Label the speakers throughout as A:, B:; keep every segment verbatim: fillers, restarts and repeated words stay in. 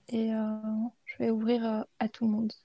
A: et euh, je vais ouvrir euh, à tout le monde.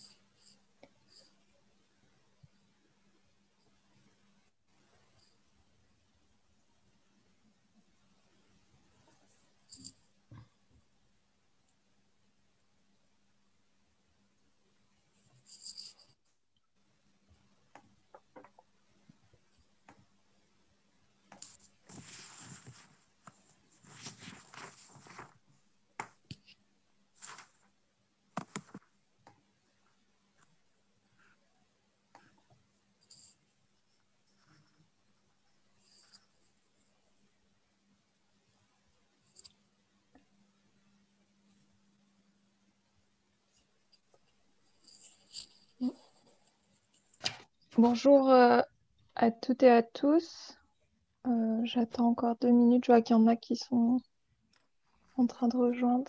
A: Bonjour euh, à toutes et à tous. Euh, j'attends encore deux minutes. Je vois qu'il y en a qui sont en train de rejoindre.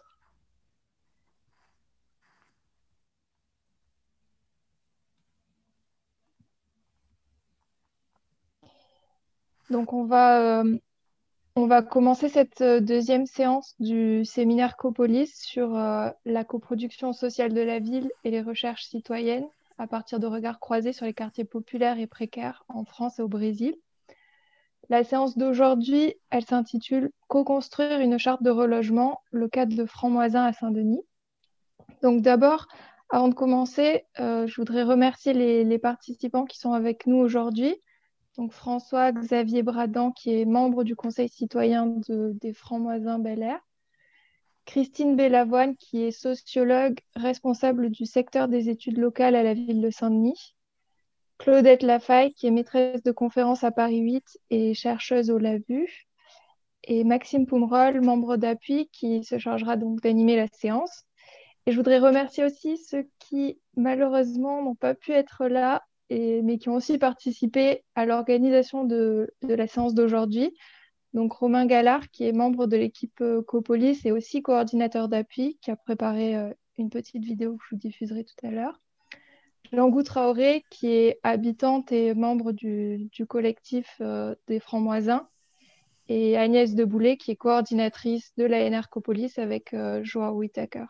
A: Donc, on va, euh, on va commencer cette euh, deuxième séance du séminaire Copolis sur euh, la coproduction sociale de la ville et les recherches citoyennes à partir de regards croisés sur les quartiers populaires et précaires en France et au Brésil. La séance d'aujourd'hui, elle s'intitule Co-construire une charte de relogement, le cadre de Franc-Moisin à Saint-Denis. Donc d'abord, avant de commencer, euh, je voudrais remercier les, les participants qui sont avec nous aujourd'hui. Donc François Xavier Bradan, qui est membre du Conseil citoyen de- des Francs-Moisins Bel Air. Christine Bellavoine, qui est sociologue responsable du secteur des études locales à la ville de Saint-Denis. Claudette Lafaille, qui est maîtresse de conférences à Paris huit et chercheuse au LAVU. Et Maxime Poumrol, membre d'appui, qui se chargera donc d'animer la séance. Et je voudrais remercier aussi ceux qui, malheureusement, n'ont pas pu être là, et, mais qui ont aussi participé à l'organisation de, de la séance d'aujourd'hui. Donc Romain Gallard, qui est membre de l'équipe euh, Copolis et aussi coordinateur d'appui, qui a préparé euh, une petite vidéo que je vous diffuserai tout à l'heure. Jean-Gou Traoré, qui est habitante et membre du, du collectif euh, des Francs-Moisins. Et Agnès Deboulet, qui est coordinatrice de l'A N R Copolis avec euh, Joao Whittaker.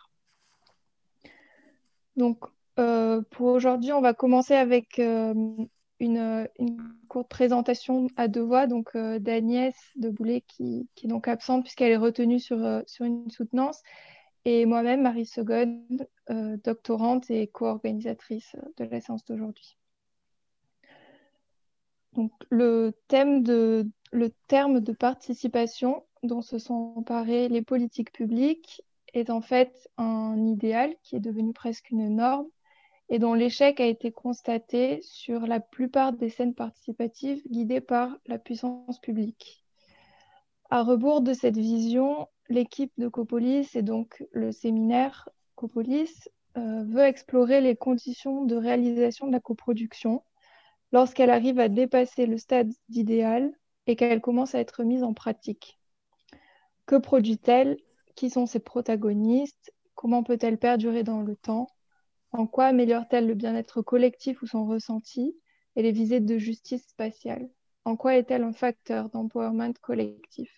A: Donc, euh, pour aujourd'hui, on va commencer avec euh, une, une courte présentation à deux voix donc euh, d'Agnès Deboulet qui, qui est donc absente puisqu'elle est retenue sur, euh, sur une soutenance, et moi-même, Marie Segone, euh, doctorante et co-organisatrice de la séance d'aujourd'hui. Donc, le thème de, le terme de participation dont se sont emparées les politiques publiques est en fait un idéal qui est devenu presque une norme et dont l'échec a été constaté sur la plupart des scènes participatives guidées par la puissance publique. À rebours de cette vision, l'équipe de Copolis et donc le séminaire Copolis euh, veut explorer les conditions de réalisation de la coproduction lorsqu'elle arrive à dépasser le stade d'idéal et qu'elle commence à être mise en pratique. Que produit-elle? Qui sont ses protagonistes? Comment peut-elle perdurer dans le temps? En quoi améliore-t-elle le bien-être collectif ou son ressenti et les visées de justice spatiale? En quoi est-elle un facteur d'empowerment collectif?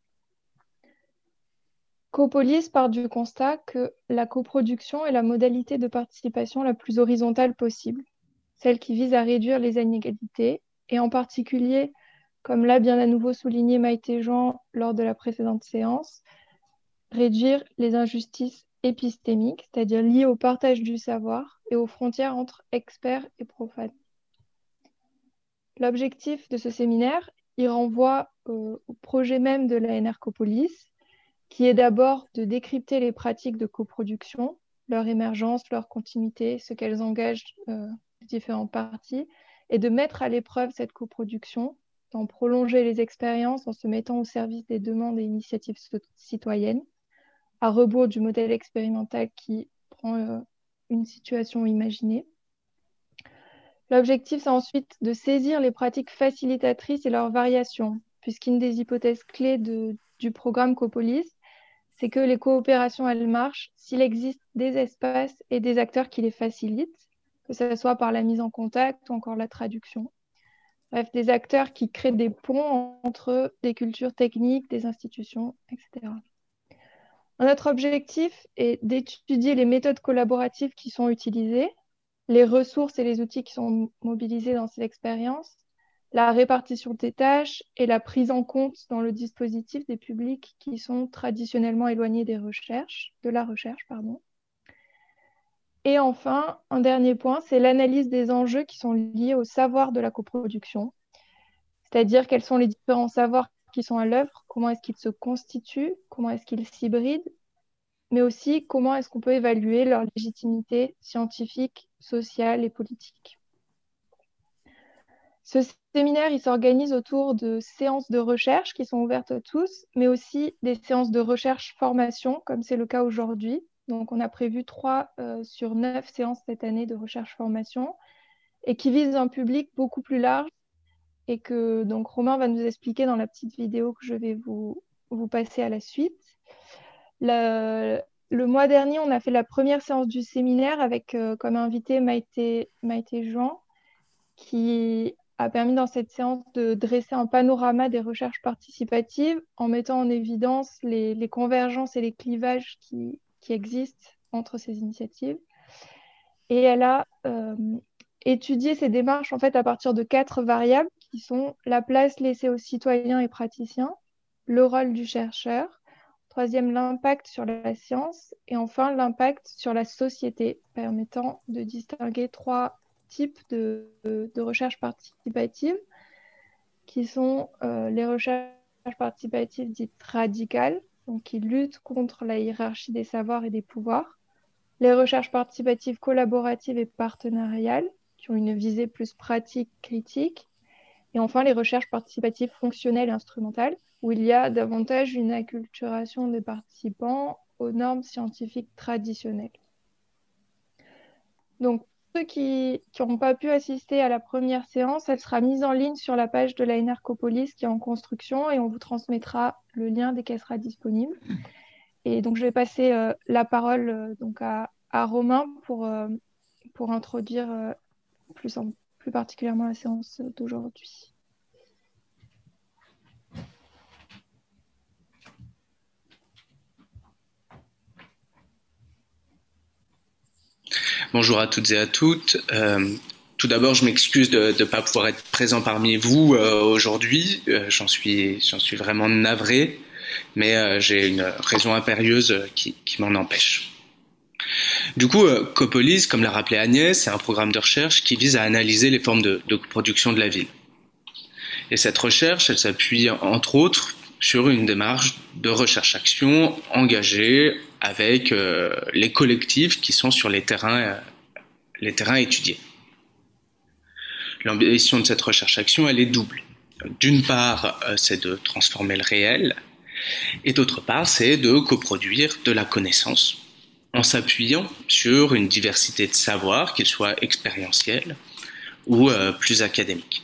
A: Copolis part du constat que la coproduction est la modalité de participation la plus horizontale possible, celle qui vise à réduire les inégalités et en particulier, comme l'a bien à nouveau souligné Maïté Jean lors de la précédente séance, réduire les injustices épistémiques, c'est-à-dire liées au partage du savoir et aux frontières entre experts et profanes. L'objectif de ce séminaire, il renvoie euh, au projet même de l'A N R Copolis, qui est d'abord de décrypter les pratiques de coproduction, leur émergence, leur continuité, ce qu'elles engagent euh, les différentes parties, et de mettre à l'épreuve cette coproduction, d'en prolonger les expériences en se mettant au service des demandes et initiatives citoyennes, à rebours du modèle expérimental qui prend euh, une situation imaginée. L'objectif, c'est ensuite de saisir les pratiques facilitatrices et leurs variations, puisqu'une des hypothèses clés de, du programme Copolis, c'est que les coopérations, elles marchent s'il existe des espaces et des acteurs qui les facilitent, que ce soit par la mise en contact ou encore la traduction. Bref, des acteurs qui créent des ponts entre des cultures techniques, des institutions, et cetera. Notre objectif est d'étudier les méthodes collaboratives qui sont utilisées, les ressources et les outils qui sont mobilisés dans ces expériences, la répartition des tâches et la prise en compte dans le dispositif des publics qui sont traditionnellement éloignés des recherches, de la recherche, pardon. Et enfin, un dernier point, c'est l'analyse des enjeux qui sont liés au savoir de la coproduction, c'est-à-dire quels sont les différents savoirs qui sont à l'œuvre, comment est-ce qu'ils se constituent, comment est-ce qu'ils s'hybrident, mais aussi comment est-ce qu'on peut évaluer leur légitimité scientifique, sociale et politique. Ce séminaire, il s'organise autour de séances de recherche qui sont ouvertes à tous, mais aussi des séances de recherche-formation, comme c'est le cas aujourd'hui. Donc, on a prévu trois euh, sur neuf séances cette année de recherche-formation et qui visent un public beaucoup plus large et que donc Romain va nous expliquer dans la petite vidéo que je vais vous, vous passer à la suite. Le, le mois dernier, on a fait la première séance du séminaire avec euh, comme invité Maïté, Maïté Jean, qui a permis dans cette séance de dresser un panorama des recherches participatives en mettant en évidence les, les convergences et les clivages qui, qui existent entre ces initiatives. Et elle a euh, étudié ces démarches en fait à partir de quatre variables qui sont la place laissée aux citoyens et praticiens, le rôle du chercheur, troisième, l'impact sur la science et enfin l'impact sur la société, permettant de distinguer trois types de, de, de recherche participative qui sont euh, les recherches participatives dites radicales, donc qui luttent contre la hiérarchie des savoirs et des pouvoirs, les recherches participatives collaboratives et partenariales, qui ont une visée plus pratique, critique, et enfin les recherches participatives fonctionnelles et instrumentales, où il y a davantage une acculturation des participants aux normes scientifiques traditionnelles. Donc, ceux qui n'ont pas pu assister à la première séance, elle sera mise en ligne sur la page de l'A N R Copolis qui est en construction et on vous transmettra le lien dès qu'elle sera disponible. Et donc, je vais passer euh, la parole euh, donc à, à Romain pour, euh, pour introduire euh, plus, en, plus particulièrement la séance d'aujourd'hui.
B: Bonjour à toutes et à toutes. Euh, tout d'abord, je m'excuse de ne pas pouvoir être présent parmi vous euh, aujourd'hui. Euh, j'en suis, j'en suis vraiment navré, mais euh, j'ai une raison impérieuse qui, qui m'en empêche. Du coup, euh, Copolis, comme l'a rappelé Agnès, c'est un programme de recherche qui vise à analyser les formes de, de production de la ville. Et cette recherche, elle s'appuie entre autres sur une démarche de recherche-action engagée avec euh, les collectifs qui sont sur les terrains, euh, les terrains étudiés. L'ambition de cette recherche-action, elle est double. D'une part, euh, c'est de transformer le réel, et d'autre part, c'est de coproduire de la connaissance en s'appuyant sur une diversité de savoirs, qu'ils soient expérientiels ou euh, plus académiques.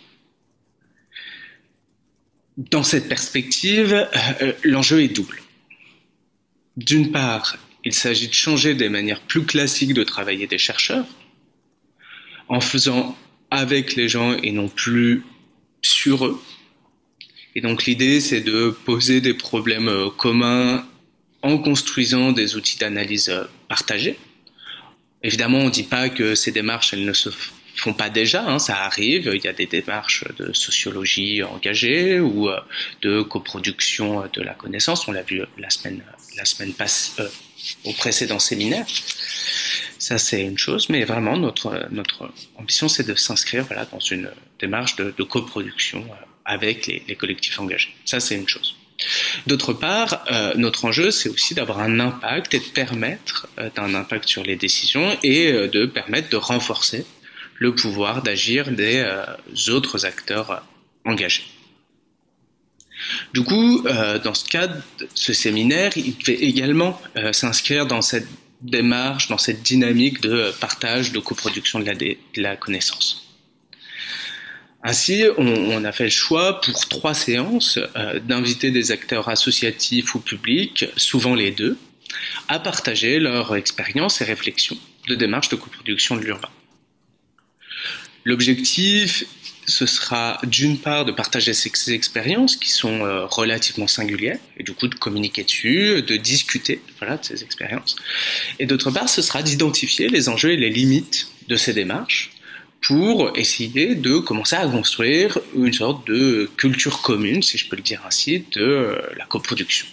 B: Dans cette perspective, euh, l'enjeu est double. D'une part, il s'agit de changer des manières plus classiques de travailler des chercheurs, en faisant avec les gens et non plus sur eux. Et donc l'idée, c'est de poser des problèmes euh, communs en construisant des outils d'analyse euh, partagés. Évidemment, on ne dit pas que ces démarches, elles ne se font pas déjà, hein, ça arrive. Il y a des démarches de sociologie engagées ou euh, de coproduction de la connaissance. On l'a vu la semaine, la semaine passée euh, au précédent séminaire. Ça, c'est une chose, mais vraiment, notre, notre ambition, c'est de s'inscrire voilà, dans une démarche de, de coproduction avec les, les collectifs engagés. Ça, c'est une chose. D'autre part, euh, notre enjeu, c'est aussi d'avoir un impact et de permettre euh, d'un impact sur les décisions et euh, de permettre de renforcer le pouvoir d'agir des euh, autres acteurs euh, engagés. Du coup, euh, dans ce cadre, ce séminaire, il devait également euh, s'inscrire dans cette démarche, dans cette dynamique de partage, de coproduction de la, de la connaissance. Ainsi, on, on, a fait le choix pour trois séances euh, d'inviter des acteurs associatifs ou publics, souvent les deux, à partager leur expérience et réflexions de démarche de coproduction de l'urbain. L'objectif ce sera d'une part de partager ces expériences qui sont euh, relativement singulières, et du coup de communiquer dessus, de discuter voilà, de ces expériences. Et d'autre part, ce sera d'identifier les enjeux et les limites de ces démarches pour essayer de commencer à construire une sorte de culture commune, si je peux le dire ainsi, de euh, la coproduction.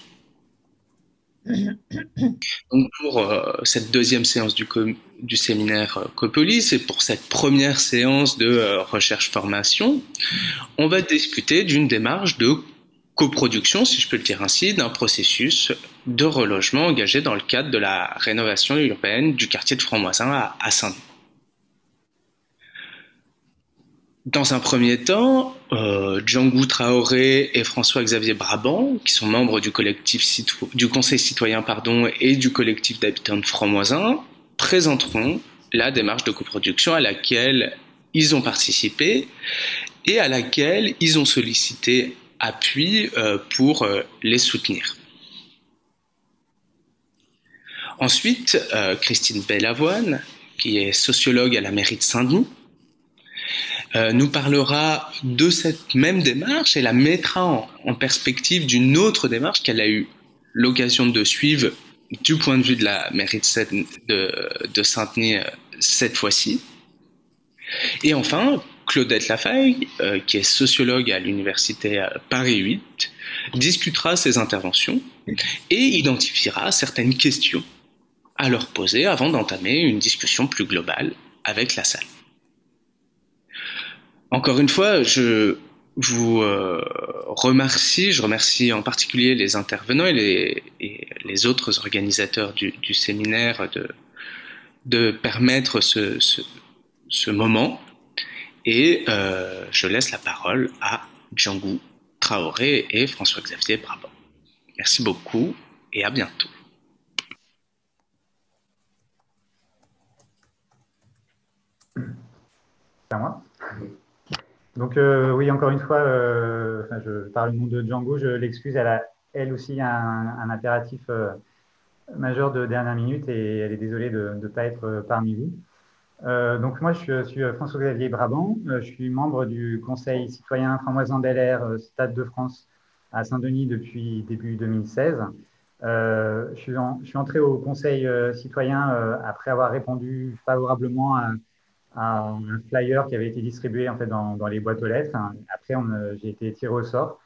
B: Donc pour euh, cette deuxième séance du, du séminaire euh, Copolis et pour cette première séance de euh, recherche-formation, on va discuter d'une démarche de coproduction, si je peux le dire ainsi, d'un processus de relogement engagé dans le cadre de la rénovation urbaine du quartier de Franc-Moisin à, à Saint-Denis. Dans un premier temps, euh, Djangou Traoré et François-Xavier Brabant, qui sont membres du, collectif du Conseil citoyen pardon, et du collectif d'habitants de Franc-Moisin, présenteront la démarche de coproduction à laquelle ils ont participé et à laquelle ils ont sollicité appui euh, pour euh, les soutenir. Ensuite, euh, Christine Bellavoine, qui est sociologue à la mairie de Saint-Denis, euh, nous parlera de cette même démarche et la mettra en, en perspective d'une autre démarche qu'elle a eu l'occasion de suivre du point de vue de la mairie de, de, de Saint-Denis euh, cette fois-ci. Et enfin, Claudette Lafaille, euh, qui est sociologue à l'université Paris huit, discutera ses interventions et identifiera certaines questions à leur poser avant d'entamer une discussion plus globale avec la salle. Encore une fois, je vous euh, remercie, je remercie en particulier les intervenants et les, et les autres organisateurs du, du séminaire de, de permettre ce, ce, ce moment. Et euh, je laisse la parole à Djangou Traoré et François-Xavier Brabant. Merci beaucoup et à bientôt.
C: C'est à moi. Donc euh, oui, encore une fois, euh, enfin, je parle au nom de Django, je l'excuse, elle a elle aussi un, un impératif euh, majeur de dernière minute et elle est désolée de ne pas être euh, parmi vous. Euh, donc moi, je suis, suis François-Xavier Brabant, euh, je suis membre du Conseil citoyen Franc-Moisin-Bel-Air, euh, Stade de France à Saint-Denis depuis début deux mille seize. Euh, je, suis en, je suis entré au Conseil euh, citoyen euh, après avoir répondu favorablement à à un flyer qui avait été distribué en fait dans, dans les boîtes aux lettres. Après, j'ai été tiré au sort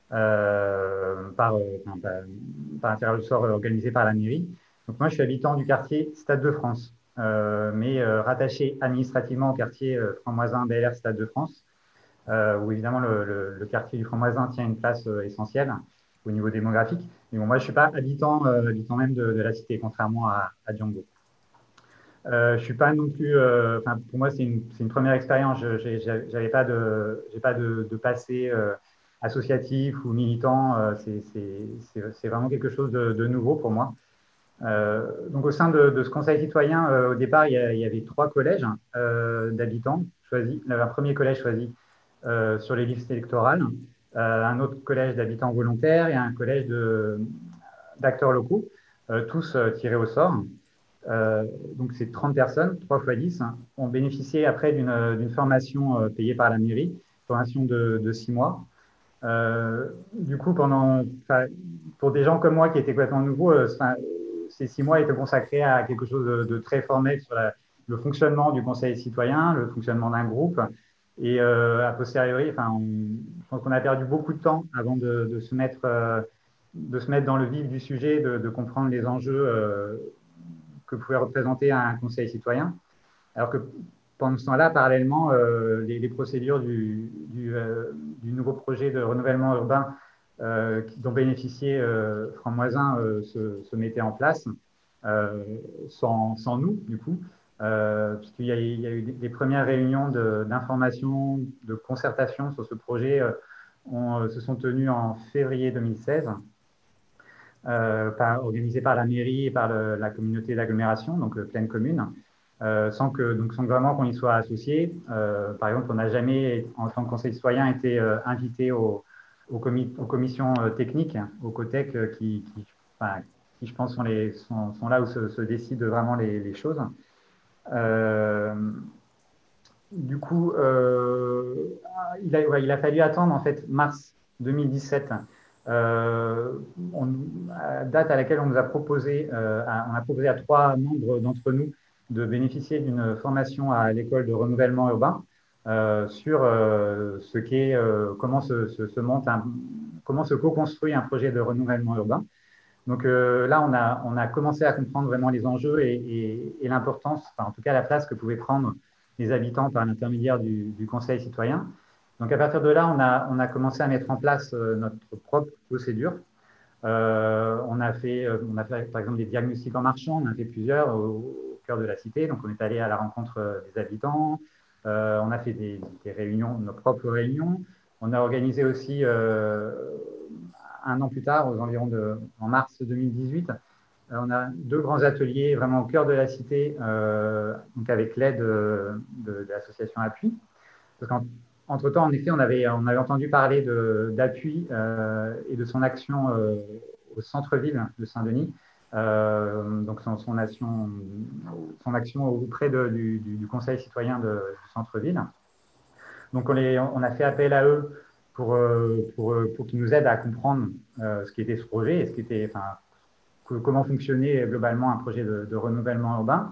C: euh, par, enfin, par, par un tirage au sort organisé par la mairie. Donc moi, je suis habitant du quartier Stade de France, euh, mais euh, rattaché administrativement au quartier euh, Franc-Moisin Bel Air Stade de France, euh, où évidemment le, le, le, quartier du Franc-Moisin tient une place euh, essentielle au niveau démographique. Mais bon, moi, je ne suis pas habitant, euh, habitant même de, de, la cité, contrairement à, à Django. Euh, je suis pas non plus. Euh, pour moi, c'est une, une, première expérience. Je n'avais pas de, j'ai pas de, de passé euh, associatif ou militant. Euh, c'est vraiment quelque chose de, de, nouveau pour moi. Euh, donc, au sein de, de ce conseil citoyen, euh, au départ, il y, a, il y, avait trois collèges euh, d'habitants choisis. Il y avait un premier collège choisi euh, sur les listes électorales, euh, un autre collège d'habitants volontaires et un collège d'acteurs locaux, euh, tous euh, tirés au sort. Euh, donc, c'est trente personnes, trois fois dix, hein, ont bénéficié après d'une formation euh, payée par la mairie, formation de, de six mois. Euh, du coup, pendant, pour des gens comme moi qui étaient complètement nouveaux, euh, ces six mois étaient consacrés à quelque chose de, de très formel sur la, le fonctionnement du conseil citoyen, le fonctionnement d'un groupe. Et euh, a posteriori, enfin, on, je pense qu'on a perdu beaucoup de temps avant de, de, se mettre, euh, de se mettre dans le vif du sujet, de, de comprendre les enjeux euh, que pouvait représenter un conseil citoyen. Alors que pendant ce temps-là, parallèlement, euh, les, les, procédures du, du, euh, du, nouveau projet de renouvellement urbain euh, dont bénéficiait euh, Franc-Moisin euh, se, se mettaient en place, euh, sans, sans, nous, du coup, euh, puisqu'il y, y a eu des premières réunions d'information, de, de concertation sur ce projet, euh, on, euh, se sont tenues en février deux mille seize. Euh, par, organisé par la mairie et par le, la communauté d'agglomération, donc euh, pleine commune, euh, sans que donc sans vraiment qu'on y soit associé. Euh, par exemple, on n'a jamais, en tant que conseil citoyen, été euh, invité au, au comi aux commissions euh, techniques, au COTEC, euh, qui, qui, enfin, qui, je pense, sont, les, sont, sont là où se, se décident vraiment les, les choses. Euh, du coup, euh, il, a, ouais, il a fallu attendre en fait mars deux mille dix-sept, euh, on, à date à laquelle on nous a proposé, euh, à, on a proposé à trois membres d'entre nous de bénéficier d'une formation à l'école de renouvellement urbain euh, sur euh, ce qu'est, euh, comment se, se, se monte un, comment se co-construit un projet de renouvellement urbain. Donc euh, là, on a, on a commencé à comprendre vraiment les enjeux et, et, et l'importance, enfin, en tout cas la place que pouvaient prendre les habitants par l'intermédiaire du, du Conseil citoyen. Donc à partir de là, on a, on a commencé à mettre en place euh, notre propre procédure. Euh, on, a fait, euh, on a fait par exemple des diagnostics en marchant, on en a fait plusieurs au, au cœur de la cité. Donc on est allé à la rencontre euh, des habitants, euh, on a fait des, des réunions, nos propres réunions. On a organisé aussi euh, un an plus tard, aux environs de, en mars deux mille dix-huit, euh, on a deux grands ateliers vraiment au cœur de la cité, euh, donc avec l'aide de, de, de l'association Appui. Parce qu'entre-temps, en effet, on avait, on avait entendu parler d'Appui euh, et de son action euh, au centre-ville de Saint-Denis, euh, donc son, son, action, son action auprès de, du, du, conseil citoyen de, du centre-ville. Donc on, les, on, a fait appel à eux pour, pour, pour qu'ils nous aident à comprendre euh, ce qu'était ce projet et ce qui était, enfin, que, comment fonctionnait globalement un projet de, de renouvellement urbain.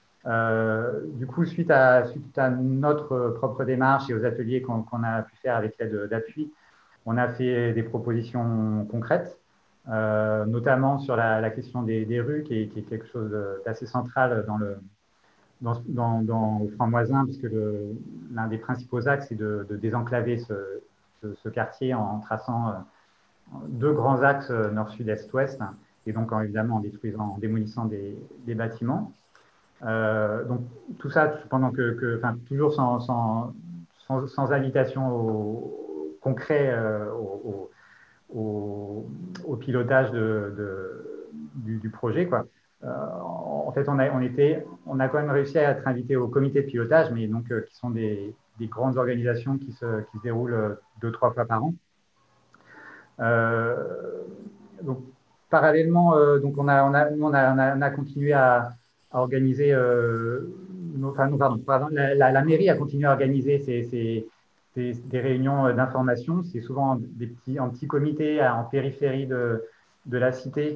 C: Euh, du coup, suite à, suite à notre propre démarche et aux ateliers qu'on qu'on a pu faire avec l'aide d'Appui, on a fait des propositions concrètes, euh, notamment sur la, la question des, des rues, qui est, qui est quelque chose d'assez central dans le, dans, dans, dans, au Franc-Moisin, puisque l'un des principaux axes est de, de désenclaver ce, ce, ce, quartier en traçant euh, deux grands axes nord, sud, est, ouest, et donc en, évidemment en détruisant, en démolissant des, des bâtiments. Euh, donc tout ça pendant que, que enfin, toujours sans, sans, sans, sans invitation au, concret euh, au, au, au, pilotage de, de, du, du, projet, quoi. Euh, en fait, on a, on, était, on a quand même réussi à être invité au comité de pilotage, mais donc euh, qui sont des, des, grandes organisations qui se, qui se déroulent deux, trois fois par an. Euh, donc, parallèlement, euh, donc on, a, on, a, on, a, on, a, on a continué à, à organiser, euh, nos, enfin, non, pardon, pardon la, la, la, mairie a continué à organiser ces, ces, ces, des réunions d'information. C'est souvent des petits, en petits comités en périphérie de, de la cité.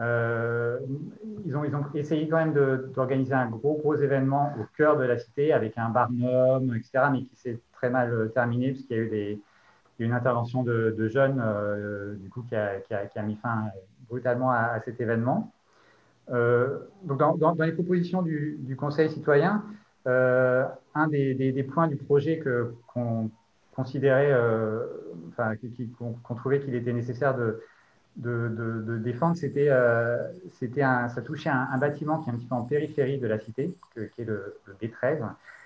C: Euh, ils, ont, ils ont essayé quand même d'organiser un gros, gros événement au cœur de la cité avec un barnum, et cetera, mais qui s'est très mal terminé puisqu'il y a eu des il y a une intervention de, de jeunes euh, du coup, qui, a, qui, a, qui a mis fin brutalement à, à cet événement. Euh, donc dans, dans, dans, les propositions du, du Conseil citoyen, euh, un des, des, des, points du projet qu'on considérait, euh, enfin, qu'on qu trouvait qu'il était nécessaire de, de, de, de défendre, c'était, euh, un, ça touchait un, un bâtiment qui est un petit peu en périphérie de la cité, que, qui est le, le B treize,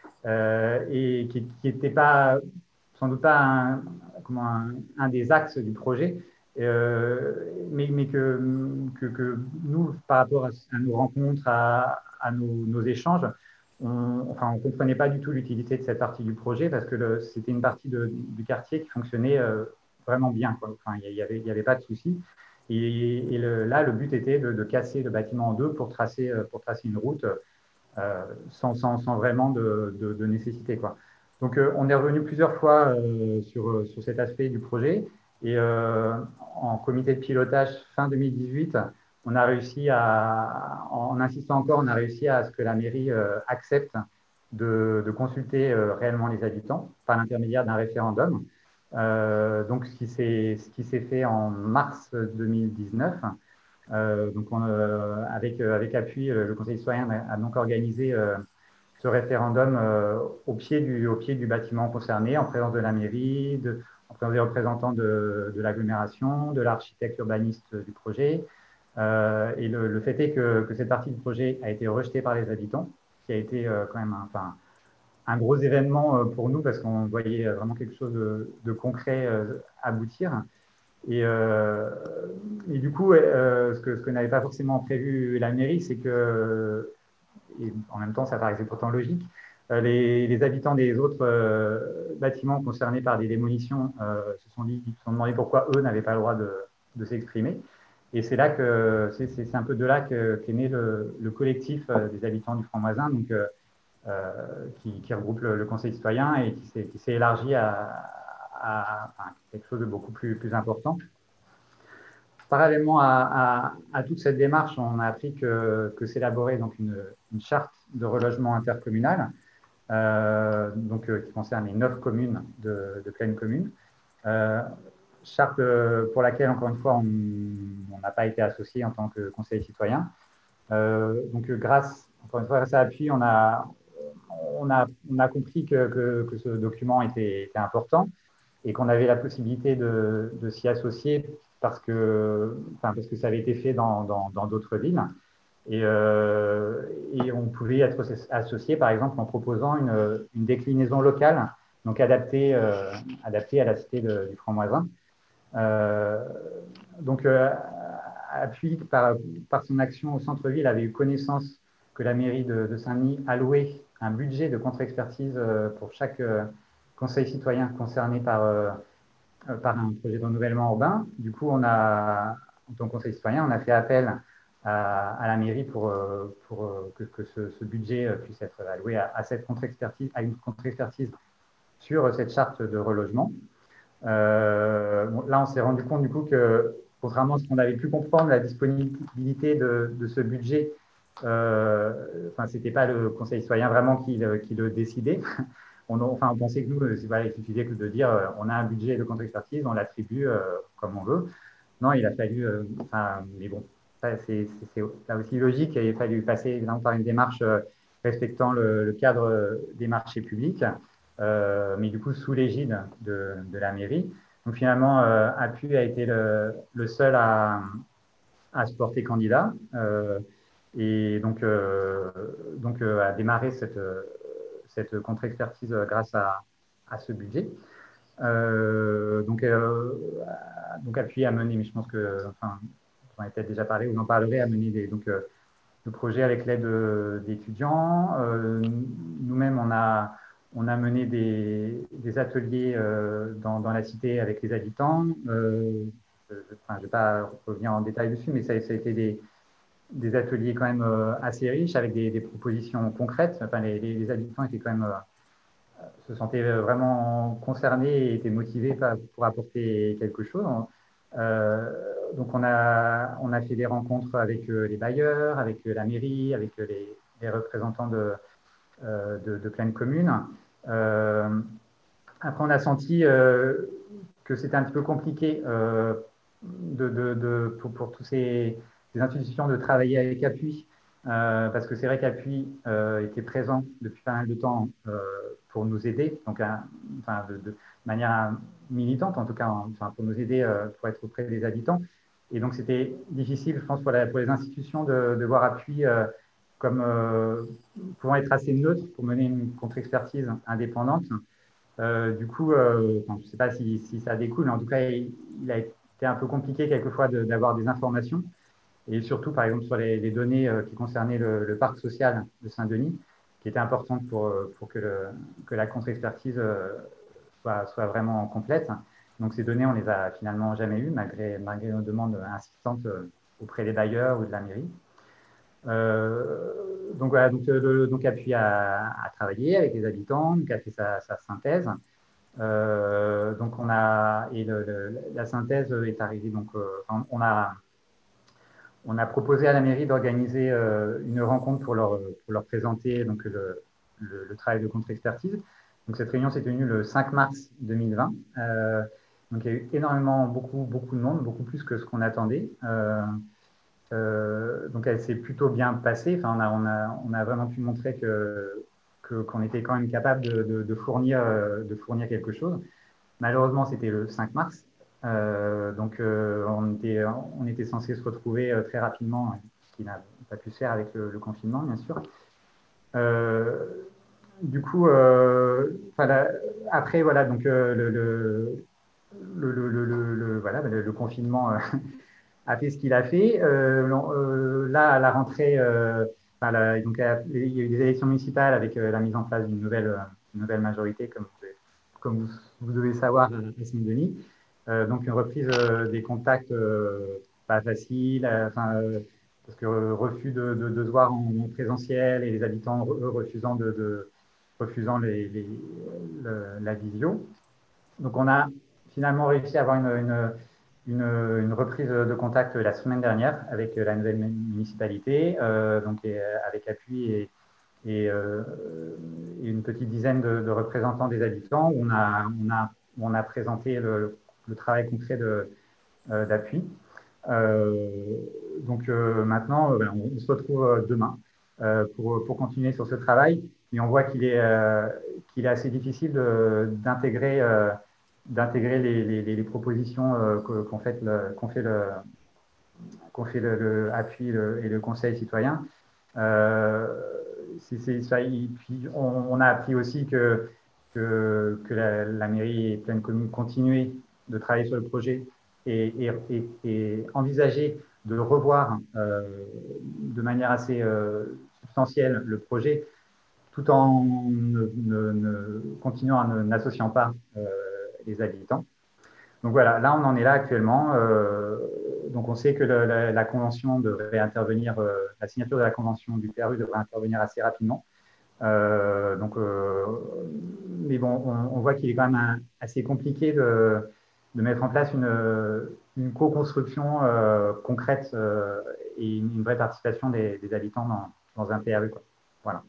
C: euh, et qui n'était pas sans doute pas un, comment, un, un des axes du projet, euh, mais, mais que, que, que, nous, par rapport à, à nos rencontres, à, à nos, nos, échanges, on enfin, ne comprenait pas du tout l'utilité de cette partie du projet parce que c'était une partie de, du quartier qui fonctionnait euh, vraiment bien. Quoi. Enfin, il n'y avait, y avait pas de souci. Et, et le, là, le but était de, de casser le bâtiment en deux pour tracer, pour tracer une route euh, sans, sans, sans, vraiment de, de, de nécessité, quoi. Donc, euh, on est revenu plusieurs fois euh, sur, sur cet aspect du projet. Et euh, en comité de pilotage fin deux mille dix-huit, on a réussi à, en insistant encore, on a réussi à ce que la mairie euh, accepte de, de consulter euh, réellement les habitants par l'intermédiaire d'un référendum. Euh, donc, ce qui s'est fait en mars deux mille dix-neuf. Euh, donc, on, euh, avec, euh, avec appui, le Conseil citoyen a, a donc organisé euh, ce référendum euh, au, pied du, au pied du bâtiment concerné, en présence de la mairie, de, en présence des représentants de, de l'agglomération, de l'architecte urbaniste du projet. Euh, et le, le, fait est que, que, cette partie du projet a été rejetée par les habitants, ce qui a été euh, quand même un, enfin, un gros événement euh, pour nous parce qu'on voyait vraiment quelque chose de, de concret euh, aboutir. Et, euh, et, du coup, euh, ce que, ce que n'avait pas forcément prévu la mairie, c'est que, et en même temps, ça paraissait pourtant logique, euh, les, les, habitants des autres euh, bâtiments concernés par des démolitions euh, se sont dit, se sont demandé pourquoi eux n'avaient pas le droit de, de s'exprimer. Et c'est là que c'est un peu de là qu'est qu né le, le collectif euh, des habitants du Franc-Moisin. Donc, euh, euh, qui, qui regroupe le, le Conseil citoyen et qui s'est élargi à, à, à, quelque chose de beaucoup plus, plus important. Parallèlement à, à, à toute cette démarche, on a appris que, que s'élaborait donc une, une charte de relogement intercommunal, euh, donc, euh, qui concerne les neuf communes de, de pleine commune. Euh, charte pour laquelle, encore une fois, on n'a pas été associé en tant que conseil citoyen. Euh, donc, grâce, encore une fois, grâce à l'appui, on a, on, a, on a compris que, que, que ce document était, était important et qu'on avait la possibilité de, de s'y associer parce que, enfin, parce que ça avait été fait dans d'autres villes. Et, euh, et, on pouvait être associé, par exemple, en proposant une, une déclinaison locale, donc adaptée, euh, adaptée à la cité de, du Franc-Moisin. Euh, donc, euh, Appui, par, par son action au centre-ville, avait eu connaissance que la mairie de, de Saint-Denis allouait un budget de contre-expertise euh, pour chaque euh, conseil citoyen concerné par, euh, par un projet de renouvellement urbain. Du coup, on a, en tant que conseil citoyen, on a fait appel à, à la mairie pour, pour que, que ce, ce, budget puisse être alloué à, à cette contre-expertise, à une contre-expertise sur cette charte de relogement. Euh, bon, là, on s'est rendu compte du coup que, contrairement à ce qu'on avait pu comprendre, la disponibilité de, de ce budget, euh, enfin, c'était pas le conseil citoyen vraiment qui le, qui le décidait. On, enfin, on pensait que nous, voilà, il suffisait que de dire euh, on a un budget de contre-expertise, on l'attribue euh, comme on veut. Non, il a fallu, euh, enfin, mais bon, c'est là aussi logique, il a fallu passer évidemment par une démarche euh, respectant le, le cadre euh, des marchés publics, euh, mais du coup sous l'égide de, de, la mairie. Donc finalement, euh, Appu a été le, le seul à, à, se porter candidat euh, et donc, euh, donc euh, à démarrer cette, cette contre-expertise grâce à, à ce budget. Euh, donc, euh, donc appuyé à mener, mais je pense que, enfin, j'en ai peut-être déjà parlé, vous en parlerez, à mener des, donc, euh, le projet avec l'aide d'étudiants. Euh, Nous-mêmes, on a, on a mené des, des ateliers euh, dans, dans, la cité avec les habitants. Euh, je ne vais pas revenir en détail dessus, mais ça, ça a été des, des ateliers quand même euh, assez riches avec des, des propositions concrètes. Enfin, les, les, les habitants étaient quand même euh, se sentaient vraiment concernés et étaient motivés pour apporter quelque chose. Euh, donc, on a, on a fait des rencontres avec les bailleurs, avec la mairie, avec les, les représentants de, de, de pleine commune. Euh, après, on a senti euh, que c'était un petit peu compliqué euh, de, de, de, pour, pour tous ces, ces institutions de travailler avec Appui, euh, parce que c'est vrai qu'Appui euh, était présent depuis pas mal de temps euh, pour nous aider, donc un, enfin, de, de, manière militante en tout cas, enfin, pour nous aider euh, pour être auprès des habitants. Et donc c'était difficile, je pense, pour, la, pour les institutions de, de voir Appui euh, comme euh, pouvant être assez neutre pour mener une contre-expertise indépendante. Euh, du coup, euh, enfin, je ne sais pas si, si, ça découle, mais en tout cas, il, il, a été un peu compliqué quelquefois d'avoir de, des informations. Et surtout, par exemple, sur les, les données euh, qui concernaient le, le parc social de Saint-Denis, qui étaient importantes pour, pour que, le, que, la contre-expertise euh, soit, soit, vraiment complète. Donc, ces données, on ne les a finalement jamais eues, malgré, malgré nos demandes insistantes auprès des bailleurs ou de la mairie. Euh, donc voilà, donc, le, donc Appui à, à travailler avec les habitants, donc a fait sa, sa synthèse. Euh, donc on a et le, le, la synthèse est arrivée. Donc euh, on a on a proposé à la mairie d'organiser euh, une rencontre pour leur pour leur présenter donc le, le, le travail de contre-expertise. Donc cette réunion s'est tenue le cinq mars deux mille vingt. Euh, donc il y a eu énormément beaucoup beaucoup de monde, beaucoup plus que ce qu'on attendait. Euh, euh, donc elle s'est plutôt bien passée. Enfin, on a, on a, on a vraiment pu montrer que, que, qu'on était quand même capable de, de, de, fournir, de fournir quelque chose. Malheureusement, c'était le cinq mars. Euh, donc euh, on, était, on était censé se retrouver euh, très rapidement, ce qui n'a pas pu se faire avec le, le confinement, bien sûr. Euh, du coup, euh, voilà, après, voilà, donc euh, le, le, le, le, le, le, voilà, le, le confinement a fait ce qu'il a fait. Euh, euh, là, à la rentrée, euh, enfin, la, donc, il y a eu des élections municipales avec euh, la mise en place d'une nouvelle, une nouvelle majorité, comme, comme vous, vous devez savoir, à Saint-Denis. Euh, donc, une reprise euh, des contacts euh, pas facile. Enfin, euh, parce que euh, refus de, de, de se voir en, en présentiel et les habitants eux, refusant, de, de, refusant les, les, le, la visio. Donc, on a finalement réussi à avoir une, une, une, une reprise de contact la semaine dernière avec la nouvelle municipalité, euh, donc, et, avec appui et, et, euh, et une petite dizaine de, de représentants des habitants, où on a, on a, on a présenté le, le travail concret de, euh, d'appui. Euh, donc euh, maintenant, euh, on, on se retrouve demain euh, pour, pour continuer sur ce travail. Et on voit qu'il est, euh, qu'il est assez difficile de, d'intégrer, euh, d'intégrer les, les, les propositions euh, qu'ont fait le, qu'on fait le, qu'on fait le, le appui le, et le conseil citoyen. Euh, c'est, c'est, ça, et puis on, on, a appris aussi que, que, que la, la mairie et Pleine Commune continuaient de travailler sur le projet et, et, et, et envisager de revoir euh, de manière assez euh, substantielle le projet, tout en ne, ne, ne, continuant à n'associant pas euh, les habitants. Donc voilà, là on en est là actuellement. Euh, donc on sait que le, la, la, convention devrait intervenir, euh, la signature de la convention du P R U devrait intervenir assez rapidement. Euh, donc, euh, mais bon, on, on voit qu'il est quand même un, assez compliqué de, de, mettre en place une, une co-construction euh, concrète euh, et une, une, vraie participation des, des habitants dans, dans un P R U, quoi. Voilà.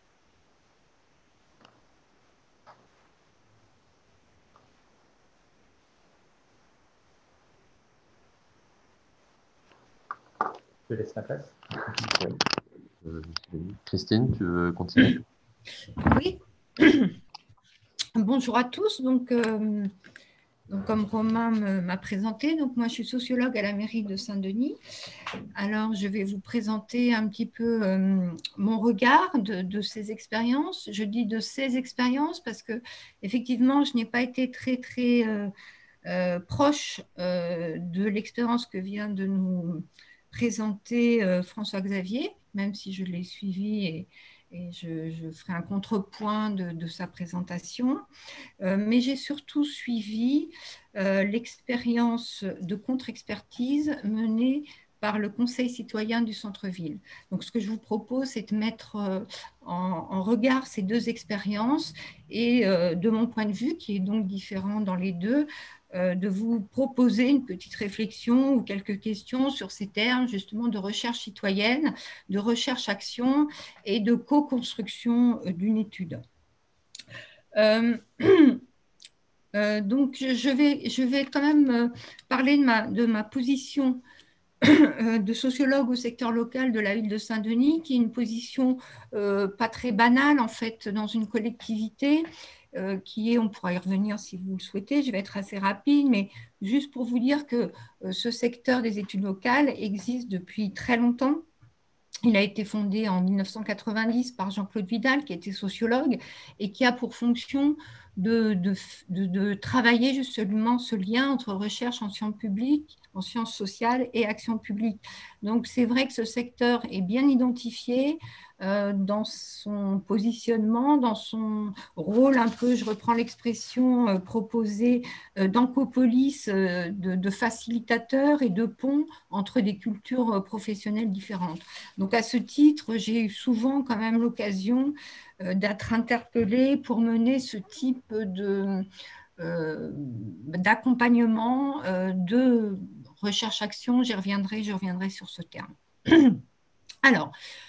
C: Je laisse la place.
D: Euh, Christine, tu veux continuer?
E: Oui. Bonjour à tous. Donc, euh, donc comme Romain m'a présenté, donc moi je suis sociologue à la mairie de Saint-Denis. Alors, je vais vous présenter un petit peu euh, mon regard de, de ces expériences. Je dis de ces expériences parce que effectivement, je n'ai pas été très très euh, euh, proche euh, de l'expérience que vient de nous présenter euh, François Xavier, même si je l'ai suivi et, et je, je ferai un contrepoint de, de sa présentation. Euh, mais j'ai surtout suivi euh, l'expérience de contre-expertise menée par le Conseil citoyen du centre-ville. Donc, ce que je vous propose, c'est de mettre euh, en, en regard ces deux expériences et, euh, de mon point de vue, qui est donc différent dans les deux, euh, de vous proposer une petite réflexion ou quelques questions sur ces termes, justement, de recherche citoyenne, de recherche-action et de co-construction d'une étude. Euh, euh, donc, je vais, je vais quand même parler de ma, de ma position de sociologue au secteur local de la ville de Saint-Denis, qui est une position euh, pas très banale, en fait, dans une collectivité, euh, qui est, on pourra y revenir si vous le souhaitez, je vais être assez rapide, mais juste pour vous dire que euh, ce secteur des études locales existe depuis très longtemps. Il a été fondé en mille neuf cent quatre-vingt-dix par Jean-Claude Vidal, qui était sociologue, et qui a pour fonction de, de, de, de travailler justement ce lien entre recherche en sciences publiques, en sciences sociales et action publique. Donc, c'est vrai que ce secteur est bien identifié euh, dans son positionnement, dans son rôle un peu, je reprends l'expression euh, proposée euh, d'Ancopolis, euh, de, de facilitateur et de pont entre des cultures professionnelles différentes. Donc, à ce titre, j'ai eu souvent quand même l'occasion euh, d'être interpellée pour mener ce type de, euh, d'accompagnement, euh, de recherche-action. J'y reviendrai, je reviendrai sur ce terme. Alors,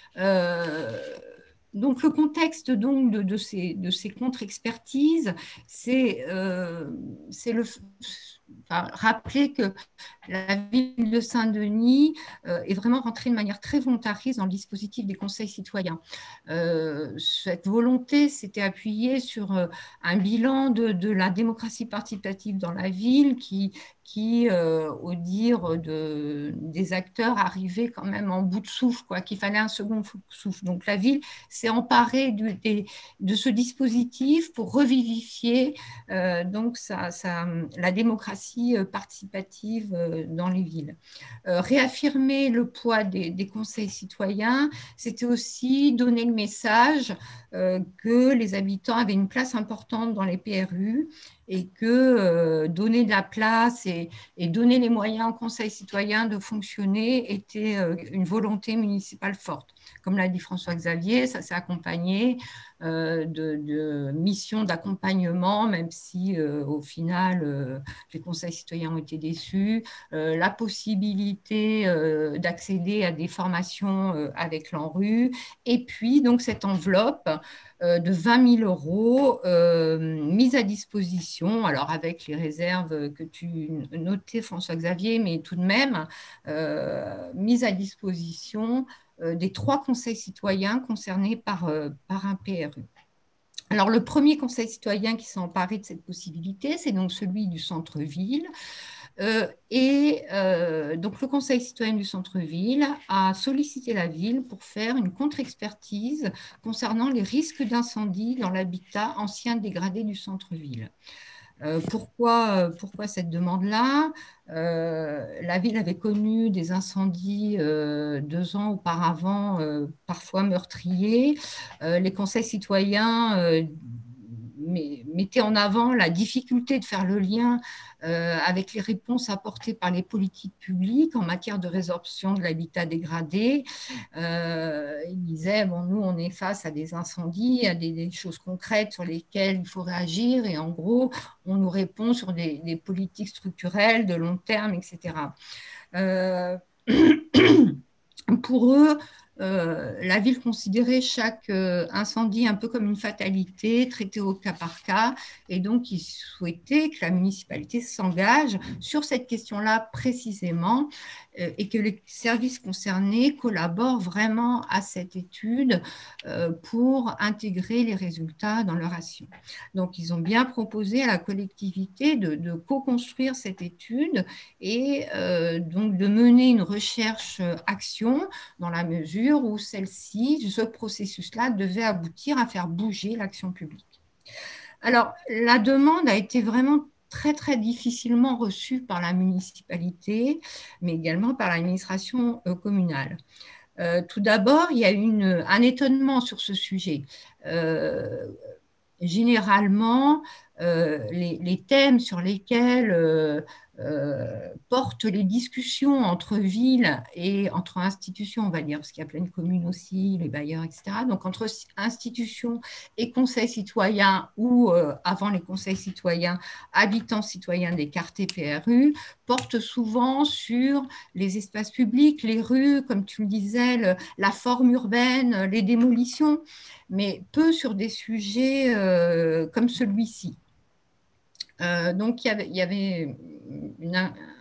E: euh, donc le contexte donc de, de ces, de ces contre-expertises, c'est euh, le... Enfin, rappeler que la ville de Saint-Denis euh, est vraiment rentrée de manière très volontariste dans le dispositif des conseils citoyens. Euh, cette volonté s'était appuyée sur euh, un bilan de, de la démocratie participative dans la ville qui, qui euh, au dire de, des acteurs, arrivait quand même en bout de souffle, quoi, qu'il fallait un second souffle. Donc la ville s'est emparée du, des, de ce dispositif pour revivifier euh, donc ça, ça, la démocratie participative dans les villes. Euh, réaffirmer le poids des, des conseils citoyens, c'était aussi donner le message euh, que les habitants avaient une place importante dans les P R U et que euh, donner de la place et, et donner les moyens au Conseil citoyen de fonctionner était euh, une volonté municipale forte. Comme l'a dit François-Xavier, ça s'est accompagné euh, de, de missions d'accompagnement, même si euh, au final, euh, les conseils citoyens ont été déçus, euh, la possibilité euh, d'accéder à des formations euh, avec l'ANRU, et puis donc cette enveloppe euh, de vingt mille euros euh, mise à disposition, alors avec les réserves que tu notais, François-Xavier, mais tout de même euh, mise à disposition euh, des trois conseils citoyens concernés par, euh, par un P R U. Alors, le premier conseil citoyen qui s'est emparé de cette possibilité, c'est donc celui du centre-ville. Euh, et euh, donc, le conseil citoyen du centre-ville a sollicité la ville pour faire une contre-expertise concernant les risques d'incendie dans l'habitat ancien dégradé du centre-ville. Euh, pourquoi, pourquoi cette demande-là? euh, La ville avait connu des incendies euh, deux ans auparavant, euh, parfois meurtriers. Euh, les conseils citoyens euh, mettaient en avant la difficulté de faire le lien euh, avec les réponses apportées par les politiques publiques en matière de résorption de l'habitat dégradé. Euh, il disait, bon, nous, on est face à des incendies, à des, des choses concrètes sur lesquelles il faut réagir, et en gros, on nous répond sur des, des politiques structurelles de long terme, et cetera. Euh, pour eux, euh, la ville considérait chaque euh, incendie un peu comme une fatalité, traité au cas par cas, et donc ils souhaitaient que la municipalité s'engage sur cette question-là précisément euh, et que les services concernés collaborent vraiment à cette étude euh, pour intégrer les résultats dans leur action. Donc ils ont bien proposé à la collectivité de, de co-construire cette étude et euh, donc de mener une recherche-action dans la mesure où celle-ci, ce processus-là, devait aboutir à faire bouger l'action publique. Alors, la demande a été vraiment très, très difficilement reçue par la municipalité, mais également par l'administration communale. Euh, tout d'abord, il y a eu une, un étonnement sur ce sujet. Euh, généralement, euh, les, les thèmes sur lesquels euh, euh, portent les discussions entre villes et entre institutions, on va dire, parce qu'il y a plein de communes aussi, les bailleurs, et cetera. Donc, entre institutions et conseils citoyens ou, euh, avant les conseils citoyens, habitants citoyens des quartiers P R U, portent souvent sur les espaces publics, les rues, comme tu le disais, le, la forme urbaine, les démolitions, mais peu sur des sujets euh, comme celui-ci. Euh, donc, il y avait, il y avait une,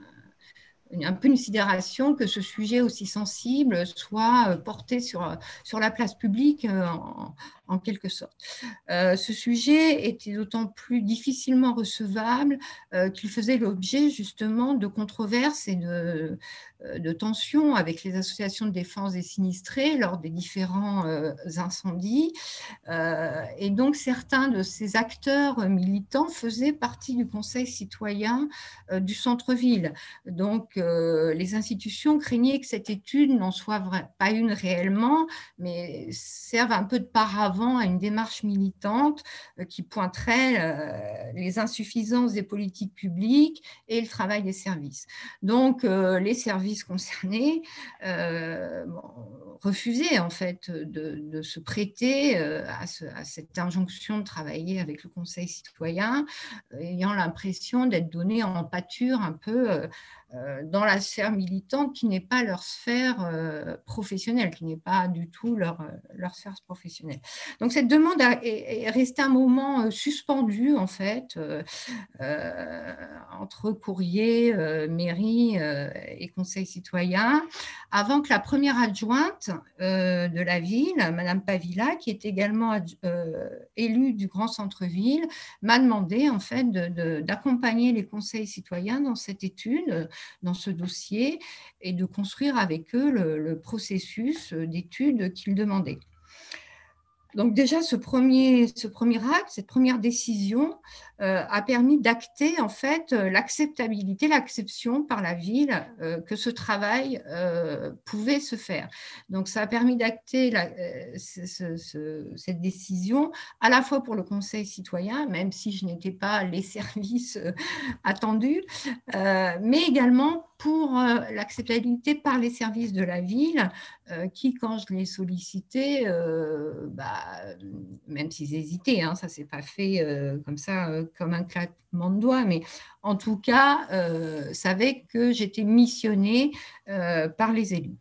E: un peu une sidération que ce sujet aussi sensible soit porté sur, sur la place publique en, en quelque sorte. Euh, ce sujet était d'autant plus difficilement recevable euh, qu'il faisait l'objet justement de controverses et de, de tensions avec les associations de défense des sinistrés lors des différents euh, incendies. Euh, et donc, certains de ces acteurs militants faisaient partie du conseil citoyen euh, du centre-ville. Donc, euh, les institutions craignaient que cette étude n'en soit vrai, pas une réellement, mais serve un peu de paravent à une démarche militante euh, qui pointerait euh, les insuffisances des politiques publiques et le travail des services. Donc, euh, les services concernés euh, bon, refusaient en fait de, de se prêter euh, à, ce, à cette injonction de travailler avec le conseil citoyen, euh, ayant l'impression d'être donnés en pâture un peu euh, dans la sphère militante qui n'est pas leur sphère euh, professionnelle, qui n'est pas du tout leur, leur sphère professionnelle. Donc cette demande a, est, est restée un moment euh, suspendue en fait euh, euh, entre courrier, euh, mairie euh, et conseil citoyen, avant que la première adjointe euh, de la ville, Madame Pavilla, qui est également euh, élue du Grand Centre-Ville, m'a demandé en fait de, de, d'accompagner les conseils citoyens dans cette étude, dans ce dossier, et de construire avec eux le, le processus d'étude qu'ils demandaient. Donc déjà, ce premier, ce premier acte, cette première décision euh, a permis d'acter en fait l'acceptabilité, l'acception par la ville euh, que ce travail euh, pouvait se faire. Donc ça a permis d'acter la, euh, ce, ce, ce, cette décision à la fois pour le Conseil citoyen, même si je n'étais pas les services euh, attendus, euh, mais également pour euh, l'acceptabilité par les services de la ville euh, qui, quand je l'ai sollicité, euh, bah, même s'ils hésitaient, hein, ça ne s'est pas fait euh, comme ça, euh, comme un claquement de doigts, mais en tout cas, euh, savaient que j'étais missionnée euh, par les élus.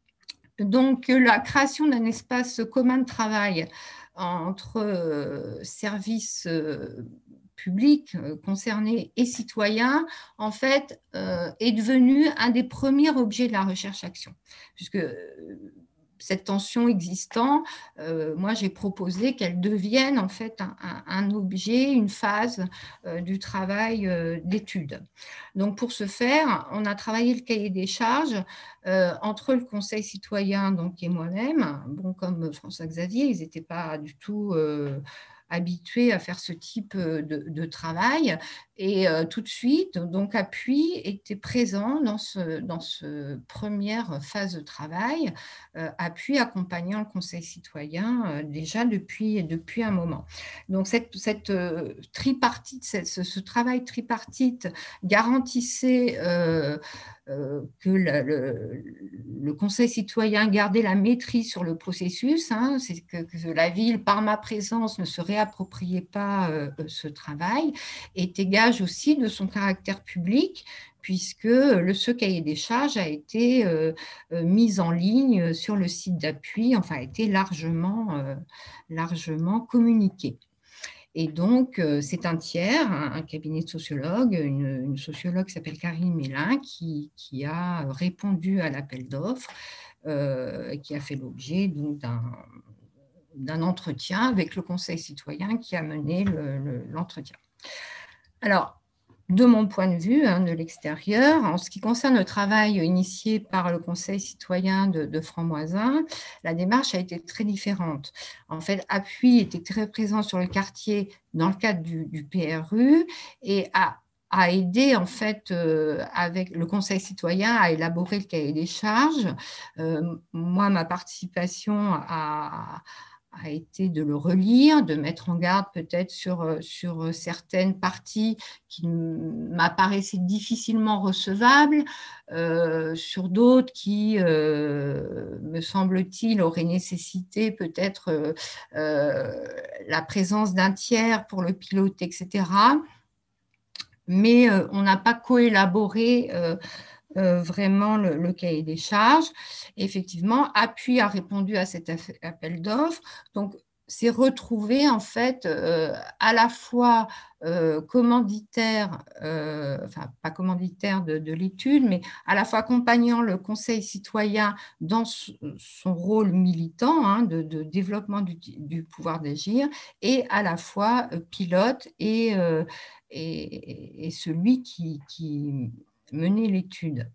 E: Donc, la création d'un espace commun de travail entre euh, services euh, publics euh, concernés et citoyens, en fait, euh, est devenu un des premiers objets de la recherche-action, puisque euh, cette tension existant, euh, moi j'ai proposé qu'elle devienne en fait un, un, un objet, une phase euh, du travail euh, d'étude. Donc pour ce faire, on a travaillé le cahier des charges euh, entre le Conseil citoyen donc, et moi-même. Bon, comme François-Xavier, ils n'étaient pas du tout euh, habitués à faire ce type de, de travail. Et euh, tout de suite, donc Appui était présent dans ce, dans ce première phase de travail, euh, Appui accompagnant le Conseil citoyen euh, déjà depuis, depuis un moment. Donc cette, cette euh, tripartite, cette, ce, ce travail tripartite garantissait euh, euh, que le, le, le Conseil citoyen gardait la maîtrise sur le processus, hein, c'est que, que la ville, par ma présence, ne se réappropriait pas euh, ce travail, était gage aussi de son caractère public, puisque le, ce cahier des charges a été euh, mis en ligne sur le site d'Appui, enfin a été largement, euh, largement communiqué. Et donc, c'est un tiers, un cabinet de sociologues, une, une sociologue qui s'appelle Karine Mélin, qui, qui a répondu à l'appel d'offres, euh, qui a fait l'objet d'un, d'un entretien avec le Conseil citoyen qui a mené le, le, l'entretien. Alors, de mon point de vue, hein, de l'extérieur, en ce qui concerne le travail initié par le Conseil citoyen de, de Franc-Moisin, la démarche a été très différente. En fait, Appui était très présent sur le quartier dans le cadre du, du P R U et a, a aidé en fait euh, avec le Conseil citoyen à élaborer le cahier des charges. Euh, moi, ma participation a a été de le relire, de mettre en garde peut-être sur, sur certaines parties qui m'apparaissaient difficilement recevables, euh, sur d'autres qui, euh, me semble-t-il, auraient nécessité peut-être euh, euh, la présence d'un tiers pour le piloter, et cetera. Mais euh, on n'a pas coélaboré euh, Euh, vraiment le, le cahier des charges. Effectivement, Appui a répondu à cet appel d'offres. Donc, c'est retrouvé en fait euh, à la fois euh, commanditaire, euh, enfin pas commanditaire de, de l'étude, mais à la fois accompagnant le Conseil citoyen dans son rôle militant hein, de, de développement du, du pouvoir d'agir et à la fois euh, pilote et, euh, et, et celui qui, qui mener l'étude.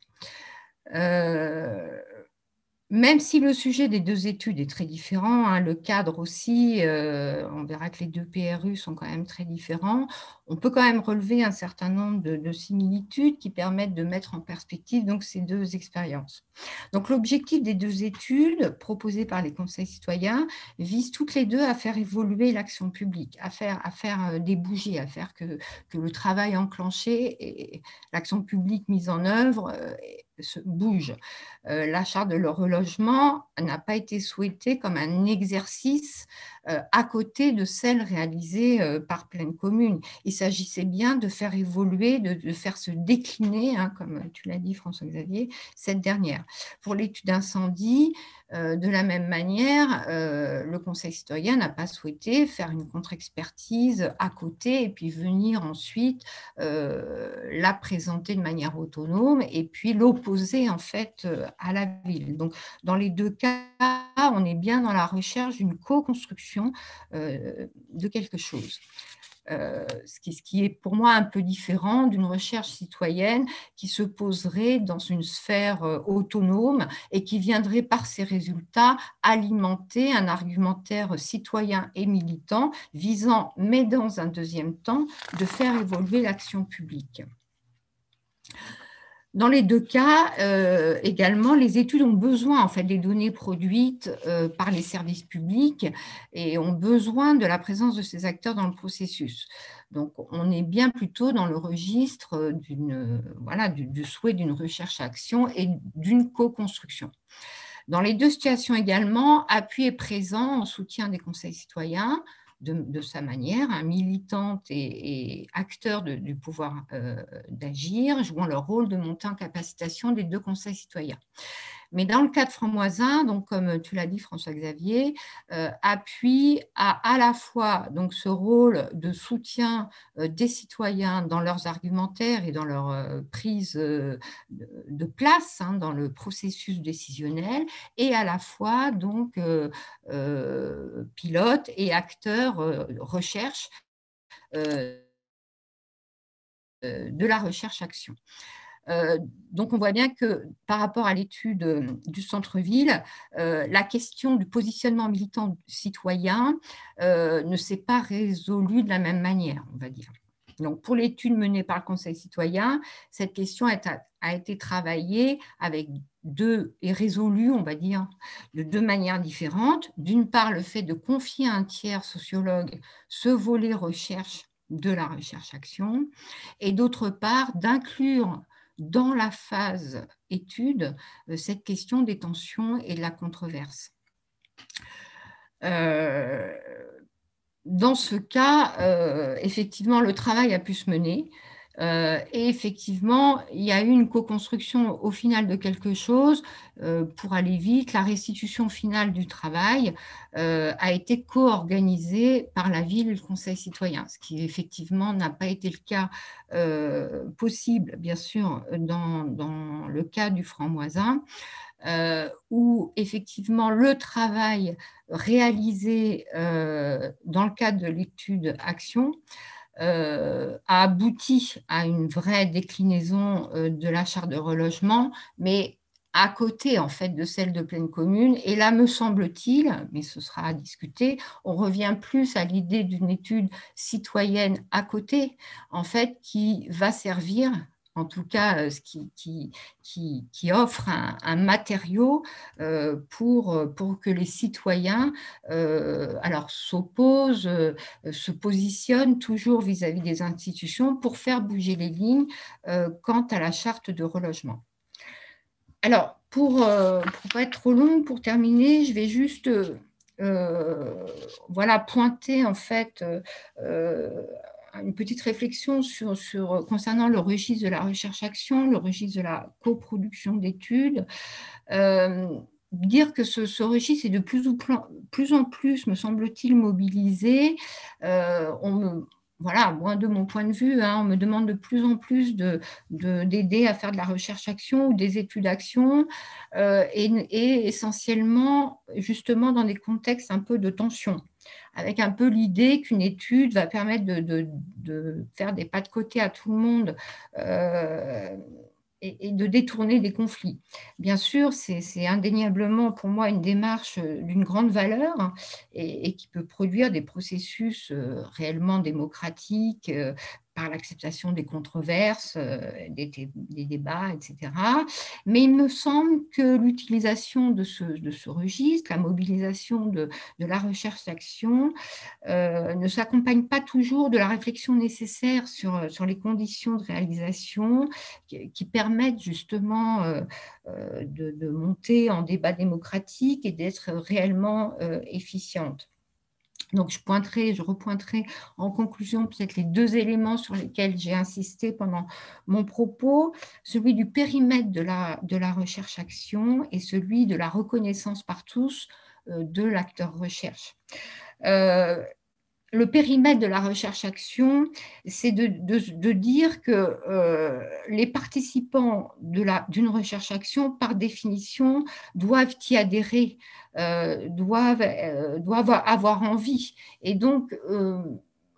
E: Euh, même si le sujet des deux études est très différent, hein, le cadre aussi, euh, on verra que les deux P R U sont quand même très différents, on peut quand même relever un certain nombre de, de similitudes qui permettent de mettre en perspective donc, ces deux expériences. Donc l'objectif des deux études proposées par les conseils citoyens vise toutes les deux à faire évoluer l'action publique, à faire, à faire des bougies, à faire que, que le travail enclenché et l'action publique mise en œuvre euh, se bouge. Euh, la charte de l'horlogements n'a pas été souhaitée comme un exercice euh, à côté de celle réalisée euh, par Pleine Commune. Il s'agissait bien de faire évoluer, de, de faire se décliner, hein, comme tu l'as dit François-Xavier, cette dernière. Pour l'étude d'incendie, euh, de la même manière, euh, le Conseil citoyen n'a pas souhaité faire une contre-expertise à côté et puis venir ensuite euh, la présenter de manière autonome et puis l'opposer en fait à la ville. Donc, dans les deux cas, on est bien dans la recherche d'une co-construction euh, de quelque chose. euh, ce, qui, ce qui est pour moi un peu différent d'une recherche citoyenne qui se poserait dans une sphère euh, autonome et qui viendrait par ses résultats alimenter un argumentaire citoyen et militant visant, mais dans un deuxième temps, de faire évoluer l'action publique. Dans les deux cas, euh, également, les études ont besoin en fait, des données produites euh, par les services publics et ont besoin de la présence de ces acteurs dans le processus. Donc, on est bien plutôt dans le registre d'une, voilà, du, du souhait d'une recherche-action et d'une co-construction. Dans les deux situations également, appui est présent en soutien des conseils citoyens, De, de sa manière, hein, militante et, et acteur de, du pouvoir euh, d'agir, jouant leur rôle de montée en capacitation des deux conseils citoyens. Mais dans le cas de Franc-Moisin, donc comme tu l'as dit François-Xavier, euh, appuie à à la fois donc, ce rôle de soutien euh, des citoyens dans leurs argumentaires et dans leur euh, prise euh, de, de place hein, dans le processus décisionnel, et à la fois donc euh, euh, pilote et acteur euh, recherche euh, de la recherche-action. Euh, donc, on voit bien que par rapport à l'étude euh, du centre-ville, euh, la question du positionnement militant citoyen euh, ne s'est pas résolue de la même manière, on va dire. Donc, pour l'étude menée par le Conseil citoyen, cette question a, a été travaillée avec deux, et résolue, on va dire, de deux manières différentes. D'une part, le fait de confier à un tiers sociologue ce volet recherche de la recherche-action, et d'autre part, d'inclure dans la phase étude cette question des tensions et de la controverse. Euh, dans ce cas, euh, effectivement, le travail a pu se mener euh, et effectivement, il y a eu une co-construction au final de quelque chose. Euh, pour aller vite, la restitution finale du travail euh, a été co-organisée par la ville et le Conseil citoyen, ce qui effectivement n'a pas été le cas euh, possible, bien sûr, dans, dans le cas du Franc-Moisin. Euh, où effectivement le travail réalisé euh, dans le cadre de l'étude Action euh, a abouti à une vraie déclinaison euh, de la charte de relogement, mais à côté en fait de celle de pleine commune. Et là, me semble-t-il, mais ce sera à discuter, on revient plus à l'idée d'une étude citoyenne à côté, en fait, qui va servir en tout cas ce qui, qui, qui, qui offre un, un matériau euh, pour, pour que les citoyens euh, alors s'opposent, euh, se positionnent toujours vis-à-vis des institutions pour faire bouger les lignes euh, quant à la charte de relogement. Alors, pour ne euh, pas être trop long, pour terminer, je vais juste euh, voilà, pointer en fait euh, une petite réflexion sur, sur, concernant le registre de la recherche-action, le registre de la coproduction d'études. Euh, dire que ce, ce registre est de plus, ou plus, plus en plus, me semble-t-il, mobilisé. Euh, on me, voilà, moi, de mon point de vue, hein, on me demande de plus en plus de, de, d'aider à faire de la recherche-action ou des études-action, euh, et, et essentiellement, justement, dans des contextes un peu de tension, avec un peu l'idée qu'une étude va permettre de, de, de faire des pas de côté à tout le monde euh, et, et de détourner des conflits. Bien sûr, c'est, c'est indéniablement pour moi une démarche d'une grande valeur hein, et, et qui peut produire des processus euh, réellement démocratiques euh, par l'acceptation des controverses, euh, des, des débats, et cetera. Mais il me semble que l'utilisation de ce, de ce registre, la mobilisation de, de la recherche-action, euh, ne s'accompagne pas toujours de la réflexion nécessaire sur, sur les conditions de réalisation qui, qui permettent justement euh, euh, de, de monter en débat démocratique et d'être réellement euh, efficiente. Donc, je pointerai, je repointerai en conclusion peut-être les deux éléments sur lesquels j'ai insisté pendant mon propos, celui du périmètre de la, de la recherche-action et celui de la reconnaissance par tous euh, de l'acteur recherche. Euh, le périmètre de la recherche-action, c'est de, de, de dire que euh, les participants de la, d'une recherche-action, par définition, doivent y adhérer, euh, doivent, euh, doivent avoir envie. Et donc, euh,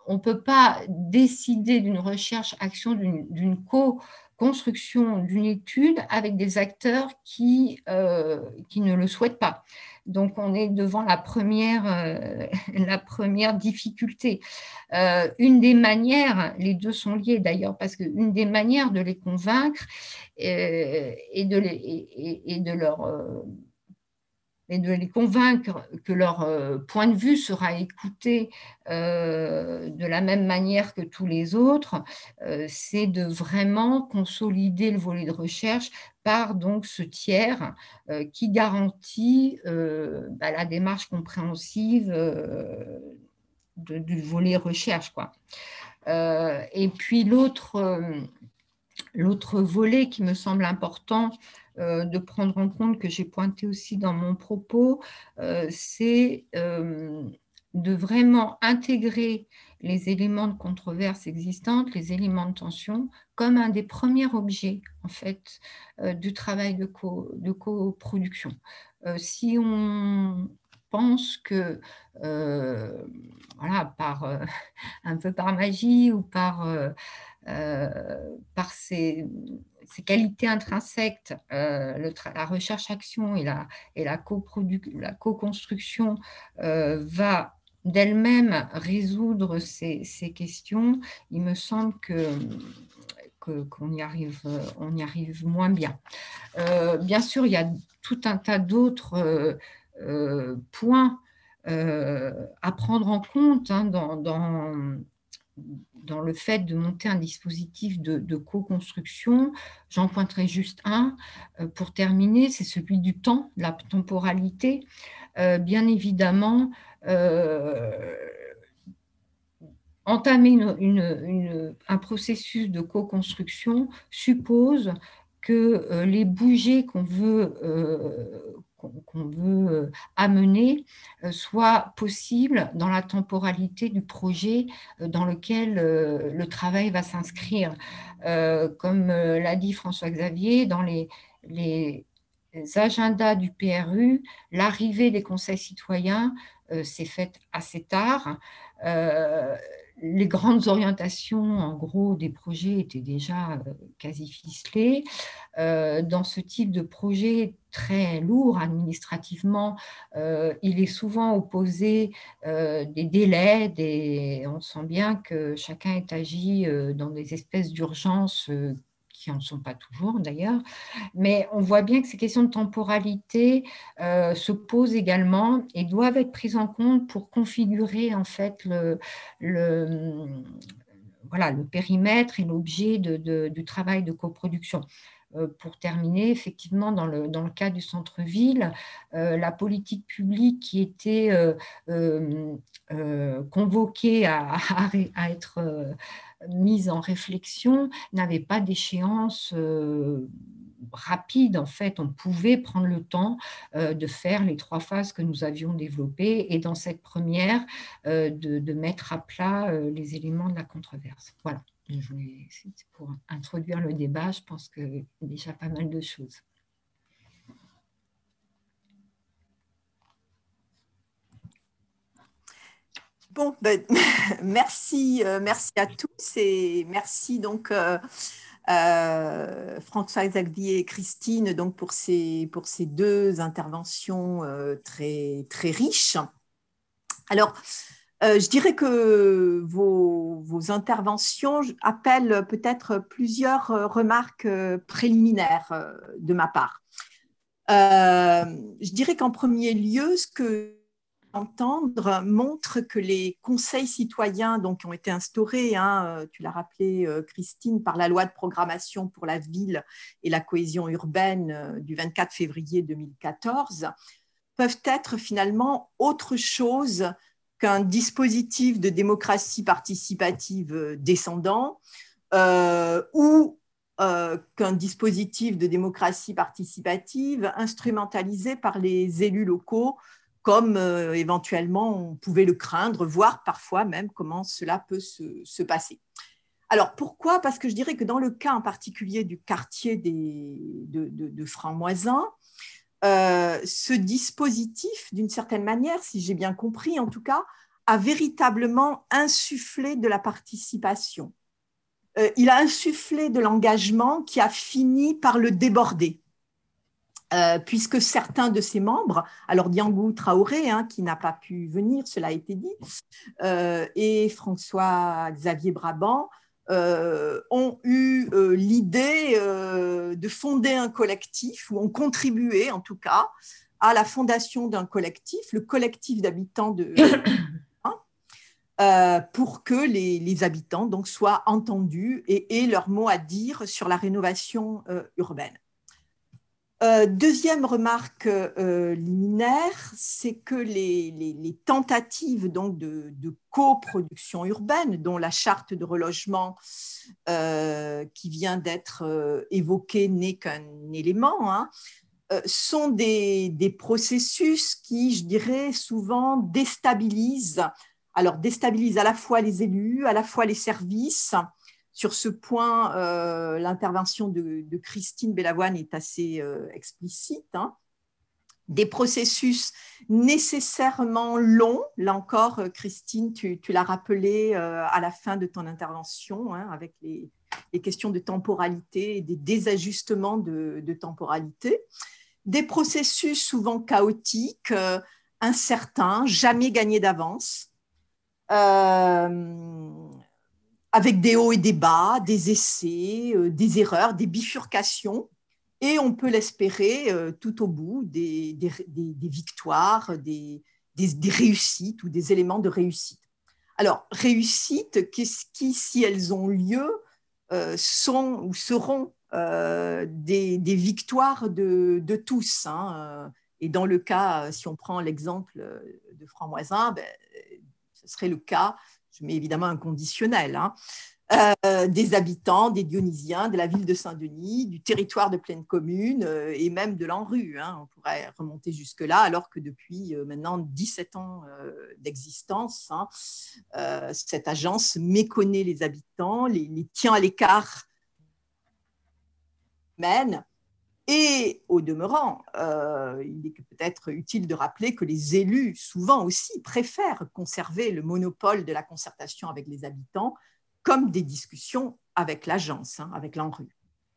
E: on ne peut pas décider d'une recherche-action, d'une, d'une co-construction d'une étude avec des acteurs qui, euh, qui ne le souhaitent pas. Donc, on est devant la première, euh, la première difficulté. Euh, une des manières, les deux sont liés d'ailleurs, parce qu'une des manières de les convaincre euh, et, de les, et, et de leur... Euh, et de les convaincre que leur euh, point de vue sera écouté euh, de la même manière que tous les autres, euh, c'est de vraiment consolider le volet de recherche par donc ce tiers euh, qui garantit euh, bah, la démarche compréhensive euh, de, du volet recherche, quoi. Euh, et puis l'autre, euh, l'autre volet qui me semble important Euh, de prendre en compte, que j'ai pointé aussi dans mon propos, euh, c'est euh, de vraiment intégrer les éléments de controverse existantes, les éléments de tension, comme un des premiers objets en fait euh, du travail de, co, de coproduction. Euh, si on pense que euh, voilà, par, euh, un peu par magie ou par, euh, euh, par ces ces qualités intrinsèques, euh, le la recherche-action et la, et la, la co-construction euh, va d'elle-même résoudre ces, ces questions, il me semble que, que, qu'on y arrive, on y arrive moins bien. Euh, bien sûr, il y a tout un tas d'autres euh, euh, points euh, à prendre en compte hein, dans, dans dans le fait de monter un dispositif de, de co-construction. J'en pointerai juste un euh, pour terminer, c'est celui du temps, de la temporalité. Euh, bien évidemment, euh, entamer une, une, une, un processus de co-construction suppose que euh, les bougies qu'on veut, euh, qu'on, qu'on veut amener euh, soient possibles dans la temporalité du projet euh, dans lequel euh, le travail va s'inscrire. Euh, comme euh, l'a dit François-Xavier, dans les, les agendas du P R U, l'arrivée des conseils citoyens euh, s'est faite assez tard. Euh, les grandes orientations, en gros, des projets étaient déjà euh, quasi ficelées. Euh, dans ce type de projet très lourd administrativement, euh, il est souvent opposé euh, des délais, des... on sent bien que chacun est agi euh, dans des espèces d'urgence euh, qui n'en sont pas toujours d'ailleurs, mais on voit bien que ces questions de temporalité euh, se posent également et doivent être prises en compte pour configurer en fait le, le, voilà, le périmètre et l'objet de, de, du travail de coproduction. Euh, pour terminer, effectivement, dans le, dans le cas du centre-ville, euh, la politique publique qui était euh, euh, euh, convoquée à, à, à être euh, mise en réflexion n'avait pas d'échéance euh, rapide. En fait, on pouvait prendre le temps euh, de faire les trois phases que nous avions développées et dans cette première, euh, de, de mettre à plat euh, les éléments de la controverse. Voilà. C'est pour introduire le débat, je pense qu'il y a déjà pas mal de choses.
F: Bon, ben, merci, euh, merci à tous et merci donc euh, euh, François-Xavier et Christine donc pour ces, pour ces deux interventions euh, très, très riches. Alors, Euh, je dirais que vos, vos interventions appellent peut-être plusieurs remarques préliminaires de ma part. Euh, je dirais qu'en premier lieu, ce que entendre montre que les conseils citoyens donc, qui ont été instaurés, hein, tu l'as rappelé Christine, par la loi de programmation pour la ville et la cohésion urbaine du vingt-quatre février deux mille quatorze, peuvent être finalement autre chose qu'un dispositif de démocratie participative descendant euh, ou euh, qu'un dispositif de démocratie participative instrumentalisé par les élus locaux, comme euh, éventuellement on pouvait le craindre, voire parfois même comment cela peut se, se passer. Alors pourquoi ? Parce que je dirais que dans le cas en particulier du quartier des, de, de, de Franc-Moisin, Euh, ce dispositif, d'une certaine manière, si j'ai bien compris en tout cas, a véritablement insufflé de la participation. Euh, il a insufflé de l'engagement qui a fini par le déborder. Euh, puisque certains de ses membres, alors Diangou Traoré, hein, qui n'a pas pu venir, cela a été dit, euh, et François-Xavier Brabant, euh, ont eu euh, l'idée euh, de fonder un collectif, ou ont contribué en tout cas à la fondation d'un collectif, le collectif d'habitants de euh, pour que les, les habitants donc, soient entendus et aient leur mot à dire sur la rénovation euh, urbaine. Euh, deuxième remarque euh, liminaire, c'est que les, les, les tentatives donc, de, de coproduction urbaine, dont la charte de relogement euh, qui vient d'être euh, évoquée n'est qu'un élément, hein, euh, sont des, des processus qui, je dirais, souvent déstabilisent, alors déstabilisent à la fois les élus, à la fois les services. Sur ce point, euh, l'intervention de, de Christine Bellavoine est assez euh, explicite. Hein. Des processus nécessairement longs. Là encore, Christine, tu, tu l'as rappelé euh, à la fin de ton intervention, hein, avec les, les questions de temporalité et des désajustements de, de temporalité. Des processus souvent chaotiques, euh, incertains, jamais gagnés d'avance. Euh, avec des hauts et des bas, des essais, euh, des erreurs, des bifurcations, et on peut l'espérer euh, tout au bout, des, des, des, des victoires, des, des, des réussites ou des éléments de réussite. Alors, réussites, qu'est-ce qui, si elles ont lieu, euh, sont ou seront euh, des, des victoires de, de tous. Hein. Et dans le cas, si on prend l'exemple de Franc-Moisin, ben, ce serait le cas, je mets évidemment un conditionnel, hein, euh, des habitants, des Dionysiens, de la ville de Saint-Denis, du territoire de Plaine Commune euh, et même de l'ANRU. Hein, on pourrait remonter jusque-là, alors que depuis euh, maintenant dix-sept ans euh, d'existence, hein, euh, cette agence méconnaît les habitants, les, les tient à l'écart mène. Et au demeurant, euh, il est peut-être utile de rappeler que les élus, souvent aussi, préfèrent conserver le monopole de la concertation avec les habitants comme des discussions avec l'agence, hein, avec l'ANRU.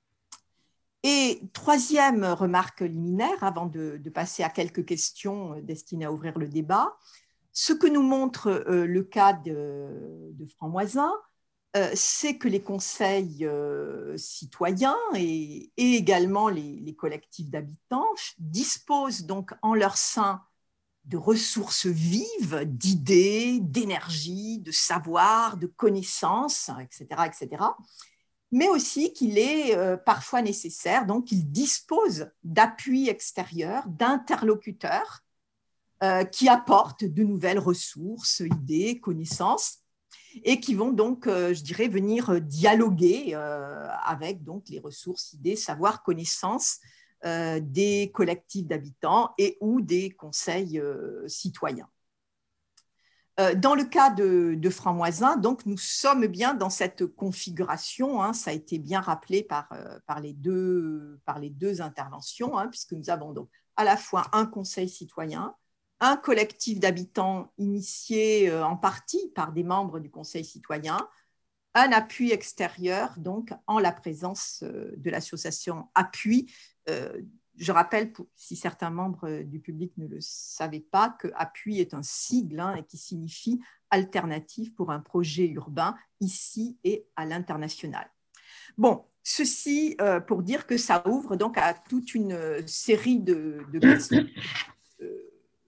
F: Et troisième remarque liminaire, avant de, de passer à quelques questions destinées à ouvrir le débat, ce que nous montre euh, le cas de, de Franc-Moisin, Euh, c'est que les conseils euh, citoyens et, et également les, les collectifs d'habitants disposent donc en leur sein de ressources vives, d'idées, d'énergie, de savoir, de connaissances, et cetera, et cetera, mais aussi qu'il est euh, parfois nécessaire, donc qu'ils disposent d'appuis extérieurs, d'interlocuteurs euh, qui apportent de nouvelles ressources, idées, connaissances, et qui vont donc, euh, je dirais, venir dialoguer euh, avec donc, les ressources, idées, savoirs, connaissances euh, des collectifs d'habitants et ou des conseils euh, citoyens. Euh, dans le cas de, de Franc-Moisin, donc, nous sommes bien dans cette configuration, hein, ça a été bien rappelé par, euh, par, les, deux, par les deux interventions, hein, puisque nous avons donc à la fois un conseil citoyen, un collectif d'habitants initié euh, en partie par des membres du Conseil citoyen, un appui extérieur, donc en la présence euh, de l'association Appui. Euh, je rappelle, pour, si certains membres du public ne le savaient pas, que Appui est un sigle hein, et qui signifie alternative pour un projet urbain ici et à l'international. Bon, ceci euh, pour dire que ça ouvre donc à toute une série de, de questions. Euh,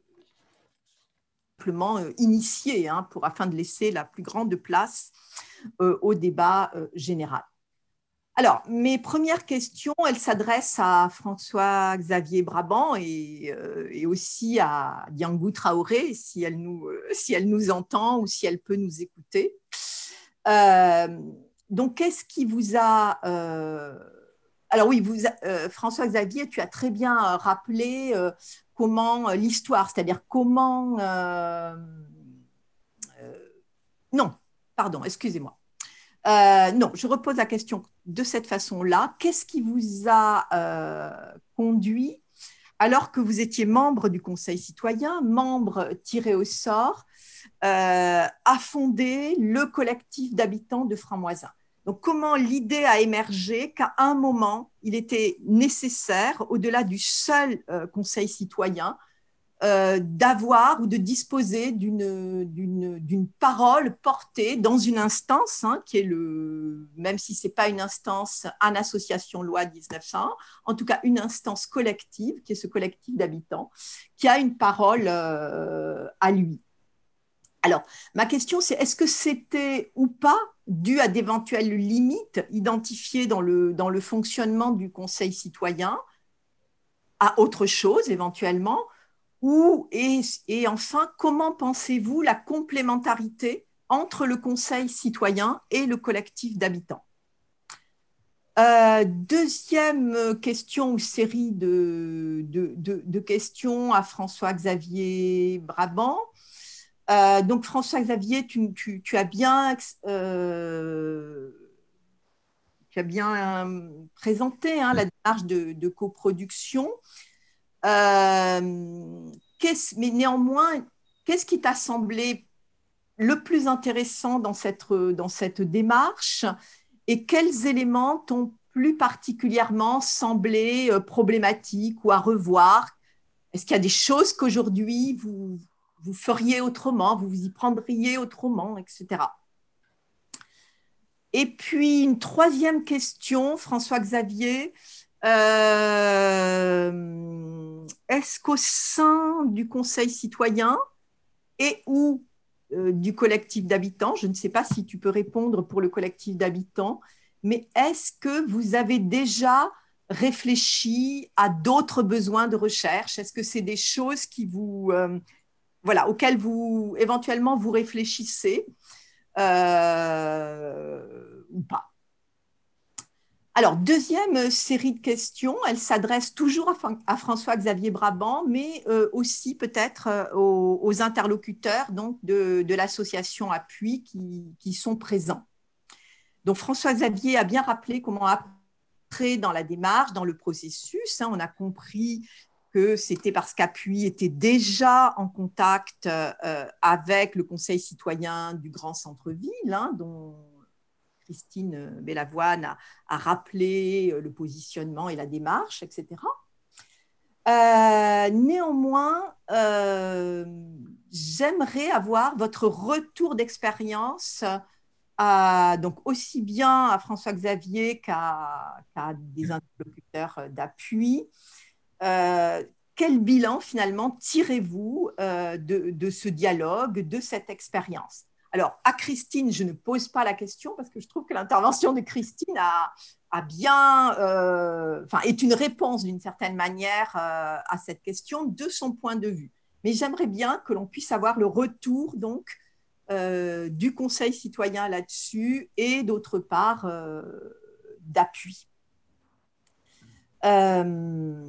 F: simplement euh, initié hein, pour, afin de laisser la plus grande place euh, au débat euh, général. Alors, mes premières questions, elles s'adressent à François-Xavier Brabant et, euh, et aussi à Diangou Traoré, si elle, nous, euh, si elle nous entend ou si elle peut nous écouter. Euh, donc, qu'est-ce qui vous a... Euh... Alors oui, vous, euh, François-Xavier, tu as très bien rappelé euh, comment euh, l'histoire, c'est-à-dire comment... Euh, euh, non, pardon, excusez-moi. Euh, non, je repose la question de cette façon-là. Qu'est-ce qui vous a euh, conduit alors que vous étiez membre du Conseil citoyen, membre tiré au sort, euh, a fondé le collectif d'habitants de Franc-Moisin. Donc, comment l'idée a émergé qu'à un moment, il était nécessaire, au-delà du seul euh, Conseil citoyen, Euh, d'avoir ou de disposer d'une, d'une, d'une parole portée dans une instance, hein, qui est le, même si ce n'est pas une instance en association loi dix-neuf cent un, en tout cas une instance collective, qui est ce collectif d'habitants, qui a une parole euh, à lui. Alors, ma question, c'est est-ce que c'était ou pas dû à d'éventuelles limites identifiées dans le, dans le fonctionnement du Conseil citoyen, à autre chose éventuellement? Ou, et, et enfin, comment pensez-vous la complémentarité entre le Conseil citoyen et le collectif d'habitants? euh, Deuxième question ou série de, de, de, de questions à François-Xavier Brabant. Euh, donc, François-Xavier, tu, tu, tu as bien, euh, tu as bien euh, présenté hein, la démarche de, de coproduction. Euh, mais néanmoins, qu'est-ce qui t'a semblé le plus intéressant dans cette, dans cette démarche et quels éléments t'ont plus particulièrement semblé problématiques ou à revoir? Est-ce qu'il y a des choses qu'aujourd'hui vous, vous feriez autrement, vous vous y prendriez autrement, et cetera. Et puis une troisième question, François-Xavier. Euh, est-ce qu'au sein du Conseil citoyen et ou euh, du collectif d'habitants, je ne sais pas si tu peux répondre pour le collectif d'habitants, mais est-ce que vous avez déjà réfléchi à d'autres besoins de recherche? Est-ce que c'est des choses qui vous, euh, voilà, auxquelles vous éventuellement vous réfléchissez euh, ou pas? Alors, deuxième série de questions, elle s'adresse toujours à François-Xavier Brabant, mais euh, aussi peut-être euh, aux, aux interlocuteurs donc, de, de l'association Appui qui, qui sont présents. Donc, François-Xavier a bien rappelé comment entrer dans la démarche, dans le processus. Hein, on a compris que c'était parce qu'Appui était déjà en contact euh, avec le Conseil citoyen du Grand Centre-Ville, hein, dont Christine Bellavoine a, a rappelé le positionnement et la démarche, et cetera. Euh, néanmoins, euh, j'aimerais avoir votre retour d'expérience, à, donc aussi bien à François-Xavier qu'à, qu'à des interlocuteurs d'appui. Euh, quel bilan finalement tirez-vous euh, de, de ce dialogue, de cette expérience? Alors, à Christine, je ne pose pas la question parce que je trouve que l'intervention de Christine a, a bien, euh, enfin, est une réponse d'une certaine manière euh, à cette question de son point de vue. Mais j'aimerais bien que l'on puisse avoir le retour donc euh, du Conseil citoyen là-dessus et d'autre part euh, d'appui. Euh,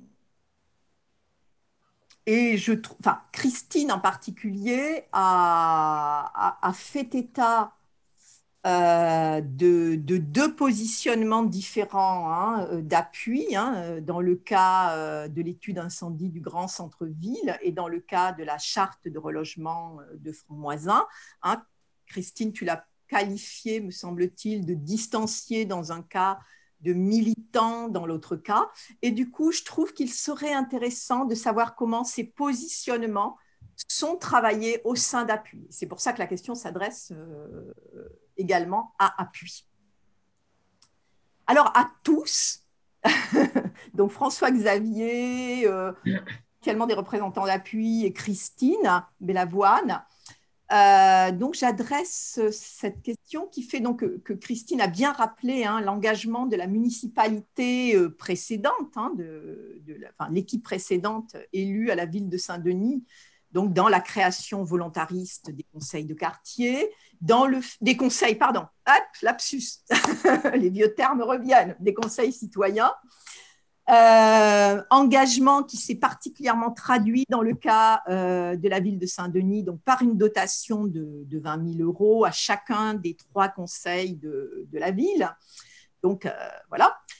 F: Et je trouve, enfin, Christine en particulier a, a, a fait état euh, de, de deux positionnements différents hein, d'appui, hein, dans le cas euh, de l'étude incendie du Grand Centre-Ville et dans le cas de la charte de relogement de Franc-Moisin. Hein. Christine, tu l'as qualifié, me semble-t-il, de distancié dans un cas, de militants dans l'autre cas. Et du coup, je trouve qu'il serait intéressant de savoir comment ces positionnements sont travaillés au sein d'Appui. C'est pour ça que la question s'adresse euh, également à Appui. Alors, à tous, donc François-Xavier, euh, également des représentants d'Appui et Christine Bellavoine, Euh, donc, j'adresse cette question qui fait donc que, que Christine a bien rappelé hein, l'engagement de la municipalité précédente, hein, de, de la, enfin, l'équipe précédente élue à la ville de Saint-Denis, donc dans la création volontariste des conseils de quartier, dans le, des conseils, pardon, hop, lapsus, les vieux termes reviennent, des conseils citoyens. Euh, engagement qui s'est particulièrement traduit dans le cas euh, de la ville de Saint-Denis, donc par une dotation de, de vingt mille euros à chacun des trois conseils de, de la ville. Donc, euh, voilà.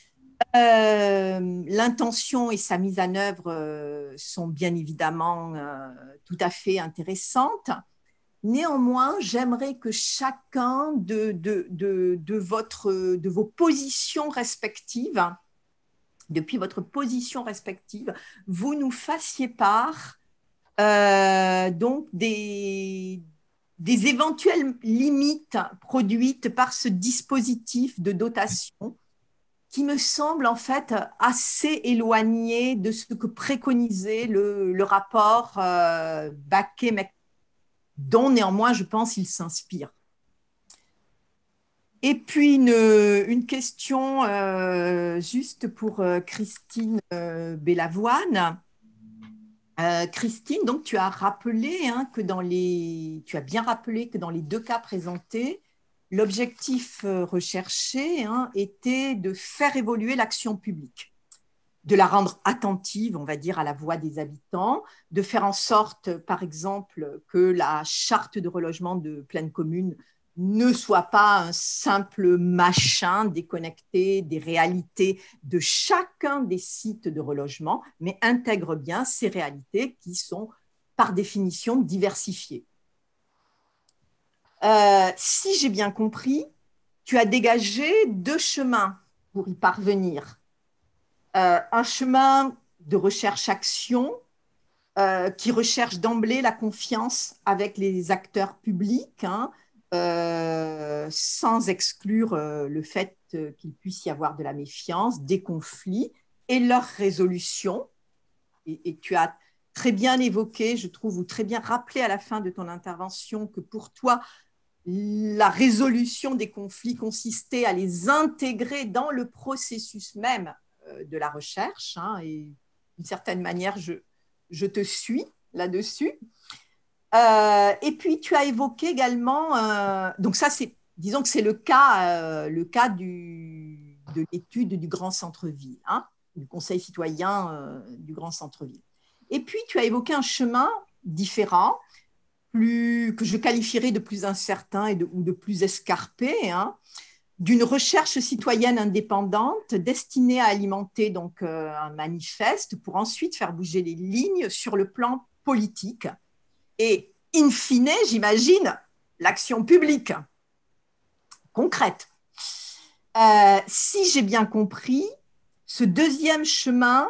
F: Euh, l'intention et sa mise en œuvre euh, sont bien évidemment euh, tout à fait intéressantes. Néanmoins, j'aimerais que chacun de, de, de, de, votre, de vos positions respectives, depuis votre position respective, vous nous fassiez part euh, donc des, des éventuelles limites produites par ce dispositif de dotation qui me semble en fait assez éloigné de ce que préconisait le, le rapport euh, Baquet, dont néanmoins je pense il s'inspire. Et puis une, une question euh, juste pour euh, Christine euh, Bellavoine. Euh, Christine, donc tu as rappelé hein, que dans les, tu as bien rappelé que dans les deux cas présentés, l'objectif recherché hein, était de faire évoluer l'action publique, de la rendre attentive, on va dire, à la voix des habitants, de faire en sorte, par exemple, que la charte de relogement de pleine commune ne soit pas un simple machin déconnecté des réalités de chacun des sites de relogement, mais intègre bien ces réalités qui sont, par définition, diversifiées. Euh, si j'ai bien compris, tu as dégagé deux chemins pour y parvenir. Euh, un chemin de recherche-action euh, qui recherche d'emblée la confiance avec les acteurs publics, hein, euh, sans exclure euh, le fait euh, qu'il puisse y avoir de la méfiance, des conflits et leur résolution. Et, et tu as très bien évoqué, je trouve, ou très bien rappelé à la fin de ton intervention que pour toi, la résolution des conflits consistait à les intégrer dans le processus même de la recherche. Hein, et d'une certaine manière, je, je te suis là-dessus. Euh, et puis, tu as évoqué également, euh, donc ça, c'est, disons que c'est le cas, euh, le cas du, de l'étude du Grand Centre-Ville, hein, du Conseil citoyen euh, du Grand Centre-Ville. Et puis, tu as évoqué un chemin différent, plus, que je qualifierais de plus incertain et de, ou de plus escarpé, hein, d'une recherche citoyenne indépendante destinée à alimenter donc, euh, un manifeste pour ensuite faire bouger les lignes sur le plan politique et, in fine, j'imagine, l'action publique concrète. Euh, si j'ai bien compris, ce deuxième chemin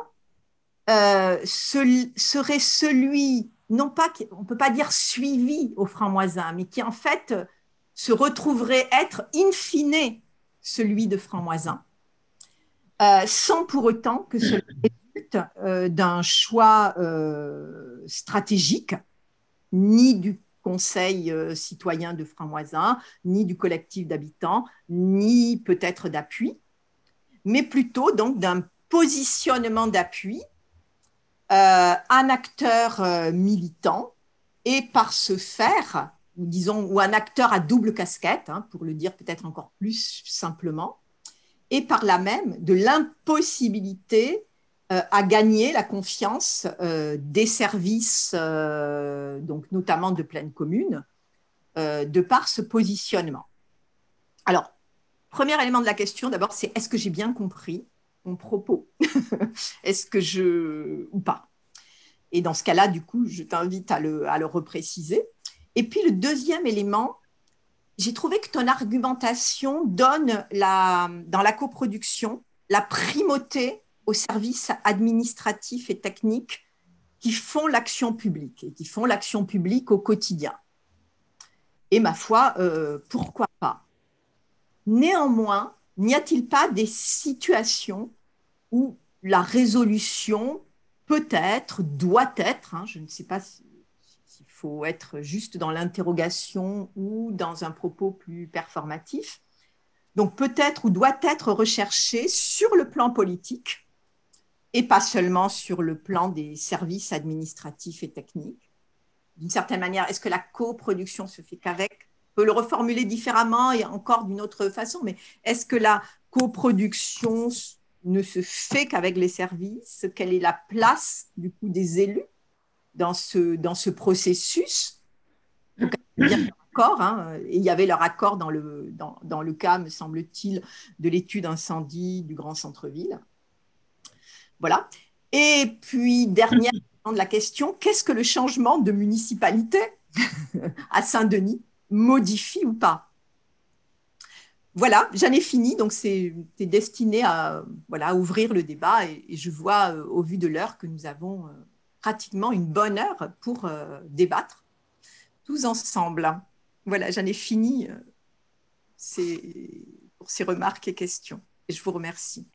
F: euh, ce, serait celui, non pas, on ne peut pas dire suivi au Franc-Moisin, mais qui en fait se retrouverait être in fine celui de Franc-Moisin, euh, sans pour autant que cela résulte euh, d'un choix euh, stratégique, ni du Conseil euh, citoyen de Franc-Moisin, ni du collectif d'habitants, ni peut-être d'appui, mais plutôt donc d'un positionnement d'appui, euh, un acteur euh, militant, et par ce faire, ou disons, ou un acteur à double casquette, hein, pour le dire peut-être encore plus simplement, et par là même de l'impossibilité euh, à gagner la confiance euh, des services, euh, donc notamment de pleine commune, euh, de par ce positionnement. Alors, premier élément de la question, d'abord, c'est est-ce que j'ai bien compris mon propos? Est-ce que je... ou pas? Et dans ce cas-là, du coup, je t'invite à le, à le repréciser. Et puis, le deuxième élément, j'ai trouvé que ton argumentation donne la, dans la coproduction la primauté aux services administratifs et techniques qui font l'action publique et qui font l'action publique au quotidien. Et ma foi, euh, pourquoi pas? Néanmoins, n'y a-t-il pas des situations où la résolution peut-être, doit être, hein, je ne sais pas si il faut être juste dans l'interrogation ou dans un propos plus performatif. Donc peut-être ou doit être recherché sur le plan politique et pas seulement sur le plan des services administratifs et techniques. D'une certaine manière, est-ce que la coproduction se fait qu'avec? On peut le reformuler différemment et encore d'une autre façon, mais est-ce que la coproduction ne se fait qu'avec les services? Quelle est la place du coup des élus dans ce, dans ce processus? Donc, bien faire accord, hein, et il y avait leur accord dans le, dans, dans le cas, me semble-t-il, de l'étude incendie du grand centre-ville. Voilà. Et puis, dernière de la question, qu'est-ce que le changement de municipalité à Saint-Denis modifie ou pas? Voilà, j'en ai fini, donc c'est destiné à, voilà, à ouvrir le débat et, et je vois euh, au vu de l'heure que nous avons euh, pratiquement une bonne heure pour euh, débattre tous ensemble. Voilà, j'en ai fini euh, ces, pour ces remarques et questions et je vous remercie.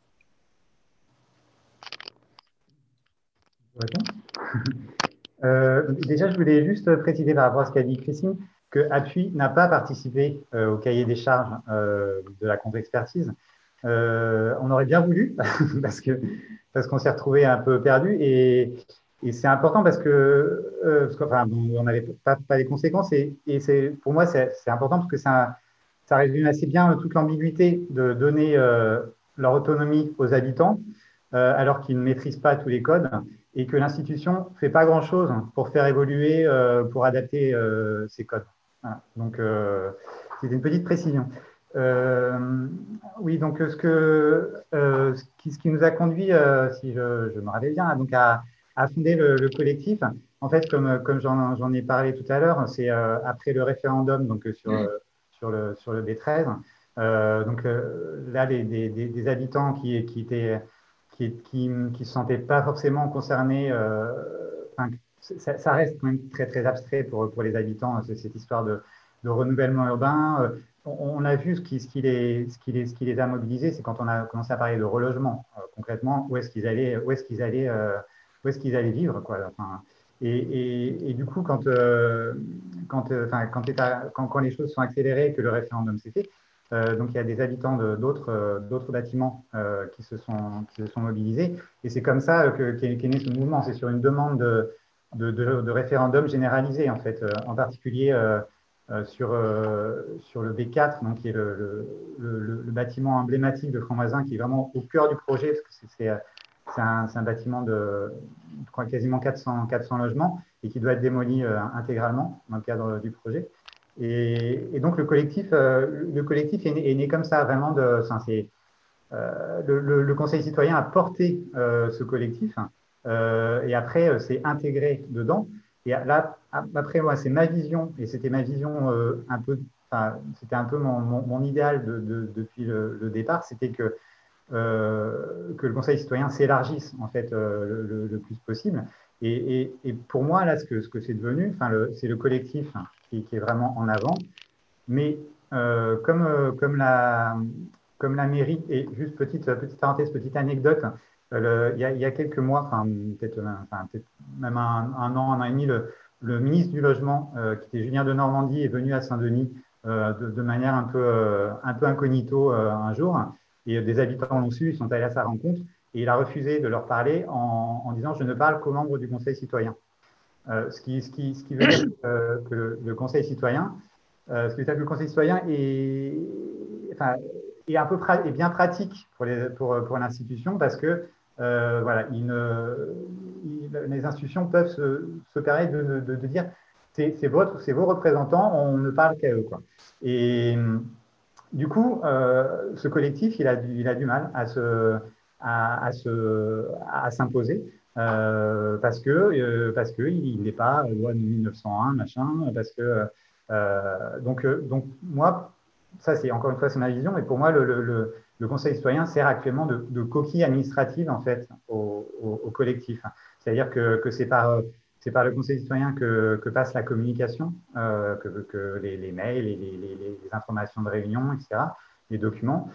C: Euh, déjà, je voulais juste préciser par rapport à ce qu'a dit Christine que Appui n'a pas participé euh, au cahier des charges euh, de la contre-expertise. Euh, on aurait bien voulu parce que parce qu'on s'est retrouvé un peu perdu et, et c'est important parce que euh, parce qu'enfin, bon, on n'avait pas, pas les conséquences et, et c'est pour moi c'est important parce que ça ça résume assez bien toute l'ambiguïté de donner euh, leur autonomie aux habitants euh, alors qu'ils ne maîtrisent pas tous les codes et que l'institution ne fait pas grand-chose pour faire évoluer, euh, pour adapter euh, ces codes. Voilà. Donc, euh, c'est une petite précision. Euh, oui, donc ce, que, euh, ce, qui, ce qui nous a conduit, euh, si je, je me rappelle bien, donc à, à fonder le, le collectif, en fait, comme, comme j'en ai parlé tout à l'heure, c'est euh, après le référendum donc, sur, mmh. sur, le, sur le B treize. Euh, donc euh, là, les, des, des, habitants qui, qui étaient qui qui qui se sentaient pas forcément concernés. Euh, enfin, ça, ça reste quand même très très abstrait pour pour les habitants cette histoire de, de renouvellement urbain. On, on a vu ce qui ce qui les ce qui les ce qui les a mobilisés, c'est quand on a commencé à parler de relogement euh, concrètement, où est-ce qu'ils allaient où est-ce qu'ils allaient euh, où est-ce qu'ils allaient vivre quoi. Enfin, et, et, et, du coup, quand, euh, quand, euh, quand, quand, quand les choses sont accélérées et que le référendum s'est fait, Euh, donc, il y a des habitants d'autres euh, bâtiments euh, qui, se sont, qui se sont mobilisés. Et c'est comme ça qu'est qu qu né ce mouvement. C'est sur une demande de, de, de, de référendum généralisé, en fait, euh, en particulier euh, euh, sur, euh, sur le B quatre, donc, qui est le, le, le, le bâtiment emblématique de Franc-Masin, qui est vraiment au cœur du projet, parce que c'est un, un bâtiment de je crois, quasiment quatre cents, quatre cents logements et qui doit être démoli euh, intégralement dans le cadre du projet. Et, et, donc le collectif, euh, le collectif est, né, est né comme ça, vraiment. De, enfin, euh, le, le, le Conseil citoyen a porté euh, ce collectif euh, et après euh, s'est intégré dedans. Et là, après moi, c'est ma vision et c'était ma vision euh, un peu, enfin, c'était un peu mon, mon, mon idéal de, de, depuis le, le départ, c'était que euh, que le Conseil citoyen s'élargisse en fait euh, le, le, plus possible. Et, et, et, pour moi, là, ce que ce que c'est devenu, enfin, c'est le collectif qui, qui est vraiment en avant. Mais euh, comme, euh, comme, la, comme la mairie, et juste petite, petite parenthèse, petite anecdote, euh, le, il, y a, il y a quelques mois, enfin peut-être enfin, peut même un, un an, un an et demi, le, le ministre du Logement, euh, qui était Julien de Normandie, est venu à Saint-Denis euh, de, de manière un peu, euh, un peu incognito euh, un jour. Et des habitants l'ont su, ils sont allés à sa rencontre, et il a refusé de leur parler en, en disant « je ne parle qu'aux membres du Conseil citoyen euh, ». Ce qui, ce, qui, ce qui veut dire euh, que le, le Conseil citoyen, euh, ce qui veut dire que le Conseil citoyen est, enfin, est, un peu est bien pratique pour, les, pour, pour l'institution parce que euh, voilà, il ne, il, les institutions peuvent se, se permettre de, de, de dire c'est vos représentants, on ne parle qu'à eux, quoi. Et du coup, euh, ce collectif, il a, du, il a du mal à se, à, à se, à s'imposer euh, parce que euh, parce que il n'est pas loi de mille neuf cent un, machin, parce que euh, donc euh, donc moi, ça c'est encore une fois c'est ma vision, mais pour moi le, le, le Conseil citoyen sert actuellement de, de coquille administrative en fait au, au, au collectif. C'est-à-dire que, que c'est par c'est par le Conseil citoyen que, que passe la communication, euh, que, que les, les mails, les, les, les, les, informations de réunion, et cetera, les documents.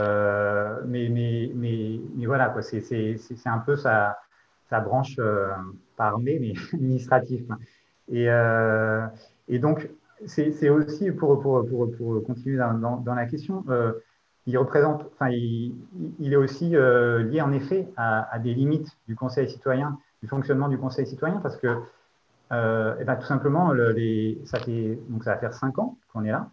C: Euh, mais, mais, mais, mais voilà, c'est un peu sa, sa branche euh, pas armée, mais administrative. Et, euh, et donc, c'est aussi, pour, pour, pour, pour continuer dans, dans, dans la question, euh, il représente, enfin, il, il est aussi euh, lié en effet à, à des limites du Conseil citoyen, du fonctionnement du Conseil citoyen, parce que euh, et ben, tout simplement, le, les, ça, fait, donc ça va faire cinq ans qu'on est là.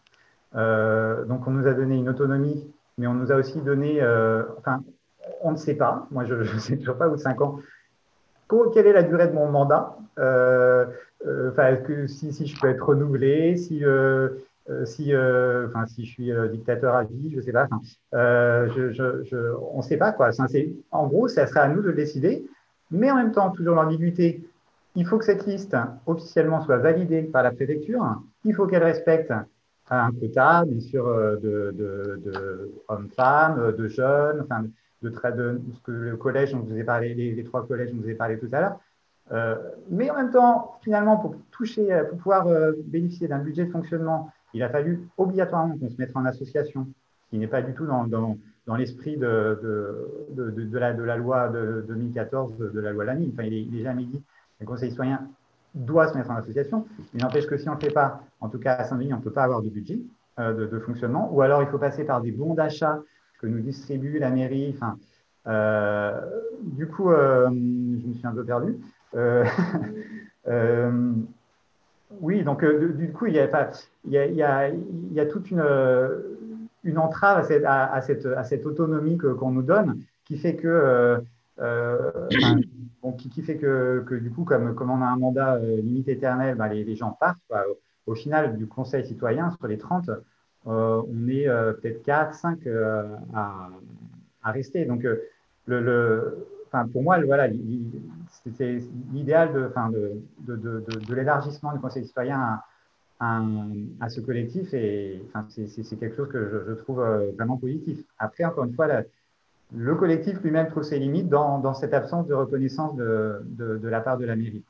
C: Euh, donc on nous a donné une autonomie, mais on nous a aussi donné, euh, enfin, on ne sait pas, moi je ne sais toujours pas, au bout de cinq ans, quelle est la durée de mon mandat. Euh, euh, enfin, que si, si je peux être renouvelé, si, euh, euh, si, euh, enfin, si je suis euh, dictateur à vie, je ne sais pas. Enfin, euh, je, je, je, on ne sait pas quoi. Enfin, en gros, ça serait à nous de le décider, mais en même temps, toujours l'ambiguïté. Il faut que cette liste officiellement soit validée par la préfecture. Il faut qu'elle respecte un quota, bien sûr, euh, de, de, de hommes-femmes, de jeunes, enfin, de, de, de ce que le collège, dont je vous ai parlé, les, les trois collèges dont je vous ai parlé tout à l'heure. Euh, mais en même temps, finalement, pour toucher, pour pouvoir euh, bénéficier d'un budget de fonctionnement, il a fallu obligatoirement qu'on se mette en association, ce qui n'est pas du tout dans, dans, dans l'esprit de, de, de, de, la, de la loi de deux mille quatorze, de, de la loi Lamy. Enfin, il est, il est jamais dit que le Conseil citoyen doit se mettre en association. Il n'empêche que si on ne le fait pas, en tout cas à Saint-Denis, on ne peut pas avoir de budget euh, de, de fonctionnement, ou alors il faut passer par des bons d'achat que nous distribue la mairie. Enfin, euh, du coup, euh, je me suis un peu perdu. Euh, euh, oui, donc euh, du coup, il y a, pas, il y a, il y a, il y a toute une, une entrave à cette, à, à cette, à cette autonomie que, qu'on nous donne, qui fait que, euh, euh, enfin, bon, qui, qui, fait que, que du coup, comme, comme on a un mandat euh, limite éternel, ben, les, les gens partent. Quoi. Au, au final, du Conseil citoyen, sur les trente, euh, on est euh, peut-être quatre, cinq euh, à, à rester. Donc, euh, le, le, enfin, pour moi, voilà, c'est l'idéal de, enfin, de, de, de, de, de l'élargissement du Conseil citoyen à, à, à ce collectif. Et enfin, c'est quelque chose que je, je trouve vraiment positif. Après, encore une fois, la, le collectif lui-même trouve ses limites dans, dans cette absence de reconnaissance de, de, de la part de la mairie.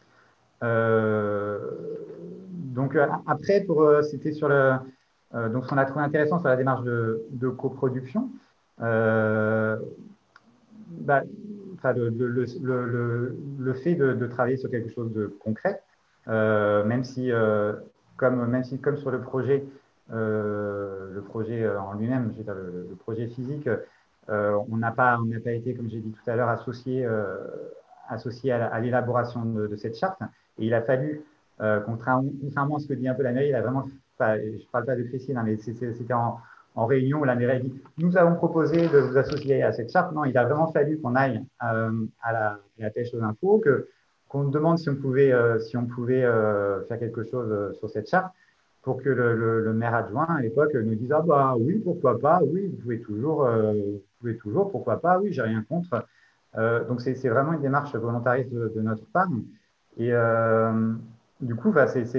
C: Euh, donc, après, c'était sur le. Euh, donc, ce qu'on a trouvé intéressant sur la démarche de, de coproduction, euh, bah, enfin, le, le, le, le, le fait de, de travailler sur quelque chose de concret, euh, même, si, euh, comme, même si, comme sur le projet, euh, le projet en lui-même, le, le projet physique, euh, on n'a pas, on n'a pas été, comme j'ai dit tout à l'heure, associé, euh, associé à, à l'élaboration de, de cette charte. Et il a fallu, euh, contrairement, contrairement à ce que dit un peu la mairie, il a vraiment, enfin, je ne parle pas de Christine, hein, mais c'était en, en réunion où la mairie a dit « Nous avons proposé de vous associer à cette charte ». Non, il a vraiment fallu qu'on aille euh, à, la, à la pêche aux infos, qu'on nous demande si on pouvait, euh, si on pouvait euh, faire quelque chose euh, sur cette charte, pour que le, le, le maire adjoint à l'époque nous dise « Ah bah oui, pourquoi pas, oui, vous pouvez toujours, euh, vous pouvez toujours, pourquoi pas, oui, j'ai rien contre euh, ». Donc c'est vraiment une démarche volontariste de, de notre part. Et euh, du coup, bah, c'est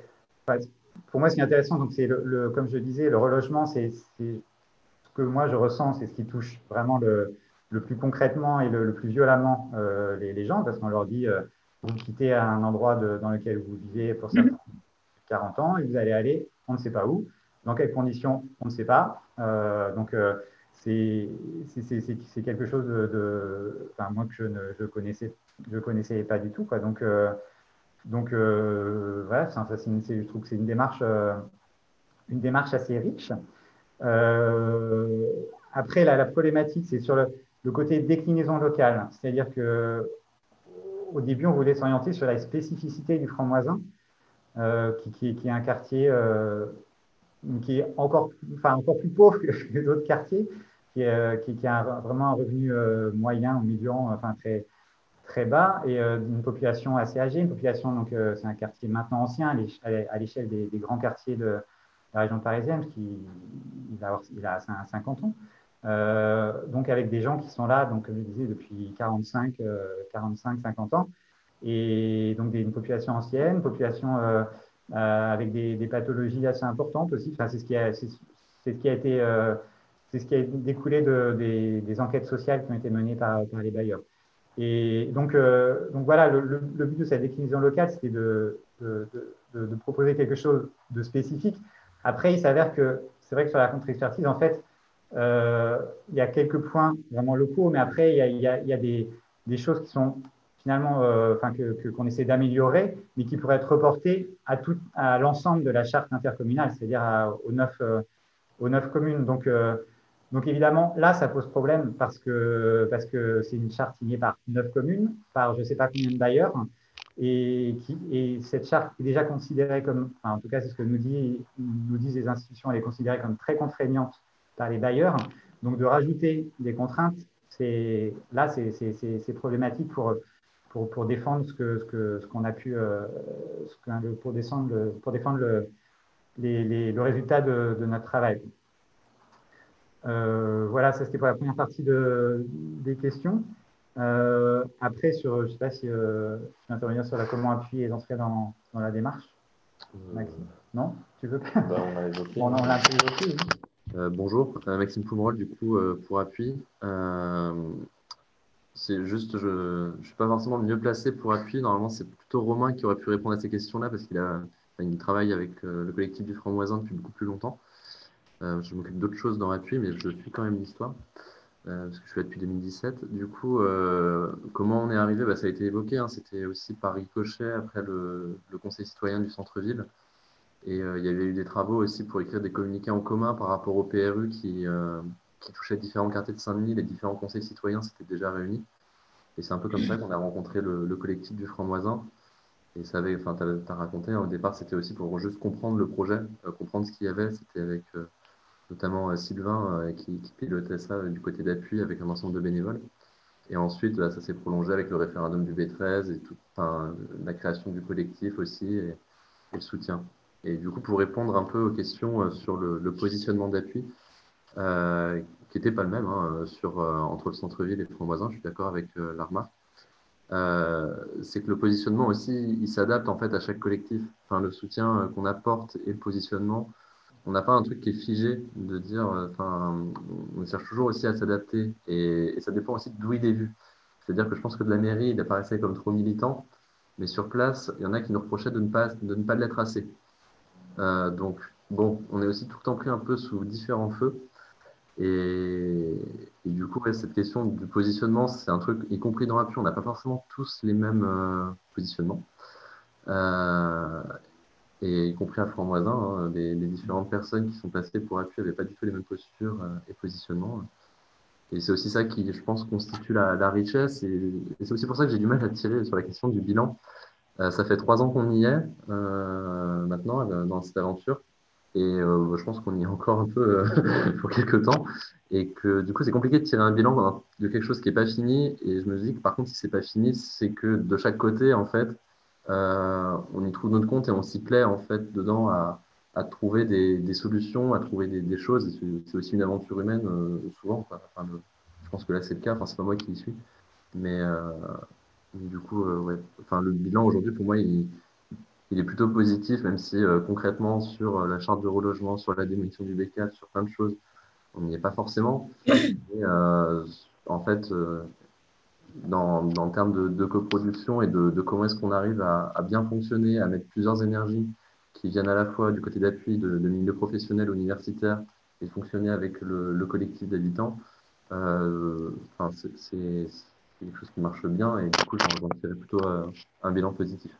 C: pour moi, ce qui est intéressant, c'est le, le, comme je disais, le relogement, c'est ce que moi je ressens, c'est ce qui touche vraiment le, le plus concrètement et le, le plus violemment euh, les, les, gens, parce qu'on leur dit euh, vous quittez un endroit de, dans lequel vous vivez pour certains quarante ans et vous allez aller, on ne sait pas où, dans quelles conditions, on ne sait pas. Euh, donc euh, c'est quelque chose de, de enfin, moi que je ne je connaissais, je connaissais pas du tout, quoi. Donc euh, Donc, euh, voilà, ça, une, je trouve que c'est une démarche, euh, une démarche assez riche. Euh, après, la, la problématique, c'est sur le, le côté déclinaison locale. C'est-à-dire qu'au début, on voulait s'orienter sur la spécificité du Franc-Moisin, euh, qui, qui, qui, est un quartier euh, qui est encore, enfin, encore plus pauvre que d'autres quartiers, qui, est, qui, qui a un, vraiment un revenu euh, moyen ou médian, enfin très, très bas, et euh, une population assez âgée, une population, donc euh, c'est un quartier maintenant ancien à l'échelle des, des grands quartiers de la région parisienne, qui il a, il a cinquante ans, euh, donc avec des gens qui sont là, donc comme je disais, depuis quarante-cinq, cinquante ans, et donc des, une population ancienne, une population euh, euh, avec des, des pathologies assez importantes aussi. Enfin, c'est ce qui a, c'est ce qui a été, euh, c'est ce qui a découlé de, des, des enquêtes sociales qui ont été menées par, par les bailleurs. Et donc, euh, donc voilà, le, le, le but de cette déclinaison locale, c'était de, de, de, de proposer quelque chose de spécifique. Après, il s'avère que c'est vrai que sur la contre-expertise, en fait, euh, il y a quelques points vraiment locaux, mais après, il y a, il y a, il y a des, des choses qui sont finalement, euh, enfin, que, que, qu'on essaie d'améliorer, mais qui pourraient être reportées à, tout, à l'ensemble de la charte intercommunale, c'est-à-dire aux neuf, euh, aux neuf communes. Donc, euh, donc évidemment, là, ça pose problème parce que parce que c'est une charte signée par neuf communes, par je ne sais pas combien d'ailleurs, et, qui, et cette charte est déjà considérée comme, enfin, en tout cas, c'est ce que nous, dit, nous disent les institutions, elle est considérée comme très contraignante par les bailleurs. Donc de rajouter des contraintes, là, c'est problématique pour, pour, pour défendre ce que, ce que, ce qu'on a pu, euh, ce que, pour défendre, le, pour défendre le, les, les, le résultat de, de notre travail. Euh, voilà, ça c'était pour la première partie de, des questions. Euh, après, sur, je ne sais pas si euh, je vais intervenir sur la comment appuyer et entrer dans, dans la démarche.
D: Euh,
C: Maxime, non, tu veux
D: bah, on a évoqué.
C: Bon, on l'a un peu évoqué. Oui.
D: Euh, bonjour, euh, Maxime Poumerol, du coup, euh, pour appui. Euh, c'est juste, je ne suis pas forcément le mieux placé pour appui. Normalement, c'est plutôt Romain qui aurait pu répondre à ces questions-là parce qu'il a, enfin, il travaille avec euh, le collectif du Franc-Moisin depuis beaucoup plus longtemps. Euh, je m'occupe d'autres choses dans appui, mais je suis quand même l'histoire. Euh, parce que je suis là depuis deux mille dix-sept. Du coup, euh, comment on est arrivé bah, ça a été évoqué, hein, c'était aussi par ricochet après le, le conseil citoyen du centre-ville. Et euh, il y avait eu des travaux aussi pour écrire des communiqués en commun par rapport au P R U qui, euh, qui touchait différents quartiers de Saint-Denis. Les différents conseils citoyens s'étaient déjà réunis. Et c'est un peu comme ça qu'on a rencontré le, le collectif du Franc-Moisin. Et ça avait, enfin, tu as, as raconté, hein, au départ, c'était aussi pour juste comprendre le projet, euh, comprendre ce qu'il y avait. C'était avec euh, notamment euh, Sylvain euh, qui, qui pilotait ça euh, du côté d'appui avec un ensemble de bénévoles. Et ensuite, là, ça s'est prolongé avec le référendum du B treize et tout, enfin, la création du collectif aussi et, et le soutien. Et du coup, pour répondre un peu aux questions euh, sur le, le positionnement d'appui, euh, qui n'était pas le même hein, sur, euh, entre le centre-ville et le Franc-Moisin, je suis d'accord avec euh, la remarque, euh, c'est que le positionnement aussi, il s'adapte en fait à chaque collectif. Enfin, le soutien euh, qu'on apporte et le positionnement, on n'a pas un truc qui est figé de dire, enfin, on cherche toujours aussi à s'adapter et, et ça dépend aussi d'où il est vu. C'est-à-dire que je pense que de la mairie, il apparaissait comme trop militant, mais sur place, il y en a qui nous reprochaient de ne pas, de ne pas l'être assez. Euh, donc, bon, on est aussi tout le temps pris un peu sous différents feux. Et, et du coup, ouais, cette question du positionnement, c'est un truc, y compris dans l'appui, on n'a pas forcément tous les mêmes euh, positionnements. Euh, et y compris à Franc-Moisin, hein, les, les différentes personnes qui sont passées pour appui n'avaient pas du tout les mêmes postures euh, et positionnements. Et c'est aussi ça qui, je pense, constitue la, la richesse. Et, et c'est aussi pour ça que j'ai du mal à tirer sur la question du bilan. Euh, ça fait trois ans qu'on y est euh, maintenant dans cette aventure. Et euh, je pense qu'on y est encore un peu euh, pour quelques temps. Et que du coup, c'est compliqué de tirer un bilan de quelque chose qui n'est pas fini. Et je me dis que par contre, si ce n'est pas fini, c'est que de chaque côté, en fait, euh, on y trouve notre compte et on s'y plaît en fait dedans à, à trouver des, des solutions, à trouver des, des choses. C'est aussi une aventure humaine euh, souvent. Enfin, le, je pense que là, c'est le cas. Enfin, c'est pas moi qui y suis. Mais euh, du coup, euh, ouais. Enfin, le bilan aujourd'hui, pour moi, il il est plutôt positif, même si euh, concrètement sur euh, la charte de relogement, sur la démolition du B quatre, sur plein de choses, on n'y est pas forcément. Et, euh, en fait, euh, dans, dans le terme de, de coproduction et de, de comment est-ce qu'on arrive à, à bien fonctionner, à mettre plusieurs énergies qui viennent à la fois du côté d'appui de, de milieu professionnel, universitaire, et fonctionner avec le, le collectif d'habitants, euh, enfin, c'est quelque chose qui marche bien et du coup, j'en tirerais plutôt euh, un bilan positif.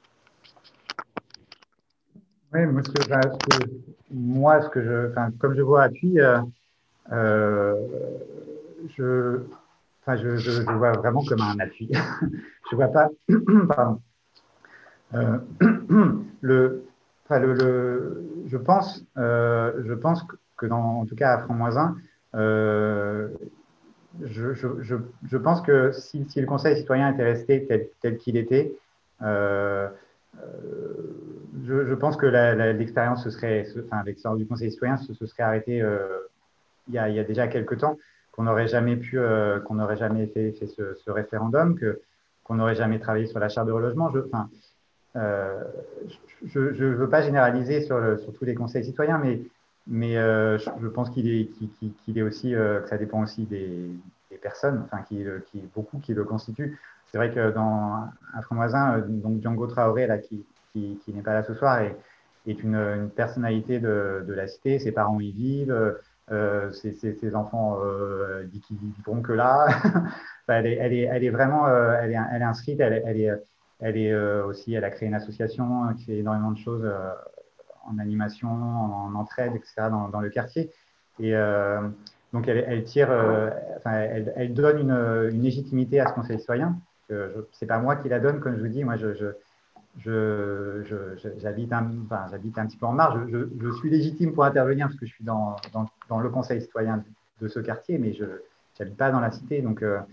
C: Oui, moi, ce que, enfin, ce que, moi, ce que je, enfin, comme je vois appui, euh, euh, je, enfin, je, je, je vois vraiment comme un appui. Je vois pas, pardon, euh, le, enfin, le, le, je pense, euh, je pense que dans, en tout cas à Franc-Moisin, euh, je, je, je, je pense que si, si le Conseil citoyen était resté tel, tel qu'il était, euh, je, je pense que l'expérience se serait, enfin, l'expérience du Conseil citoyen se, se serait arrêtée euh, il, y a, il y a déjà quelques temps, qu'on n'aurait jamais pu, euh, qu'on n'aurait jamais fait, fait ce, ce référendum, que qu'on n'aurait jamais travaillé sur la charte de relogement. Je, enfin, euh, je ne veux pas généraliser sur, le, sur tous les conseils citoyens, mais, mais euh, je, je pense qu'il est, qu'il, qu'il est aussi, euh, que ça dépend aussi des, des personnes, enfin, qui, qui, beaucoup qui le constituent. C'est vrai que dans un Franc-Moisin, euh, donc Django Traoré, là, qui, qui, qui n'est pas là ce soir, est, est une, une personnalité de, de la cité. Ses parents y vivent, euh, ses, ses, ses enfants euh, disent qu'ils ne vivront que là. elle, est, elle, est, elle est vraiment euh, elle est, elle est inscrite, elle, elle est Elle est euh, aussi, elle a créé une association qui fait énormément de choses euh, en animation, en, en entraide, et cetera dans, dans le quartier. Et euh, donc elle, elle tire, euh, enfin, elle, elle donne une, une légitimité à ce conseil citoyen. Ce n'est pas moi qui la donne, comme je vous dis. Moi, je, je, je, je, j'habite un, enfin, j'habite un petit peu en marge. Je, je, suis légitime pour intervenir parce que je suis dans, dans, dans le conseil citoyen de ce quartier, mais je n'habite pas dans la cité. Donc, euh,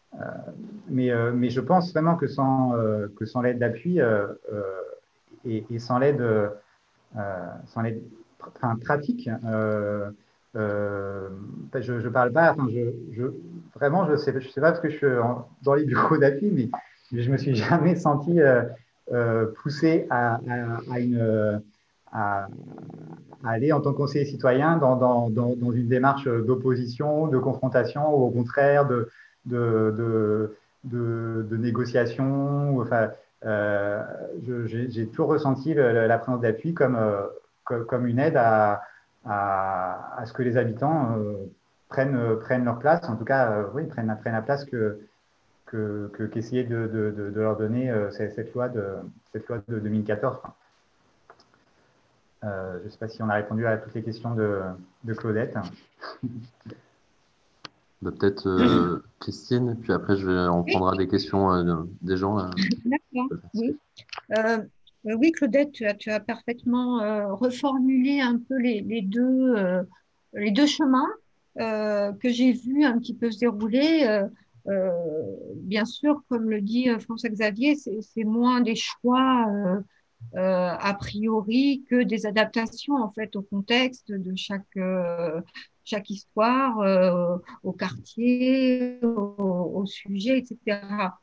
C: mais, euh, mais je pense vraiment que sans, euh, que sans l'aide d'appui euh, euh, et, et sans l'aide euh, sans l'aide enfin, pratique, euh, euh, je ne parle pas, enfin, je, je, vraiment, je ne sais, je sais pas parce que je suis en, dans les bureaux d'appui, mais, mais je ne me suis jamais senti euh, euh, poussé à, à, à, une, à, à aller en tant que conseiller citoyen dans, dans, dans, dans une démarche d'opposition, de confrontation, ou au contraire de, de, de, de, de négociation. Enfin, euh, j'ai toujours ressenti le, la présence d'appui comme, euh, comme, comme une aide à, à, à ce que les habitants euh, prennent, prennent leur place, en tout cas, euh, oui, prennent, prennent la place que que, que, qu'essayer de, de, de, de leur donner euh, cette, cette loi de, cette loi de deux mille quatorze. Euh, je ne sais pas si on a répondu à toutes les questions de, de Claudette.
D: Bah, peut-être euh, Christine, puis après je vais, on
E: Oui.
D: prendra des questions euh, des gens. Là.
E: D'accord, oui. Euh, oui, Claudette, tu as, tu as parfaitement euh, reformulé un peu les, les, deux, euh, les deux chemins euh, que j'ai vus un petit peu se dérouler. Euh, euh, bien sûr, comme le dit euh, François-Xavier, c'est moins des choix euh, euh, a priori que des adaptations en fait au contexte de chaque, euh, chaque histoire, euh, au quartier, au, au sujet, et cetera.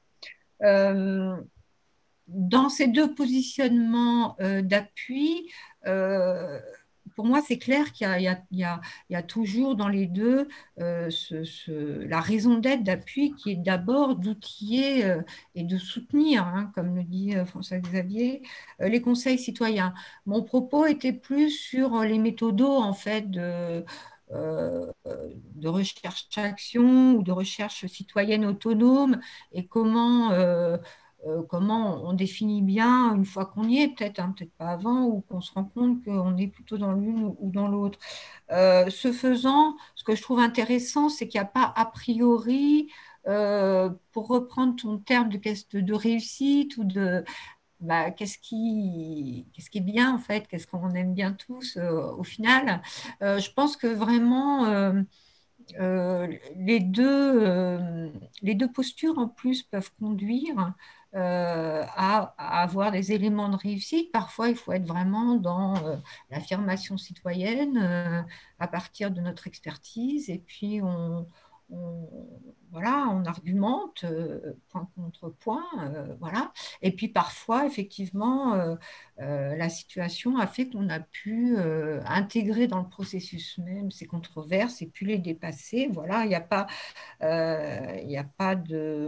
E: Euh, dans ces deux positionnements euh, d'appui, euh, pour moi, c'est clair qu'il y, y, y, y a toujours dans les deux euh, ce, ce, la raison d'être d'appui qui est d'abord d'outiller euh, et de soutenir, hein, comme le dit euh, François-Xavier, euh, les conseils citoyens. Mon propos était plus sur les méthodos, en fait, de, euh, de recherche-action ou de recherche citoyenne autonome et comment... Euh, Euh, comment on définit bien une fois qu'on y est, peut-être, hein, peut-être pas avant, ou qu'on se rend compte qu'on est plutôt dans l'une ou dans l'autre. Euh, ce faisant, ce que je trouve intéressant, c'est qu'il n'y a pas a priori, euh, pour reprendre ton terme de, de réussite ou de bah, qu'est-ce qui, qu'est-ce qui est bien en fait, qu'est-ce qu'on aime bien tous euh, au final. Euh, je pense que vraiment... Euh, euh, les, deux, euh, les deux postures en plus peuvent conduire euh, à, à avoir des éléments de réussite. Parfois, il faut être vraiment dans euh, l'affirmation citoyenne euh, à partir de notre expertise et puis on, on, voilà, on argumente euh, point contre point, euh, voilà. Et puis parfois, effectivement, euh, euh, la situation a fait qu'on a pu euh, intégrer dans le processus même ces controverses et puis les dépasser. Voilà, il n'y a pas, euh, il n'y a pas de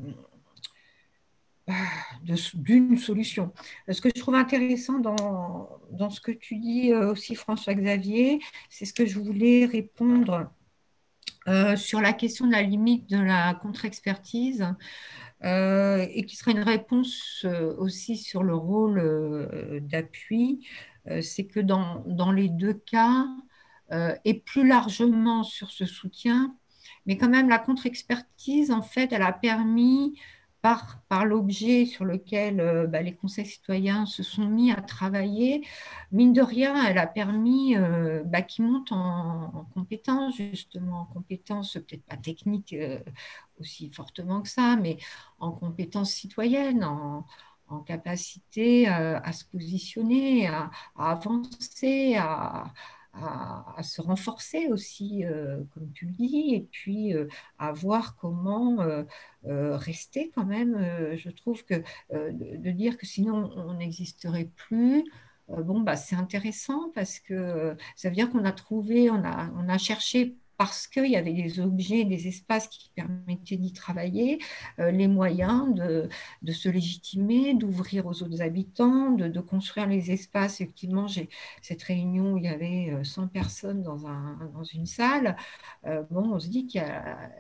E: d'une solution. Ce que je trouve intéressant dans, dans ce que tu dis aussi, François-Xavier, c'est ce que je voulais répondre euh, sur la question de la limite de la contre-expertise euh, et qui sera une réponse euh, aussi sur le rôle euh, d'appui. Euh, c'est que dans, dans les deux cas, euh, et plus largement sur ce soutien, mais quand même la contre-expertise, en fait, elle a permis par, par l'objet sur lequel euh, bah, les conseils citoyens se sont mis à travailler, mine de rien, elle a permis euh, bah, qu'ils montent en, en compétences, justement, en compétences peut-être pas techniques euh, aussi fortement que ça, mais en compétences citoyennes, en, en capacité euh, à se positionner, à, à avancer, à, à, à, se renforcer aussi, euh, comme tu le dis, et puis euh, à voir comment euh, euh, rester quand même. Euh, je trouve que euh, de, de, dire que sinon on n'existerait plus, euh, bon, bah, c'est intéressant parce que ça veut dire qu'on a trouvé, on a, on a cherché parce qu'il y avait des objets, des espaces qui permettaient d'y travailler, euh, les moyens de, de se légitimer, d'ouvrir aux autres habitants, de, de construire les espaces. Effectivement, j'ai cette réunion où il y avait cent personnes dans, un, dans une salle. Euh, bon, on se dit qu'il y a...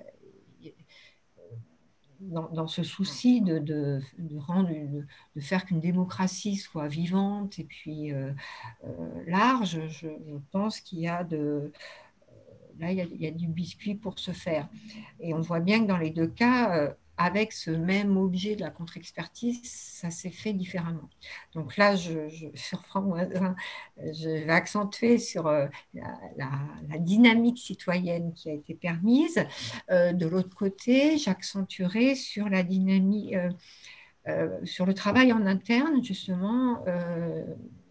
E: Dans, dans, ce souci de, de, de, rendre une, de faire qu'une démocratie soit vivante et puis euh, euh, large, je, je pense qu'il y a de... Là, il y, a, il y a du biscuit pour se faire. Et on voit bien que dans les deux cas, euh, avec ce même objet de la contre-expertise, ça s'est fait différemment. Donc là, je, je, sur Franck Voisin, je vais accentuer sur euh, la, la, la dynamique citoyenne qui a été permise. Euh, de l'autre côté, j'accentuerai sur la dynamique, euh, euh, sur le travail en interne, justement, euh,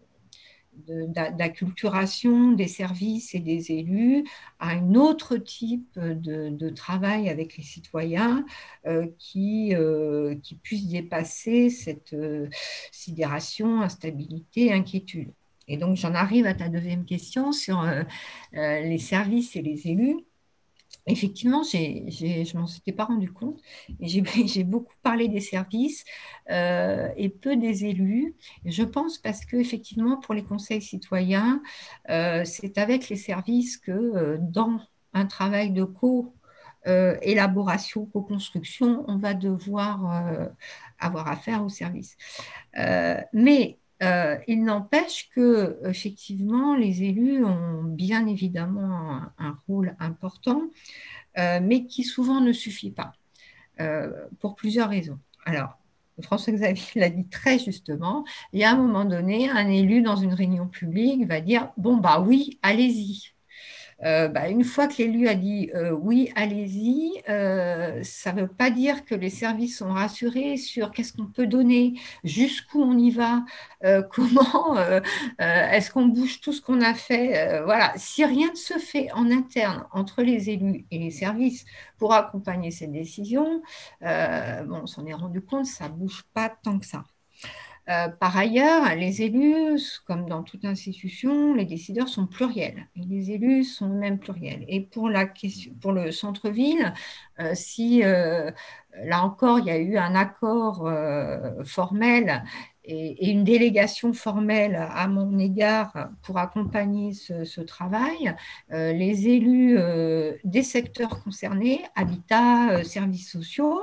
E: d'acculturation des services et des élus à un autre type de, de travail avec les citoyens euh, qui, euh, qui puisse dépasser cette euh, sidération, instabilité, inquiétude. Et donc, j'en arrive à ta deuxième question sur euh, euh, les services et les élus. Effectivement, j'ai, j'ai, je ne m'en étais pas rendu compte, et j'ai, j'ai beaucoup parlé des services euh, et peu des élus. Je pense parce qu'effectivement, pour les conseils citoyens, euh, c'est avec les services que euh, dans un travail de co-élaboration, co-construction, on va devoir euh, avoir affaire aux services. Euh, mais euh, il n'empêche que, effectivement, les élus ont bien évidemment un, un rôle important, euh, mais qui souvent ne suffit pas, euh, pour plusieurs raisons. Alors, François-Xavier l'a dit très justement, il y a un moment donné, un élu dans une réunion publique va dire « bon, bah oui, allez-y ». Euh, bah, une fois que l'élu a dit euh, oui, allez-y, euh, ça ne veut pas dire que les services sont rassurés sur qu'est-ce qu'on peut donner, jusqu'où on y va, euh, comment, euh, euh, est-ce qu'on bouge tout ce qu'on a fait. Euh, voilà. Si rien ne se fait en interne entre les élus et les services pour accompagner cette décision, euh, bon, on s'en est rendu compte, ça ne bouge pas tant que ça. Euh, par ailleurs, les élus, comme dans toute institution, les décideurs sont pluriels et les élus sont même pluriels. Et pour, la question, pour le centre-ville, euh, si euh, là encore il y a eu un accord euh, formel et, et une délégation formelle à mon égard pour accompagner ce, ce travail, euh, les élus euh, des secteurs concernés, habitat, euh, services sociaux,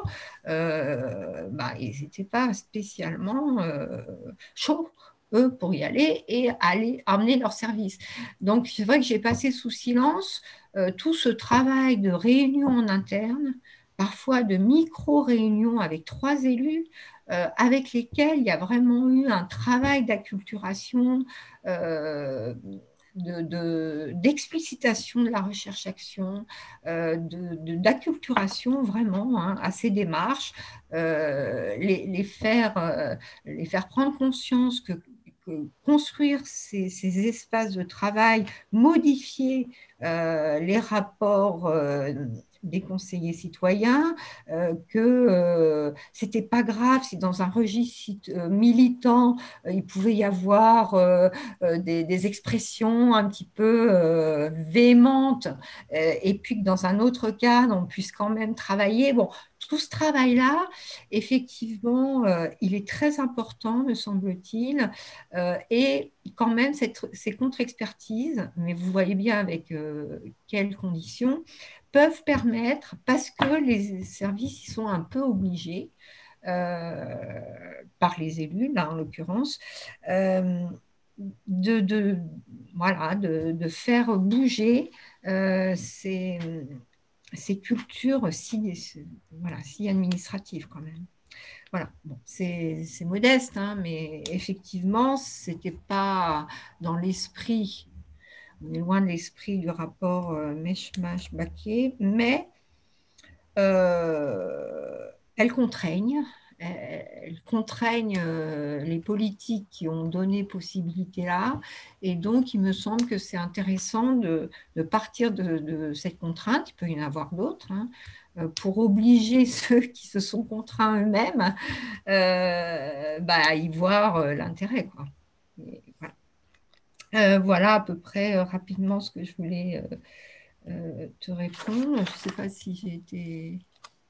E: euh, bah, ils n'étaient pas spécialement euh, chauds, eux, pour y aller et aller amener leur service. Donc, c'est vrai que j'ai passé sous silence euh, tout ce travail de réunion en interne, parfois de micro-réunions avec trois élus, euh, avec lesquels il y a vraiment eu un travail d'acculturation, euh, de, de, d'explicitation de la recherche-action, euh, de, de, d'acculturation vraiment hein, à ces démarches, euh, les, les, faire, euh, les faire prendre conscience que, que construire ces, ces espaces de travail, modifier euh, les rapports euh, des conseillers citoyens, euh, que euh, c'était pas grave si dans un registre euh, militant, euh, il pouvait y avoir euh, euh, des, des expressions un petit peu euh, véhémentes, euh, et puis que dans un autre cadre, on puisse quand même travailler. Bon, tout ce travail-là, effectivement, euh, il est très important, me semble-t-il, euh, et quand même, cette, ces contre-expertises, mais vous voyez bien avec euh, quelles conditions, peuvent permettre, parce que les services y sont un peu obligés, euh, par les élus, là en l'occurrence, euh, de, de, voilà, de, de faire bouger euh, ces, ces cultures si, voilà, si administratives quand même. Voilà, bon, c'est, c'est modeste, hein, mais effectivement, ce n'était pas dans l'esprit, on est loin de l'esprit du rapport euh, Meshmash-Baquet, mais euh, elles contraignent, elles contraignent euh, les politiques qui ont donné possibilité là, et donc il me semble que c'est intéressant de, de partir de, de cette contrainte, il peut y en avoir d'autres, hein, pour obliger ceux qui se sont contraints eux-mêmes euh, bah, à y voir euh, l'intérêt, quoi. Et voilà. Euh, voilà à peu près euh, rapidement ce que je voulais euh, euh, te répondre. Je ne sais pas si j'ai été...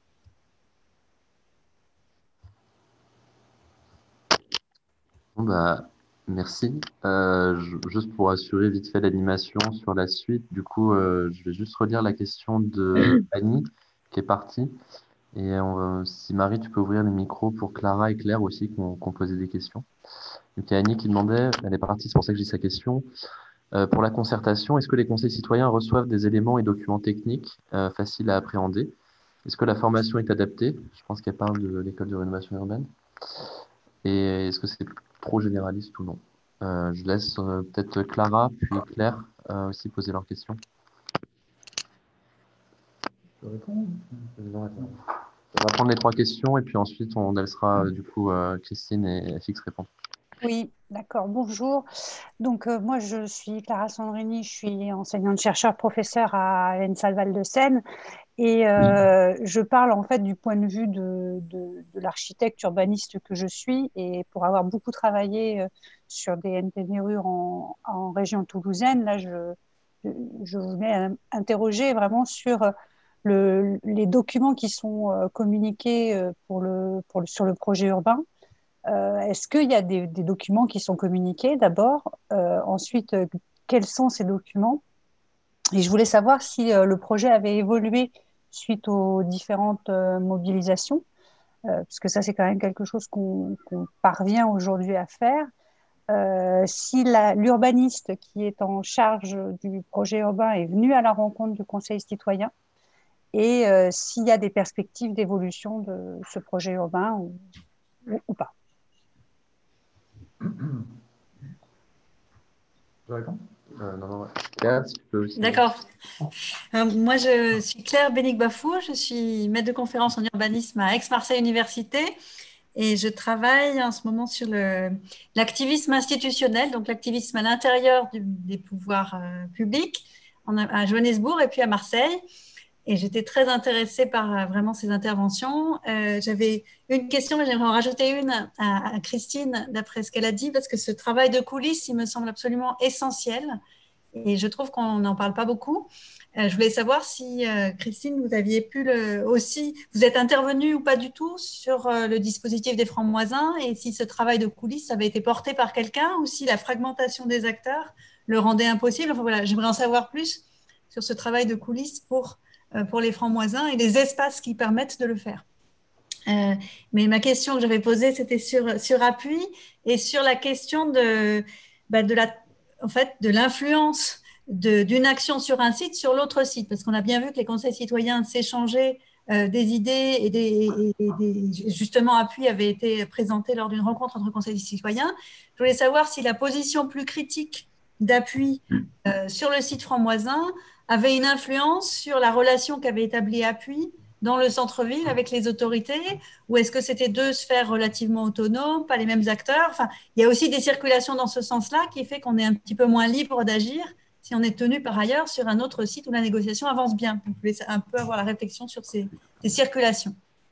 D: Bon, bah, merci. Euh, je- juste pour assurer vite fait l'animation sur la suite, du coup, euh, je vais juste relire la question de Annie qui est partie. Et on- si Marie, tu peux ouvrir les micros pour Clara et Claire aussi qui ont, qui ont posé des questions. Donc, il y a Annie qui demandait, elle est partie, c'est pour ça que j'ai sa question. Euh, pour la concertation, est-ce que les conseils citoyens reçoivent des éléments et documents techniques euh, faciles à appréhender? Est-ce que la formation est adaptée? Je pense qu'elle parle de l'école de rénovation urbaine. Et est-ce que c'est trop généraliste ou non? Euh, je laisse euh, peut-être Clara puis Claire euh, aussi poser leurs questions.
C: Je peux répondre?
D: Non, attends. On va prendre les trois questions et puis ensuite on laissera euh, du coup euh, Christine et Fix répondre.
G: Oui, d'accord. Bonjour. Donc, euh, moi, je suis Clara Sandrini, je suis enseignante-chercheur professeure à l'ENSAL Val-de-Seine et euh, je parle en fait du point de vue de, de, de l'architecte urbaniste que je suis et pour avoir beaucoup travaillé euh, sur des N P N R U en, en région toulousaine, là, je, je voulais interroger vraiment sur le, les documents qui sont euh, communiqués euh, pour le, pour le, sur le projet urbain. Euh, est-ce qu'il y a des, des documents qui sont communiqués d'abord? Euh, ensuite, euh, quels sont ces documents? Et je voulais savoir si euh, le projet avait évolué suite aux différentes euh, mobilisations, euh, parce que ça, c'est quand même quelque chose qu'on qu'on parvient aujourd'hui à faire. Euh, si la- l'urbaniste qui est en charge du projet urbain est venu à la rencontre du Conseil citoyen et euh, s'il y a des perspectives d'évolution de ce projet urbain ou, ou, ou pas.
C: Je réponds?
D: Euh, non, non, ouais. Claire, si tu peux aussi.
H: D'accord. Euh, moi, je suis Claire Bénic-Bafour, je suis maître de conférence en urbanisme à Aix-Marseille Université et je travaille en ce moment sur le, l'activisme institutionnel, donc l'activisme à l'intérieur du- des pouvoirs euh, publics en- à Johannesburg et puis à Marseille. Et j'étais très intéressée par euh, vraiment ces interventions. Euh, j'avais une question, mais j'aimerais en rajouter une à, à Christine, d'après ce qu'elle a dit, parce que ce travail de coulisses, il me semble absolument essentiel. Et je trouve qu'on n'en parle pas beaucoup. Euh, je voulais savoir si, euh, Christine, vous aviez pu le, aussi, vous êtes intervenue ou pas du tout sur euh, le dispositif des francs-moisins et si ce travail de coulisses avait été porté par quelqu'un ou si la fragmentation des acteurs le rendait impossible. Enfin voilà, j'aimerais en savoir plus sur ce travail de coulisses pour, euh, pour les francs-moisins et les espaces qui permettent de le faire. Euh, mais ma question que j'avais posée, c'était sur, sur appui et sur la question de, bah, de la, en fait, de l'influence de, d'une action sur un site sur l'autre site. Parce qu'on a bien vu que les conseils citoyens s'échangeaient euh, des idées et, des, et des, justement, appui avait été présenté lors d'une rencontre entre conseils citoyens. Je voulais savoir si la position plus critique d'appui euh, sur le site franc-moisin avait une influence sur la relation qu'avait établie appui dans le centre-ville avec les autorités, ou est-ce que c'était deux sphères relativement autonomes, pas les mêmes acteurs? Enfin, il y a aussi des circulations dans ce sens-là qui fait qu'on est un petit peu moins libre d'agir si on est tenu par ailleurs sur un autre site où la négociation avance bien. Vous pouvez un peu avoir la réflexion sur ces, ces circulations.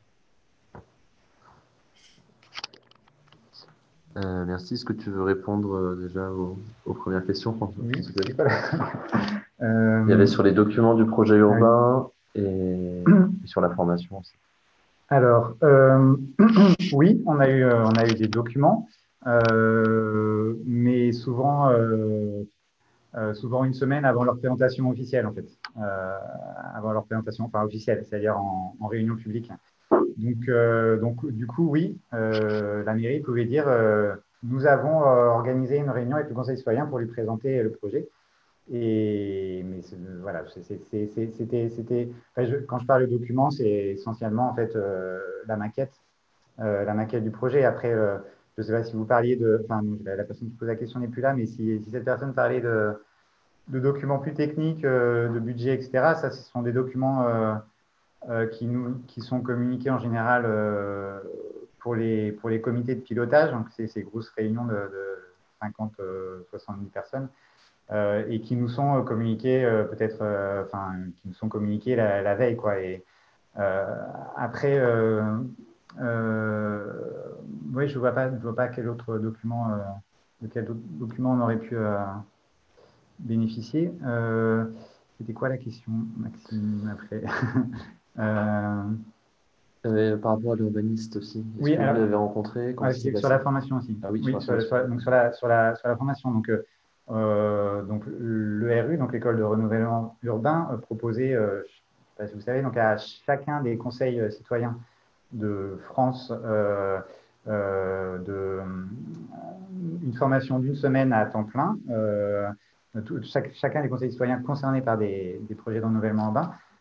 D: Euh, merci. Est-ce que tu veux répondre euh, déjà aux, aux premières questions, François?
C: Oui, c'est pas la- Euh,
D: Il y avait sur les documents du projet
C: ah oui.
D: urbain et, et sur la formation aussi.
C: Alors, euh, oui, on a eu, euh, on a eu des documents, euh, mais souvent, euh, euh, souvent une semaine avant leur présentation officielle, en fait, euh, avant leur présentation, enfin officielle, c'est-à-dire en, en réunion publique. Donc, euh, donc, du coup, oui, euh, la mairie pouvait dire, euh, nous avons euh, organisé une réunion avec le Conseil citoyen pour lui présenter le projet. Et mais c'est- voilà, c'est- c'est- c'est- c'est- c'était, c'était, enfin, je- quand je parle de document, c'est essentiellement en fait euh, la maquette, euh, la maquette du projet. Après, euh, je ne sais pas si vous parliez de, enfin, non, la, la personne qui pose la question n'est plus là, mais si, si cette personne parlait de, de documents plus techniques, euh, de budget, et cetera, ça, ce sont des documents euh, euh, qui nous, qui sont communiqués en général euh, pour les, pour les comités de pilotage. Donc, c'est ces grosses réunions de, de cinquante, soixante-dix personnes. Euh, et qui nous sont euh, communiqués euh, peut-être, euh, enfin, qui nous sont communiqués la, la veille, quoi. Et euh, après, euh, euh, oui, je vois pas, je vois pas quel autre document, euh, de quel autre document on aurait pu euh, bénéficier. Euh, C'était quoi la question, Maxime, après? euh,
D: Euh, par rapport à l'urbaniste aussi, est-ce
C: oui,
D: que vous
C: alors,
D: l'avez rencontré? Comment
C: ouais,
D: ça s'est
C: c'était sur la
D: passé?
C: formation aussi.
D: Ah oui, sur
C: Oui,
D: la
C: sur,
D: formation.
C: sur- donc sur la, sur la, sur la, sur la formation. Donc, euh, euh, donc l'E R U, donc l'école de renouvellement urbain, euh, proposait, euh, je ne sais pas si vous savez, donc à chacun des conseils euh, citoyens de France, euh, euh, de, euh, une formation d'une semaine à temps plein. Euh, tout- chaque- chacun des conseils citoyens concernés par des, des projets de renouvellement urbain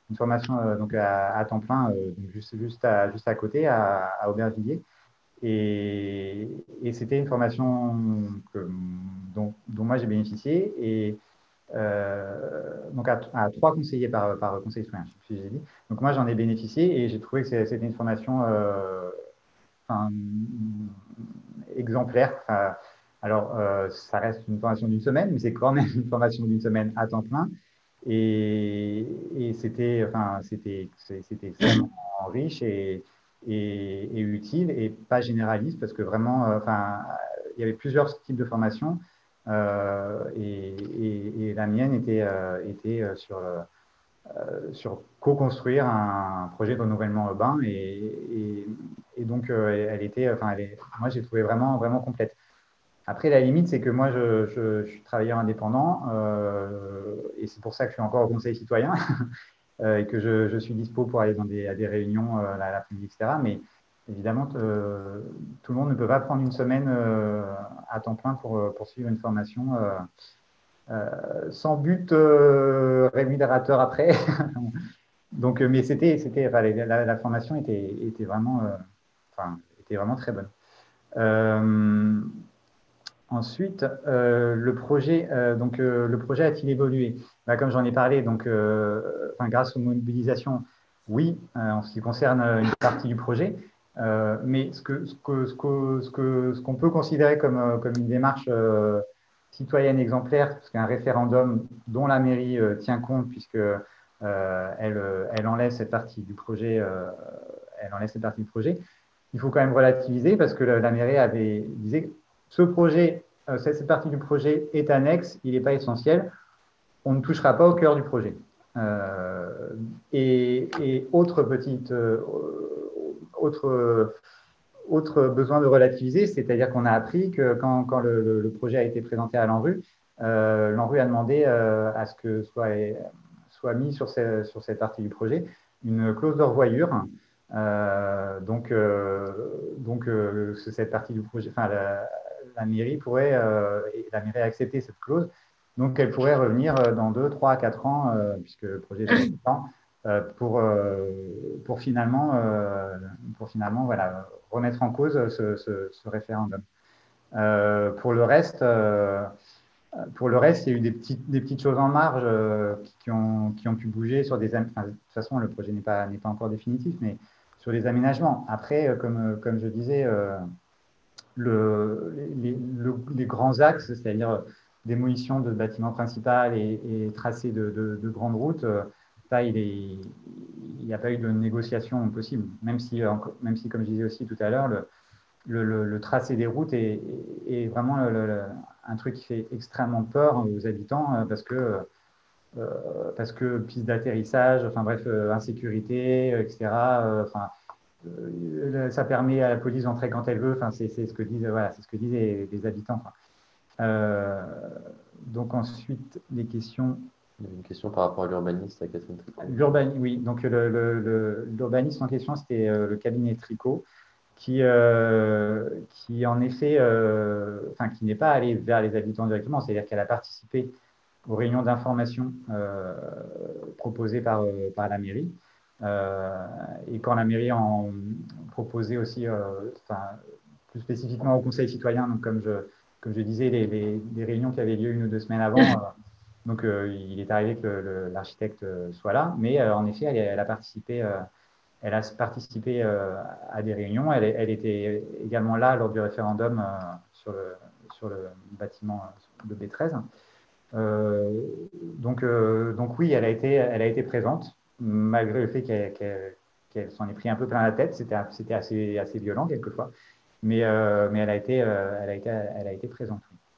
C: une formation euh, donc à, à temps plein, euh, donc juste, juste, à, juste à côté, à, à Aubervilliers. Et, et c'était une formation que, dont, dont moi j'ai bénéficié. Et euh, donc à, à trois conseillers par, par conseil citoyen, je sais plus si j'ai dit. Donc moi j'en ai bénéficié et j'ai trouvé que c'était une formation euh, enfin, exemplaire. Enfin, alors euh, ça reste une formation d'une semaine, mais c'est quand même une formation d'une semaine à temps plein. Et, et c'était enfin, c'était extrêmement riche et, et, et, utile et pas généraliste parce que vraiment, euh, enfin, il y avait plusieurs types de formations euh, et, et, et, la mienne était, euh, était sur, euh, sur co-construire un projet de renouvellement urbain et, et donc euh, elle était, enfin, elle est, moi j'ai trouvé vraiment, vraiment complète. Après, la limite, c'est que moi, je, je, je suis travailleur indépendant euh, et c'est pour ça que je suis encore au conseil citoyen euh, et que je, je, suis dispo pour aller dans des, à des réunions euh, l'après-midi, et cetera. Mais évidemment, euh, tout le monde ne peut pas prendre une semaine euh, à temps plein pour, pour suivre une formation euh, euh, sans but euh, rémunérateur après. Donc, mais c'était, c'était, enfin, la, la, formation était, était, vraiment, euh, enfin, était vraiment très bonne. Euh, Ensuite, euh, le projet, euh, donc euh, le projet a-t-il évolué? Bah, comme j'en ai parlé, donc, euh, enfin, grâce aux mobilisations, oui, euh, en ce qui concerne une partie du projet. Euh, mais ce que ce que ce que ce que ce qu'on peut considérer comme euh, comme une démarche euh, citoyenne exemplaire, parce qu'un référendum dont la mairie euh, tient compte, puisque euh, elle elle enlève cette partie du projet, euh, elle enlève cette partie du projet. Il faut quand même relativiser parce que la, la mairie avait disait ce projet, euh, cette partie du projet est annexe, il n'est pas essentiel, on ne touchera pas au cœur du projet. Euh, et, et, autre petite, euh, autre, autre besoin de relativiser, c'est-à-dire qu'on a appris que quand, quand le, le, projet a été présenté à l'ANRU, euh, l'ANRU a demandé euh, à ce que soit, soit mis sur, ces, sur cette partie du projet une clause de revoyure. Euh, donc, euh, donc euh, cette partie du projet, enfin, la, la mairie pourrait, euh, la mairie a accepté cette clause, donc elle pourrait revenir dans deux, trois, quatre ans, euh, puisque le projet est sept ans, euh, pour, euh, pour finalement, euh, pour finalement voilà, remettre en cause ce, ce, ce référendum. Euh, pour le reste, euh, pour le reste, il y a eu des petites, des petites choses en marge euh, qui, ont, qui ont pu bouger sur des. Enfin, de toute façon, le projet n'est pas, n'est pas encore définitif, mais sur les aménagements. Après, comme, comme je disais, euh, le, les, le, les grands axes, c'est-à-dire démolition de bâtiments principaux et, et tracé de, de, de grandes routes, ça, il est, il n'y a pas eu de négociation possible, même si, même si, comme je disais aussi tout à l'heure, le, le, le, le tracé des routes est, est vraiment le, le, un truc qui fait extrêmement peur aux habitants parce que, euh, parce que piste d'atterrissage, enfin bref, insécurité, et cetera. Enfin, euh, ça permet à la police d'entrer quand elle veut. Enfin, c'est ce que disent, voilà, c'est ce que disent les, les habitants. Euh, donc ensuite, les questions.
D: Il y a une question par rapport à l'urbaniste à Catherine Tricot.
C: L'urbanisme, oui. Donc l'urbanisme en question, c'était euh, le cabinet Tricot, qui, euh, qui en effet, euh, enfin, qui n'est pas allé vers les habitants directement, c'est-à-dire qu'elle a participé aux réunions d'information euh, proposées par, euh, par la mairie. Euh, et quand la mairie en proposait aussi, euh, enfin, plus spécifiquement au conseil citoyen, donc comme je, comme je disais, les, les, les réunions qui avaient lieu une ou deux semaines avant, euh, donc euh, il est arrivé que l'architecte soit là, mais euh, en effet, elle, elle a participé. Euh, Elle a participé euh, à des réunions. Elle, elle, était également là lors du référendum euh, sur, le, sur le bâtiment de B treize. Euh, donc, euh, donc oui, elle a été, elle a été présente, malgré le fait qu'elle qu qu s'en ait pris un peu plein la tête. C'était assez, assez violent quelquefois. Mais, euh, mais elle, a été, euh, elle, a été, elle a été présente.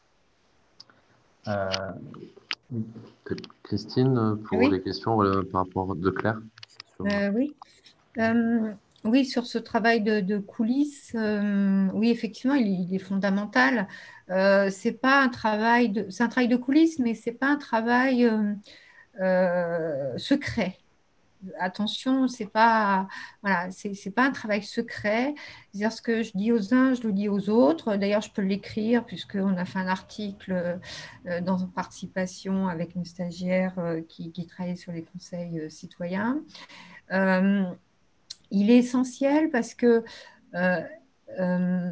D: Euh, oui. Christine, pour oui. les questions euh, par rapport de Claire.
E: Euh, oui. Euh, oui, sur ce travail de, de coulisses, euh, oui, effectivement, il, il est fondamental. Euh, c'est pas un travail de, c'est un travail de coulisses, mais c'est pas un travail euh, euh, secret. attention, c'est pas, voilà, c'est, c'est pas un travail secret. C'est-à-dire ce que je dis aux uns, je le dis aux autres. D'ailleurs, je peux l'écrire puisqu'on a fait un article euh, dans une participation avec une stagiaire euh, qui, qui travaille sur les conseils euh, citoyens. Euh, il est essentiel parce que euh, euh,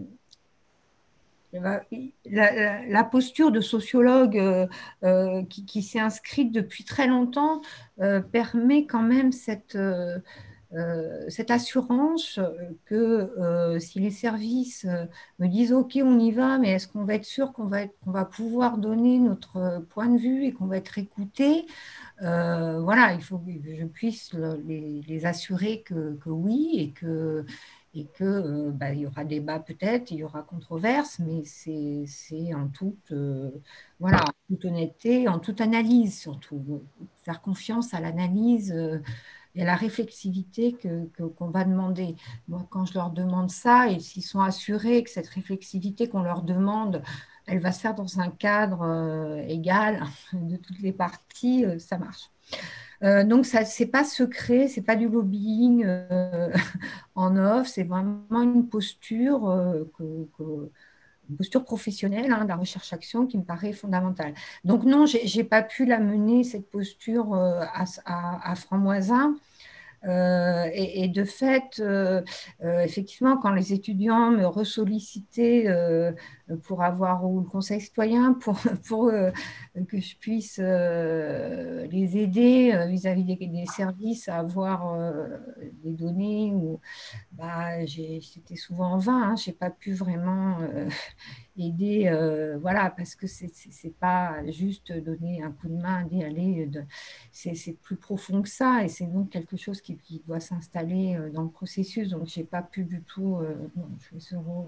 E: la, la, la posture de sociologue euh, euh, qui, qui s'est inscrite depuis très longtemps euh, permet quand même cette, euh, euh, cette assurance que euh, si les services euh, me disent OK, on y va, mais est-ce qu'on va être sûr qu'on va, être, qu'on va pouvoir donner notre point de vue et qu'on va être écouté? Euh, voilà, il faut que je puisse les, les assurer que, que oui et que et que euh, bah, il y aura débat peut-être, il y aura controverse, mais c'est, c'est en toute euh, voilà, en toute honnêteté, en toute analyse surtout, faire confiance à l'analyse euh, et à la réflexivité que, que, qu'on va demander. Moi, quand je leur demande ça, et s'ils sont assurés que cette réflexivité qu'on leur demande, elle va se faire dans un cadre euh, égal de toutes les parties, euh, ça marche. Euh, donc, ce n'est pas secret, ce n'est pas du lobbying euh, en off, c'est vraiment une posture, euh, que, que, une posture professionnelle hein, de la recherche-action qui me paraît fondamentale. Donc non, je n'ai pas pu la mener, cette posture, euh, à, à, à Franc-Moisin. Euh, et, et, de fait, euh, euh, effectivement, quand les étudiants me ressollicitaient euh, pour avoir, ou le conseil citoyen, pour, pour euh, que je puisse euh, les aider euh, vis-à-vis des, des services à avoir euh, des données, ou, bah, c'était souvent en vain, hein, je n'ai pas pu vraiment euh, aider, euh, voilà, parce que ce n'est pas juste donner un coup de main, aller, aller de, c'est plus profond que ça, et c'est donc quelque chose qui, qui doit s'installer dans le processus. Donc, je n'ai pas pu du tout euh, non, jouer ce rôle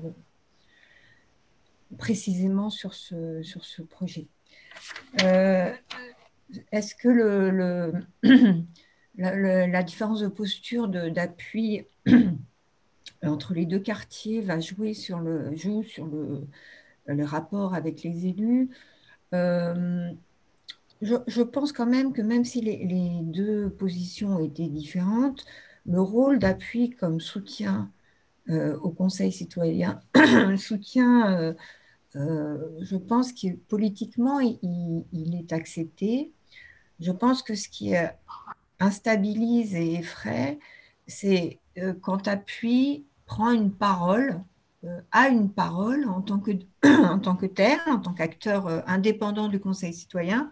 E: précisément sur ce, sur ce projet. Euh, Est-ce que le, le, la, le, la différence de posture d'appui entre les deux quartiers va jouer sur le, joue sur le, le rapport avec les élus? euh, Je, je pense quand même que même si les, les deux positions étaient différentes, le rôle d'appui comme soutien euh, au Conseil citoyen, soutien, euh, euh, je pense que politiquement, il, il est accepté. Je pense que ce qui euh, instabilise et effraie, c'est euh, quand appui prend une parole, euh, a une parole en tant que, en tant que tel, en tant qu'acteur euh, indépendant du Conseil citoyen,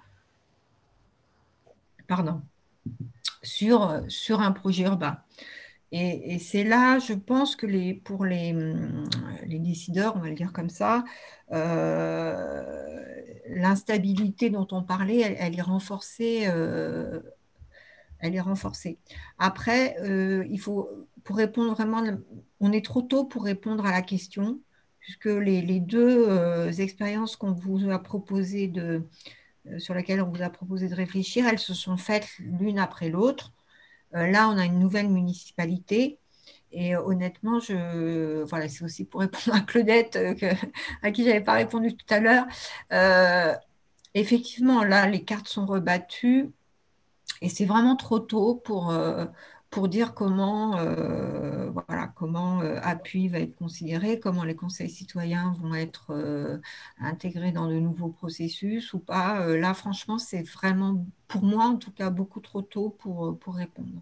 E: pardon, sur, sur un projet urbain. Et, et c'est là, je pense que les, pour les, les décideurs, on va le dire comme ça, euh, l'instabilité dont on parlait, elle, elle est renforcée. Euh, elle est renforcée. Après, euh, il faut, pour répondre vraiment, on est trop tôt pour répondre à la question, puisque les, les deux euh, expériences qu'on vous a proposées de, sur lesquelles on vous a proposé de réfléchir, elles se sont faites l'une après l'autre. Euh, là, on a une nouvelle municipalité. Et euh, honnêtement, je, voilà, c'est aussi pour répondre à Claudette, euh, que, à qui je n'avais pas répondu tout à l'heure. Euh, effectivement, là, les cartes sont rebattues et c'est vraiment trop tôt pour, euh, pour dire comment, euh, voilà, comment euh, appui va être considéré, comment les conseils citoyens vont être euh, intégrés dans de nouveaux processus ou pas. Euh, là, franchement, c'est vraiment, pour moi en tout cas, beaucoup trop tôt pour, pour répondre.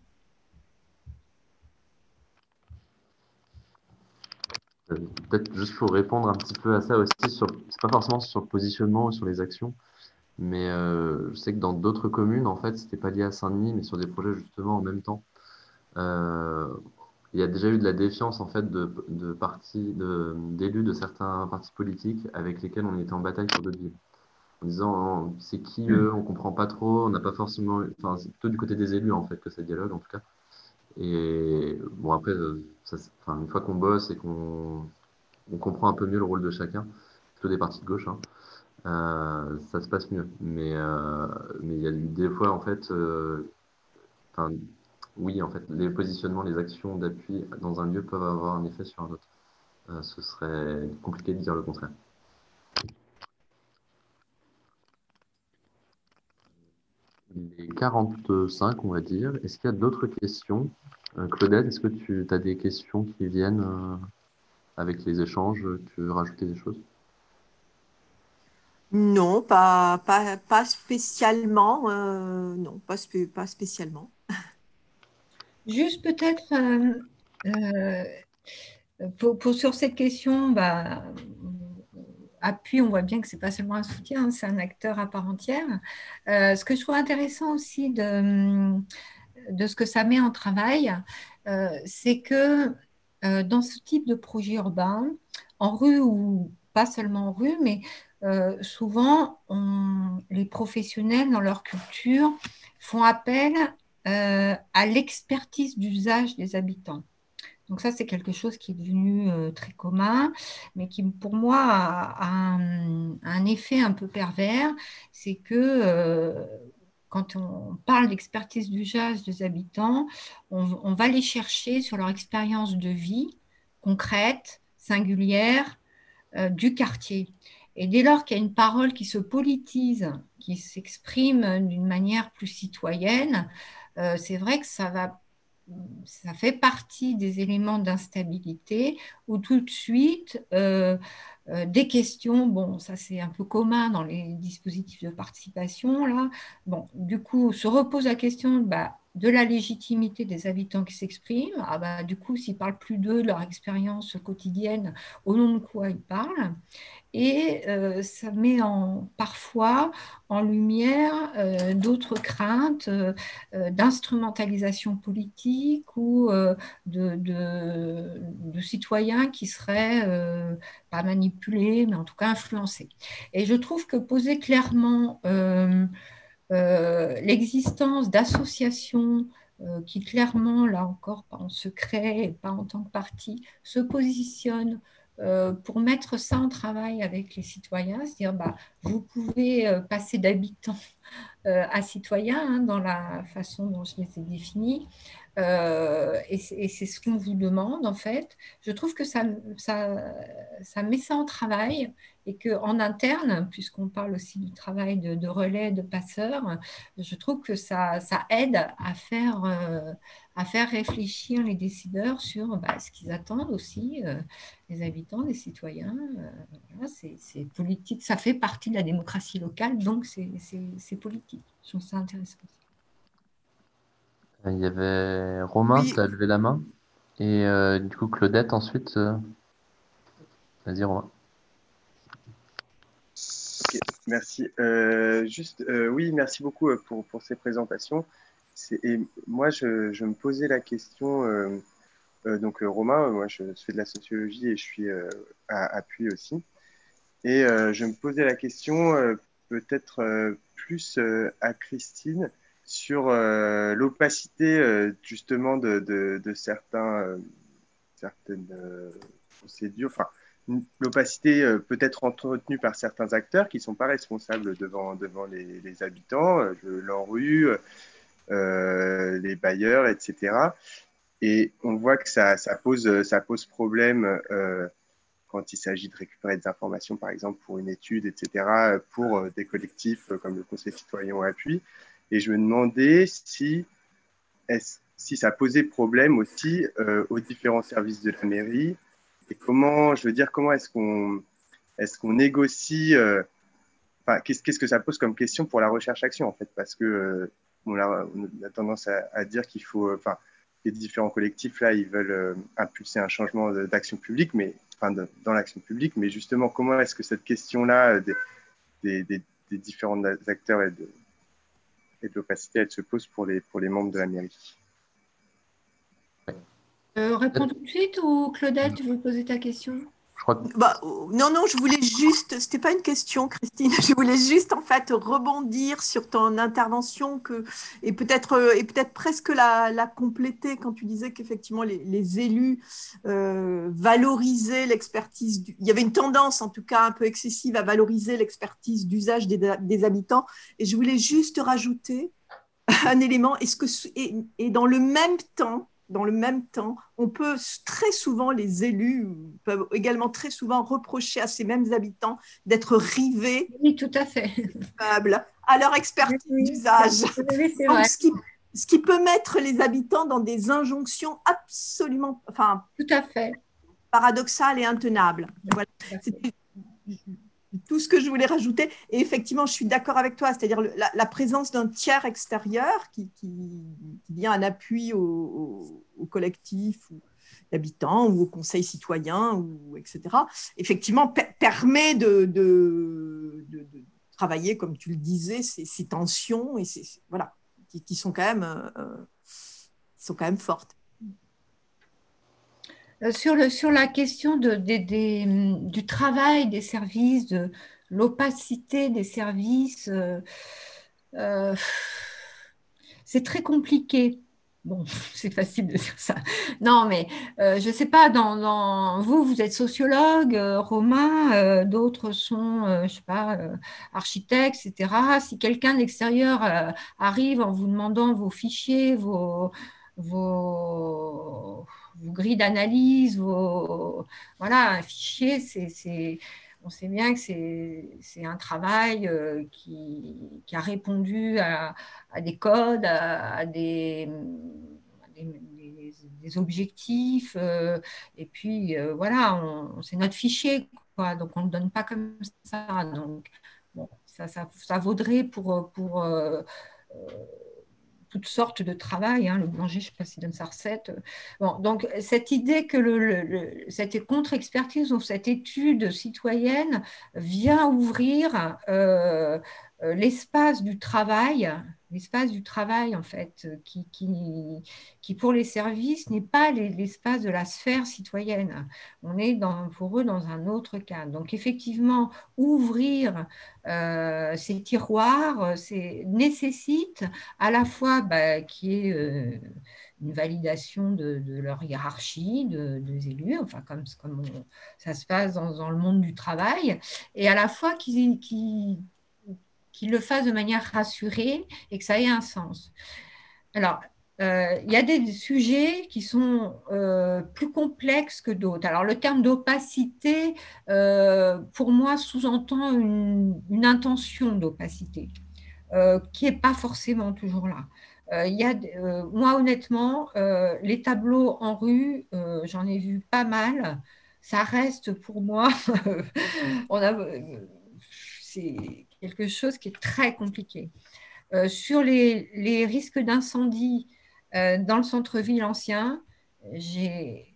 D: Peut-être juste pour répondre un petit peu à ça aussi, sur, c'est pas forcément sur le positionnement ou sur les actions, mais euh, je sais que dans d'autres communes, en fait, c'était pas lié à Saint-Denis, mais sur des projets justement en même temps. Euh, il y a déjà eu de la défiance en fait de, de partis, de, d'élus de certains partis politiques avec lesquels on était en bataille sur d'autres villes. En disant oh, c'est qui eux, on comprend pas trop, on n'a pas forcément, enfin c'est plutôt du côté des élus en fait que ça dialogue en tout cas. Et bon après, ça, enfin, une fois qu'on bosse et qu'on on comprend un peu mieux le rôle de chacun, plutôt des partis de gauche, hein, euh, ça se passe mieux. Mais euh, mais il y a eu des fois en fait, euh, enfin oui en fait, les positionnements, les actions d'appui dans un lieu peuvent avoir un effet sur un autre. Euh, ce serait compliqué de dire le contraire. Il est quarante-cinq, on va dire. Est-ce qu'il y a d'autres questions? Euh, Claudette, est-ce que tu as des questions qui viennent euh, avec les échanges? Tu veux rajouter des choses?
F: Non, pas, pas, pas spécialement. euh, non, pas, spé- pas spécialement.
E: Juste peut-être euh, euh, pour, pour- sur cette question, bah, appui, on voit bien que c'est pas seulement un soutien, hein, c'est un acteur à part entière. Euh, ce que je trouve intéressant aussi de, de ce que ça met en travail, euh, c'est que euh, dans ce type de projet urbain, en rue ou pas seulement en rue, mais euh, souvent on- les professionnels dans leur culture font appel euh, à l'expertise d'usage des habitants. Donc ça, c'est quelque chose qui est devenu euh, très commun, mais qui, pour moi, a, a un, un effet un peu pervers. C'est que euh, quand on parle d'expertise d'usage des habitants, on, on va les chercher sur leur expérience de vie concrète, singulière, euh, du quartier. Et dès lors qu'il y a une parole qui se politise, qui s'exprime d'une manière plus citoyenne, euh, c'est vrai que ça va ça fait partie des éléments d'instabilité où tout de suite, euh, euh, des questions, bon, ça c'est un peu commun dans les dispositifs de participation, là, bon, du coup, se repose la question bah, de la légitimité des habitants qui s'expriment. Ah bah, du coup, s'ils ne parlent plus d'eux, de leur expérience quotidienne, au nom de quoi ils parlent et euh, ça met en, parfois en lumière euh, d'autres craintes euh, euh, d'instrumentalisation politique ou euh, de, de, de citoyens qui seraient euh, pas manipulés, mais en tout cas influencés. Et je trouve que poser clairement euh, euh, l'existence d'associations euh, qui clairement, là encore, pas en secret et pas en tant que parti, se positionnent euh, pour mettre ça en travail avec les citoyens, c'est-à-dire bah, vous pouvez euh, passer d'habitants euh, à citoyens hein, dans la façon dont je les ai définis. Euh, et c'est ce qu'on vous demande en fait. Je trouve que ça, ça, ça met ça en travail et qu'en interne, puisqu'on parle aussi du travail de, de relais, de passeurs, je trouve que ça, ça aide à faire, euh, à faire réfléchir les décideurs sur bah, ce qu'ils attendent aussi, euh, les habitants, les citoyens. Euh, voilà, c'est politique, ça fait partie de la démocratie locale, donc c'est politique. Je trouve ça intéressant.
D: Il y avait Romain,
F: Oui,
D: tu as levé la main. Et euh, du coup, Claudette, ensuite. euh, Vas-y, Romain.
I: Ok, merci. Euh, juste, euh, oui, merci beaucoup euh, pour, pour ces présentations. Et moi, je, je me posais la question, euh, euh, donc euh, Romain, moi je fais de la sociologie et je suis euh, à Appui aussi. Et euh, je me posais la question, euh, peut-être euh, plus euh, à Christine, sur euh, l'opacité euh, justement de, de, de certains, euh, certaines euh, procédures, enfin, l'opacité euh, peut être entretenue par certains acteurs qui ne sont pas responsables devant, devant les, les habitants, euh, l'ANRU, euh, les bailleurs, et cetera. Et on voit que ça, ça, pose, ça pose problème euh, quand il s'agit de récupérer des informations, par exemple, pour une étude, et cetera, pour euh, des collectifs euh, comme le Conseil citoyen au appui. Et je me demandais si, si ça posait problème aussi euh, aux différents services de la mairie et comment, je veux dire, comment est-ce qu'on est-ce qu'on négocie, euh, enfin, qu'est-ce qu'est-ce que ça pose comme question pour la recherche-action, en fait, parce que euh, on, a, on a tendance à, à dire qu'il faut, enfin, les différents collectifs, là, ils veulent euh, impulser un changement d'action publique, mais, enfin, de, dans l'action publique, mais justement, comment est-ce que cette question-là des, des, des, des différents acteurs et de, et de l'opacité, elle se pose pour les, pour les membres de la mairie?
E: Euh, réponds tout de suite ou Claudette, tu veux poser ta question?
D: Je crois que
F: bah, non, non, je voulais juste, c'était pas une question, Christine, je voulais juste en fait rebondir sur ton intervention que, et peut-être et peut-être presque la, la compléter quand tu disais qu'effectivement les, les élus euh, valorisaient l'expertise, il y avait une tendance en tout cas un peu excessive à valoriser l'expertise d'usage des, des habitants, et je voulais juste rajouter un élément, est-ce que, et, et dans le même temps, dans le même temps, on peut très souvent, les élus peuvent également très souvent reprocher à ces mêmes habitants d'être rivés
E: Oui, tout à fait.
F: à leur expertise
H: Oui,
F: d'usage.
H: oui, c'est
F: Donc,
H: vrai.
F: ce qui, ce qui peut mettre les habitants dans des injonctions absolument, enfin,
H: Tout à fait.
F: paradoxales et intenables. Voilà. C'était tout ce que je voulais rajouter. Et effectivement, je suis d'accord avec toi, c'est-à-dire la, la, présence d'un tiers extérieur qui, qui, qui vient en appui au, au, au collectif ou d'habitants ou au conseil citoyen, ou, et cetera, effectivement, per permet de, de, de, de, travailler, comme tu le disais, ces, ces tensions et ces, voilà, qui, qui, sont quand même, euh, qui sont quand même fortes.
E: Sur, le, sur la question de, de, de, du travail des services, de l'opacité des services, euh, euh, c'est très compliqué. Bon, c'est facile de dire ça. Non, mais euh, je ne sais pas, dans, dans, vous, vous êtes sociologue, euh, Romain, euh, d'autres sont, euh, je ne sais pas, euh, architectes, et cetera. Si quelqu'un d'extérieur euh, arrive en vous demandant vos fichiers, vos, vos, vos grilles d'analyse, vos, voilà, un fichier, c'est... On sait bien que c'est un travail euh, qui, qui a répondu à, à des codes, à, à des, des, des, des objectifs. Euh, et puis, euh, voilà, c'est notre fichier, quoi, donc on ne le donne pas comme ça. Donc, bon, ça, ça, ça vaudrait pour... pour euh, euh, toutes sortes de travail, hein, le boulanger, je ne sais pas s'il donne sa recette. Bon, donc, cette idée que le, le, le, cette contre-expertise ou cette étude citoyenne vient ouvrir euh, l'espace du travail, l'espace du travail, en fait, qui, qui, qui pour les services n'est pas l'espace de la sphère citoyenne. On est dans, pour eux dans un autre cadre. Donc, effectivement, ouvrir euh, ces tiroirs nécessite à la fois bah, qu'il y ait euh, une validation de, de leur hiérarchie, de, des élus, enfin comme, comme on, ça se passe dans, dans le monde du travail, et à la fois qu'ils qu'ils, qu'ils le fassent de manière rassurée et que ça ait un sens. Alors, euh, il y a des sujets qui sont euh, plus complexes que d'autres. Alors, le terme d'opacité, euh, pour moi, sous-entend une, une intention d'opacité. Euh, qui n'est pas forcément toujours là. Euh, y a, euh, moi, honnêtement, euh, les tableaux en rue, euh, j'en ai vu pas mal. Ça reste pour moi, on a, euh, c'est quelque chose qui est très compliqué. Euh, sur les, les risques d'incendie euh, dans le centre-ville ancien, j'ai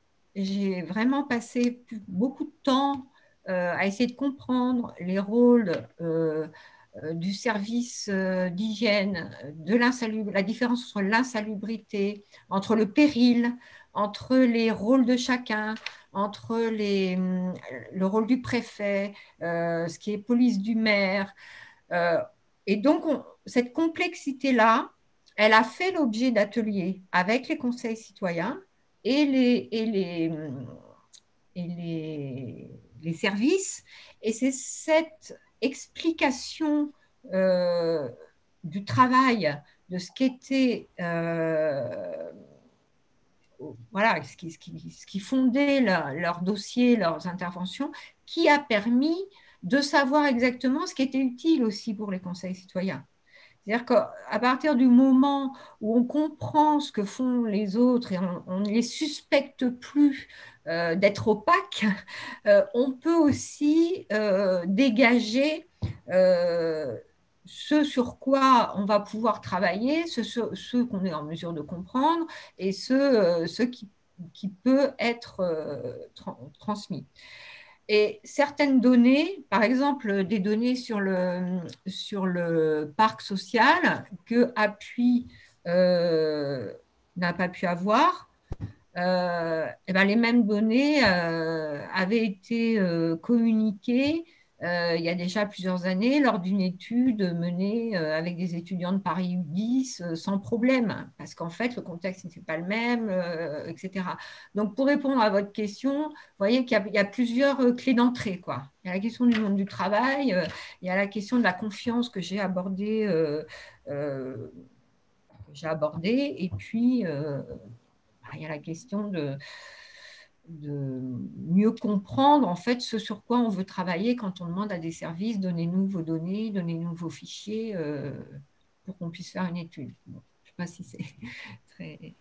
E: vraiment passé beaucoup de temps euh, à essayer de comprendre les rôles euh, du service d'hygiène, de la différence entre l'insalubrité, entre le péril, entre les rôles de chacun, entre les, le rôle du préfet, euh, ce qui est police du maire. Euh, et donc, on, cette complexité-là, elle a fait l'objet d'ateliers avec les conseils citoyens et les, et les, et les, les services. Et c'est cette explication euh, du travail, de ce qu'était, euh, voilà, ce qui, ce qui, ce qui fondait leur, leur dossier, leurs interventions, qui a permis de savoir exactement ce qui était utile aussi pour les conseils citoyens. C'est-à-dire qu'à partir du moment où on comprend ce que font les autres et on ne les suspecte plus euh, d'être opaques, euh, on peut aussi euh, dégager euh, ce sur quoi on va pouvoir travailler, ce, ce, ce qu'on est en mesure de comprendre et ce, euh, ce qui, qui peut être euh, tra transmis. Et certaines données, par exemple des données sur le, sur le parc social que Appui euh, n'a pas pu avoir, euh, et ben les mêmes données euh, avaient été euh, communiquées euh, il y a déjà plusieurs années lors d'une étude menée euh, avec des étudiants de Paris U dix euh, sans problème, parce qu'en fait le contexte n'était pas le même, euh, et cetera. Donc pour répondre à votre question, vous voyez qu'il y, y a plusieurs euh, clés d'entrée, quoi. Il y a la question du monde du travail, euh, il y a la question de la confiance que j'ai abordée, euh, euh, j'ai abordée, et puis euh, il y a la question de, de mieux comprendre en fait ce sur quoi on veut travailler quand on demande à des services, donnez-nous vos données, donnez-nous vos fichiers euh, pour qu'on puisse faire une étude. Bon, je ne sais pas si c'est très...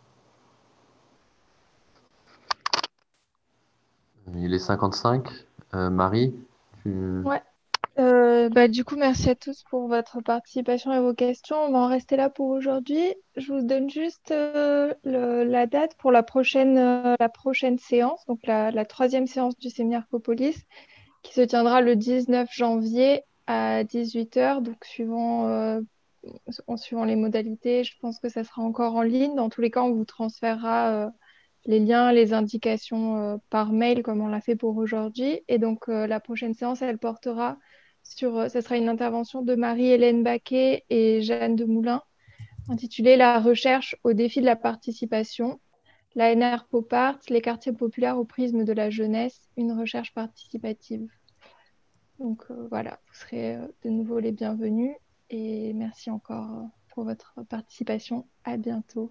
D: Il est cinquante-cinq. Euh, Marie, tu...
A: Ouais. Euh, bah, du coup, merci à tous pour votre participation et vos questions. On va en rester là pour aujourd'hui. Je vous donne juste euh, le- la date pour la prochaine, euh, la prochaine séance, donc la, la troisième séance du séminaire Copolis, qui se tiendra le dix-neuf janvier à dix-huit heures. Donc, suivant, euh, en suivant les modalités, je pense que ça sera encore en ligne. Dans tous les cas, on vous transférera euh, les liens, les indications euh, par mail comme on l'a fait pour aujourd'hui. Et donc, euh, la prochaine séance, elle portera sur, euh, ce sera une intervention de Marie-Hélène Baquet et Jeanne Demoulin, intitulée La recherche au défi de la participation, l'A N R Pop Art, les quartiers populaires au prisme de la jeunesse, une recherche participative. Donc euh, voilà, vous serez euh, de nouveau les bienvenus et merci encore euh, pour votre participation. À bientôt.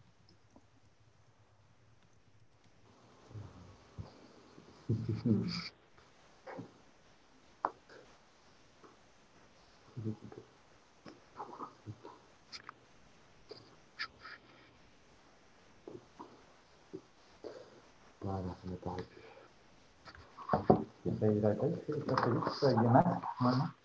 D: Voilà, ça n'apparaît plus.
C: Il va pas être fait, ça fait juste avec des masques, normalement.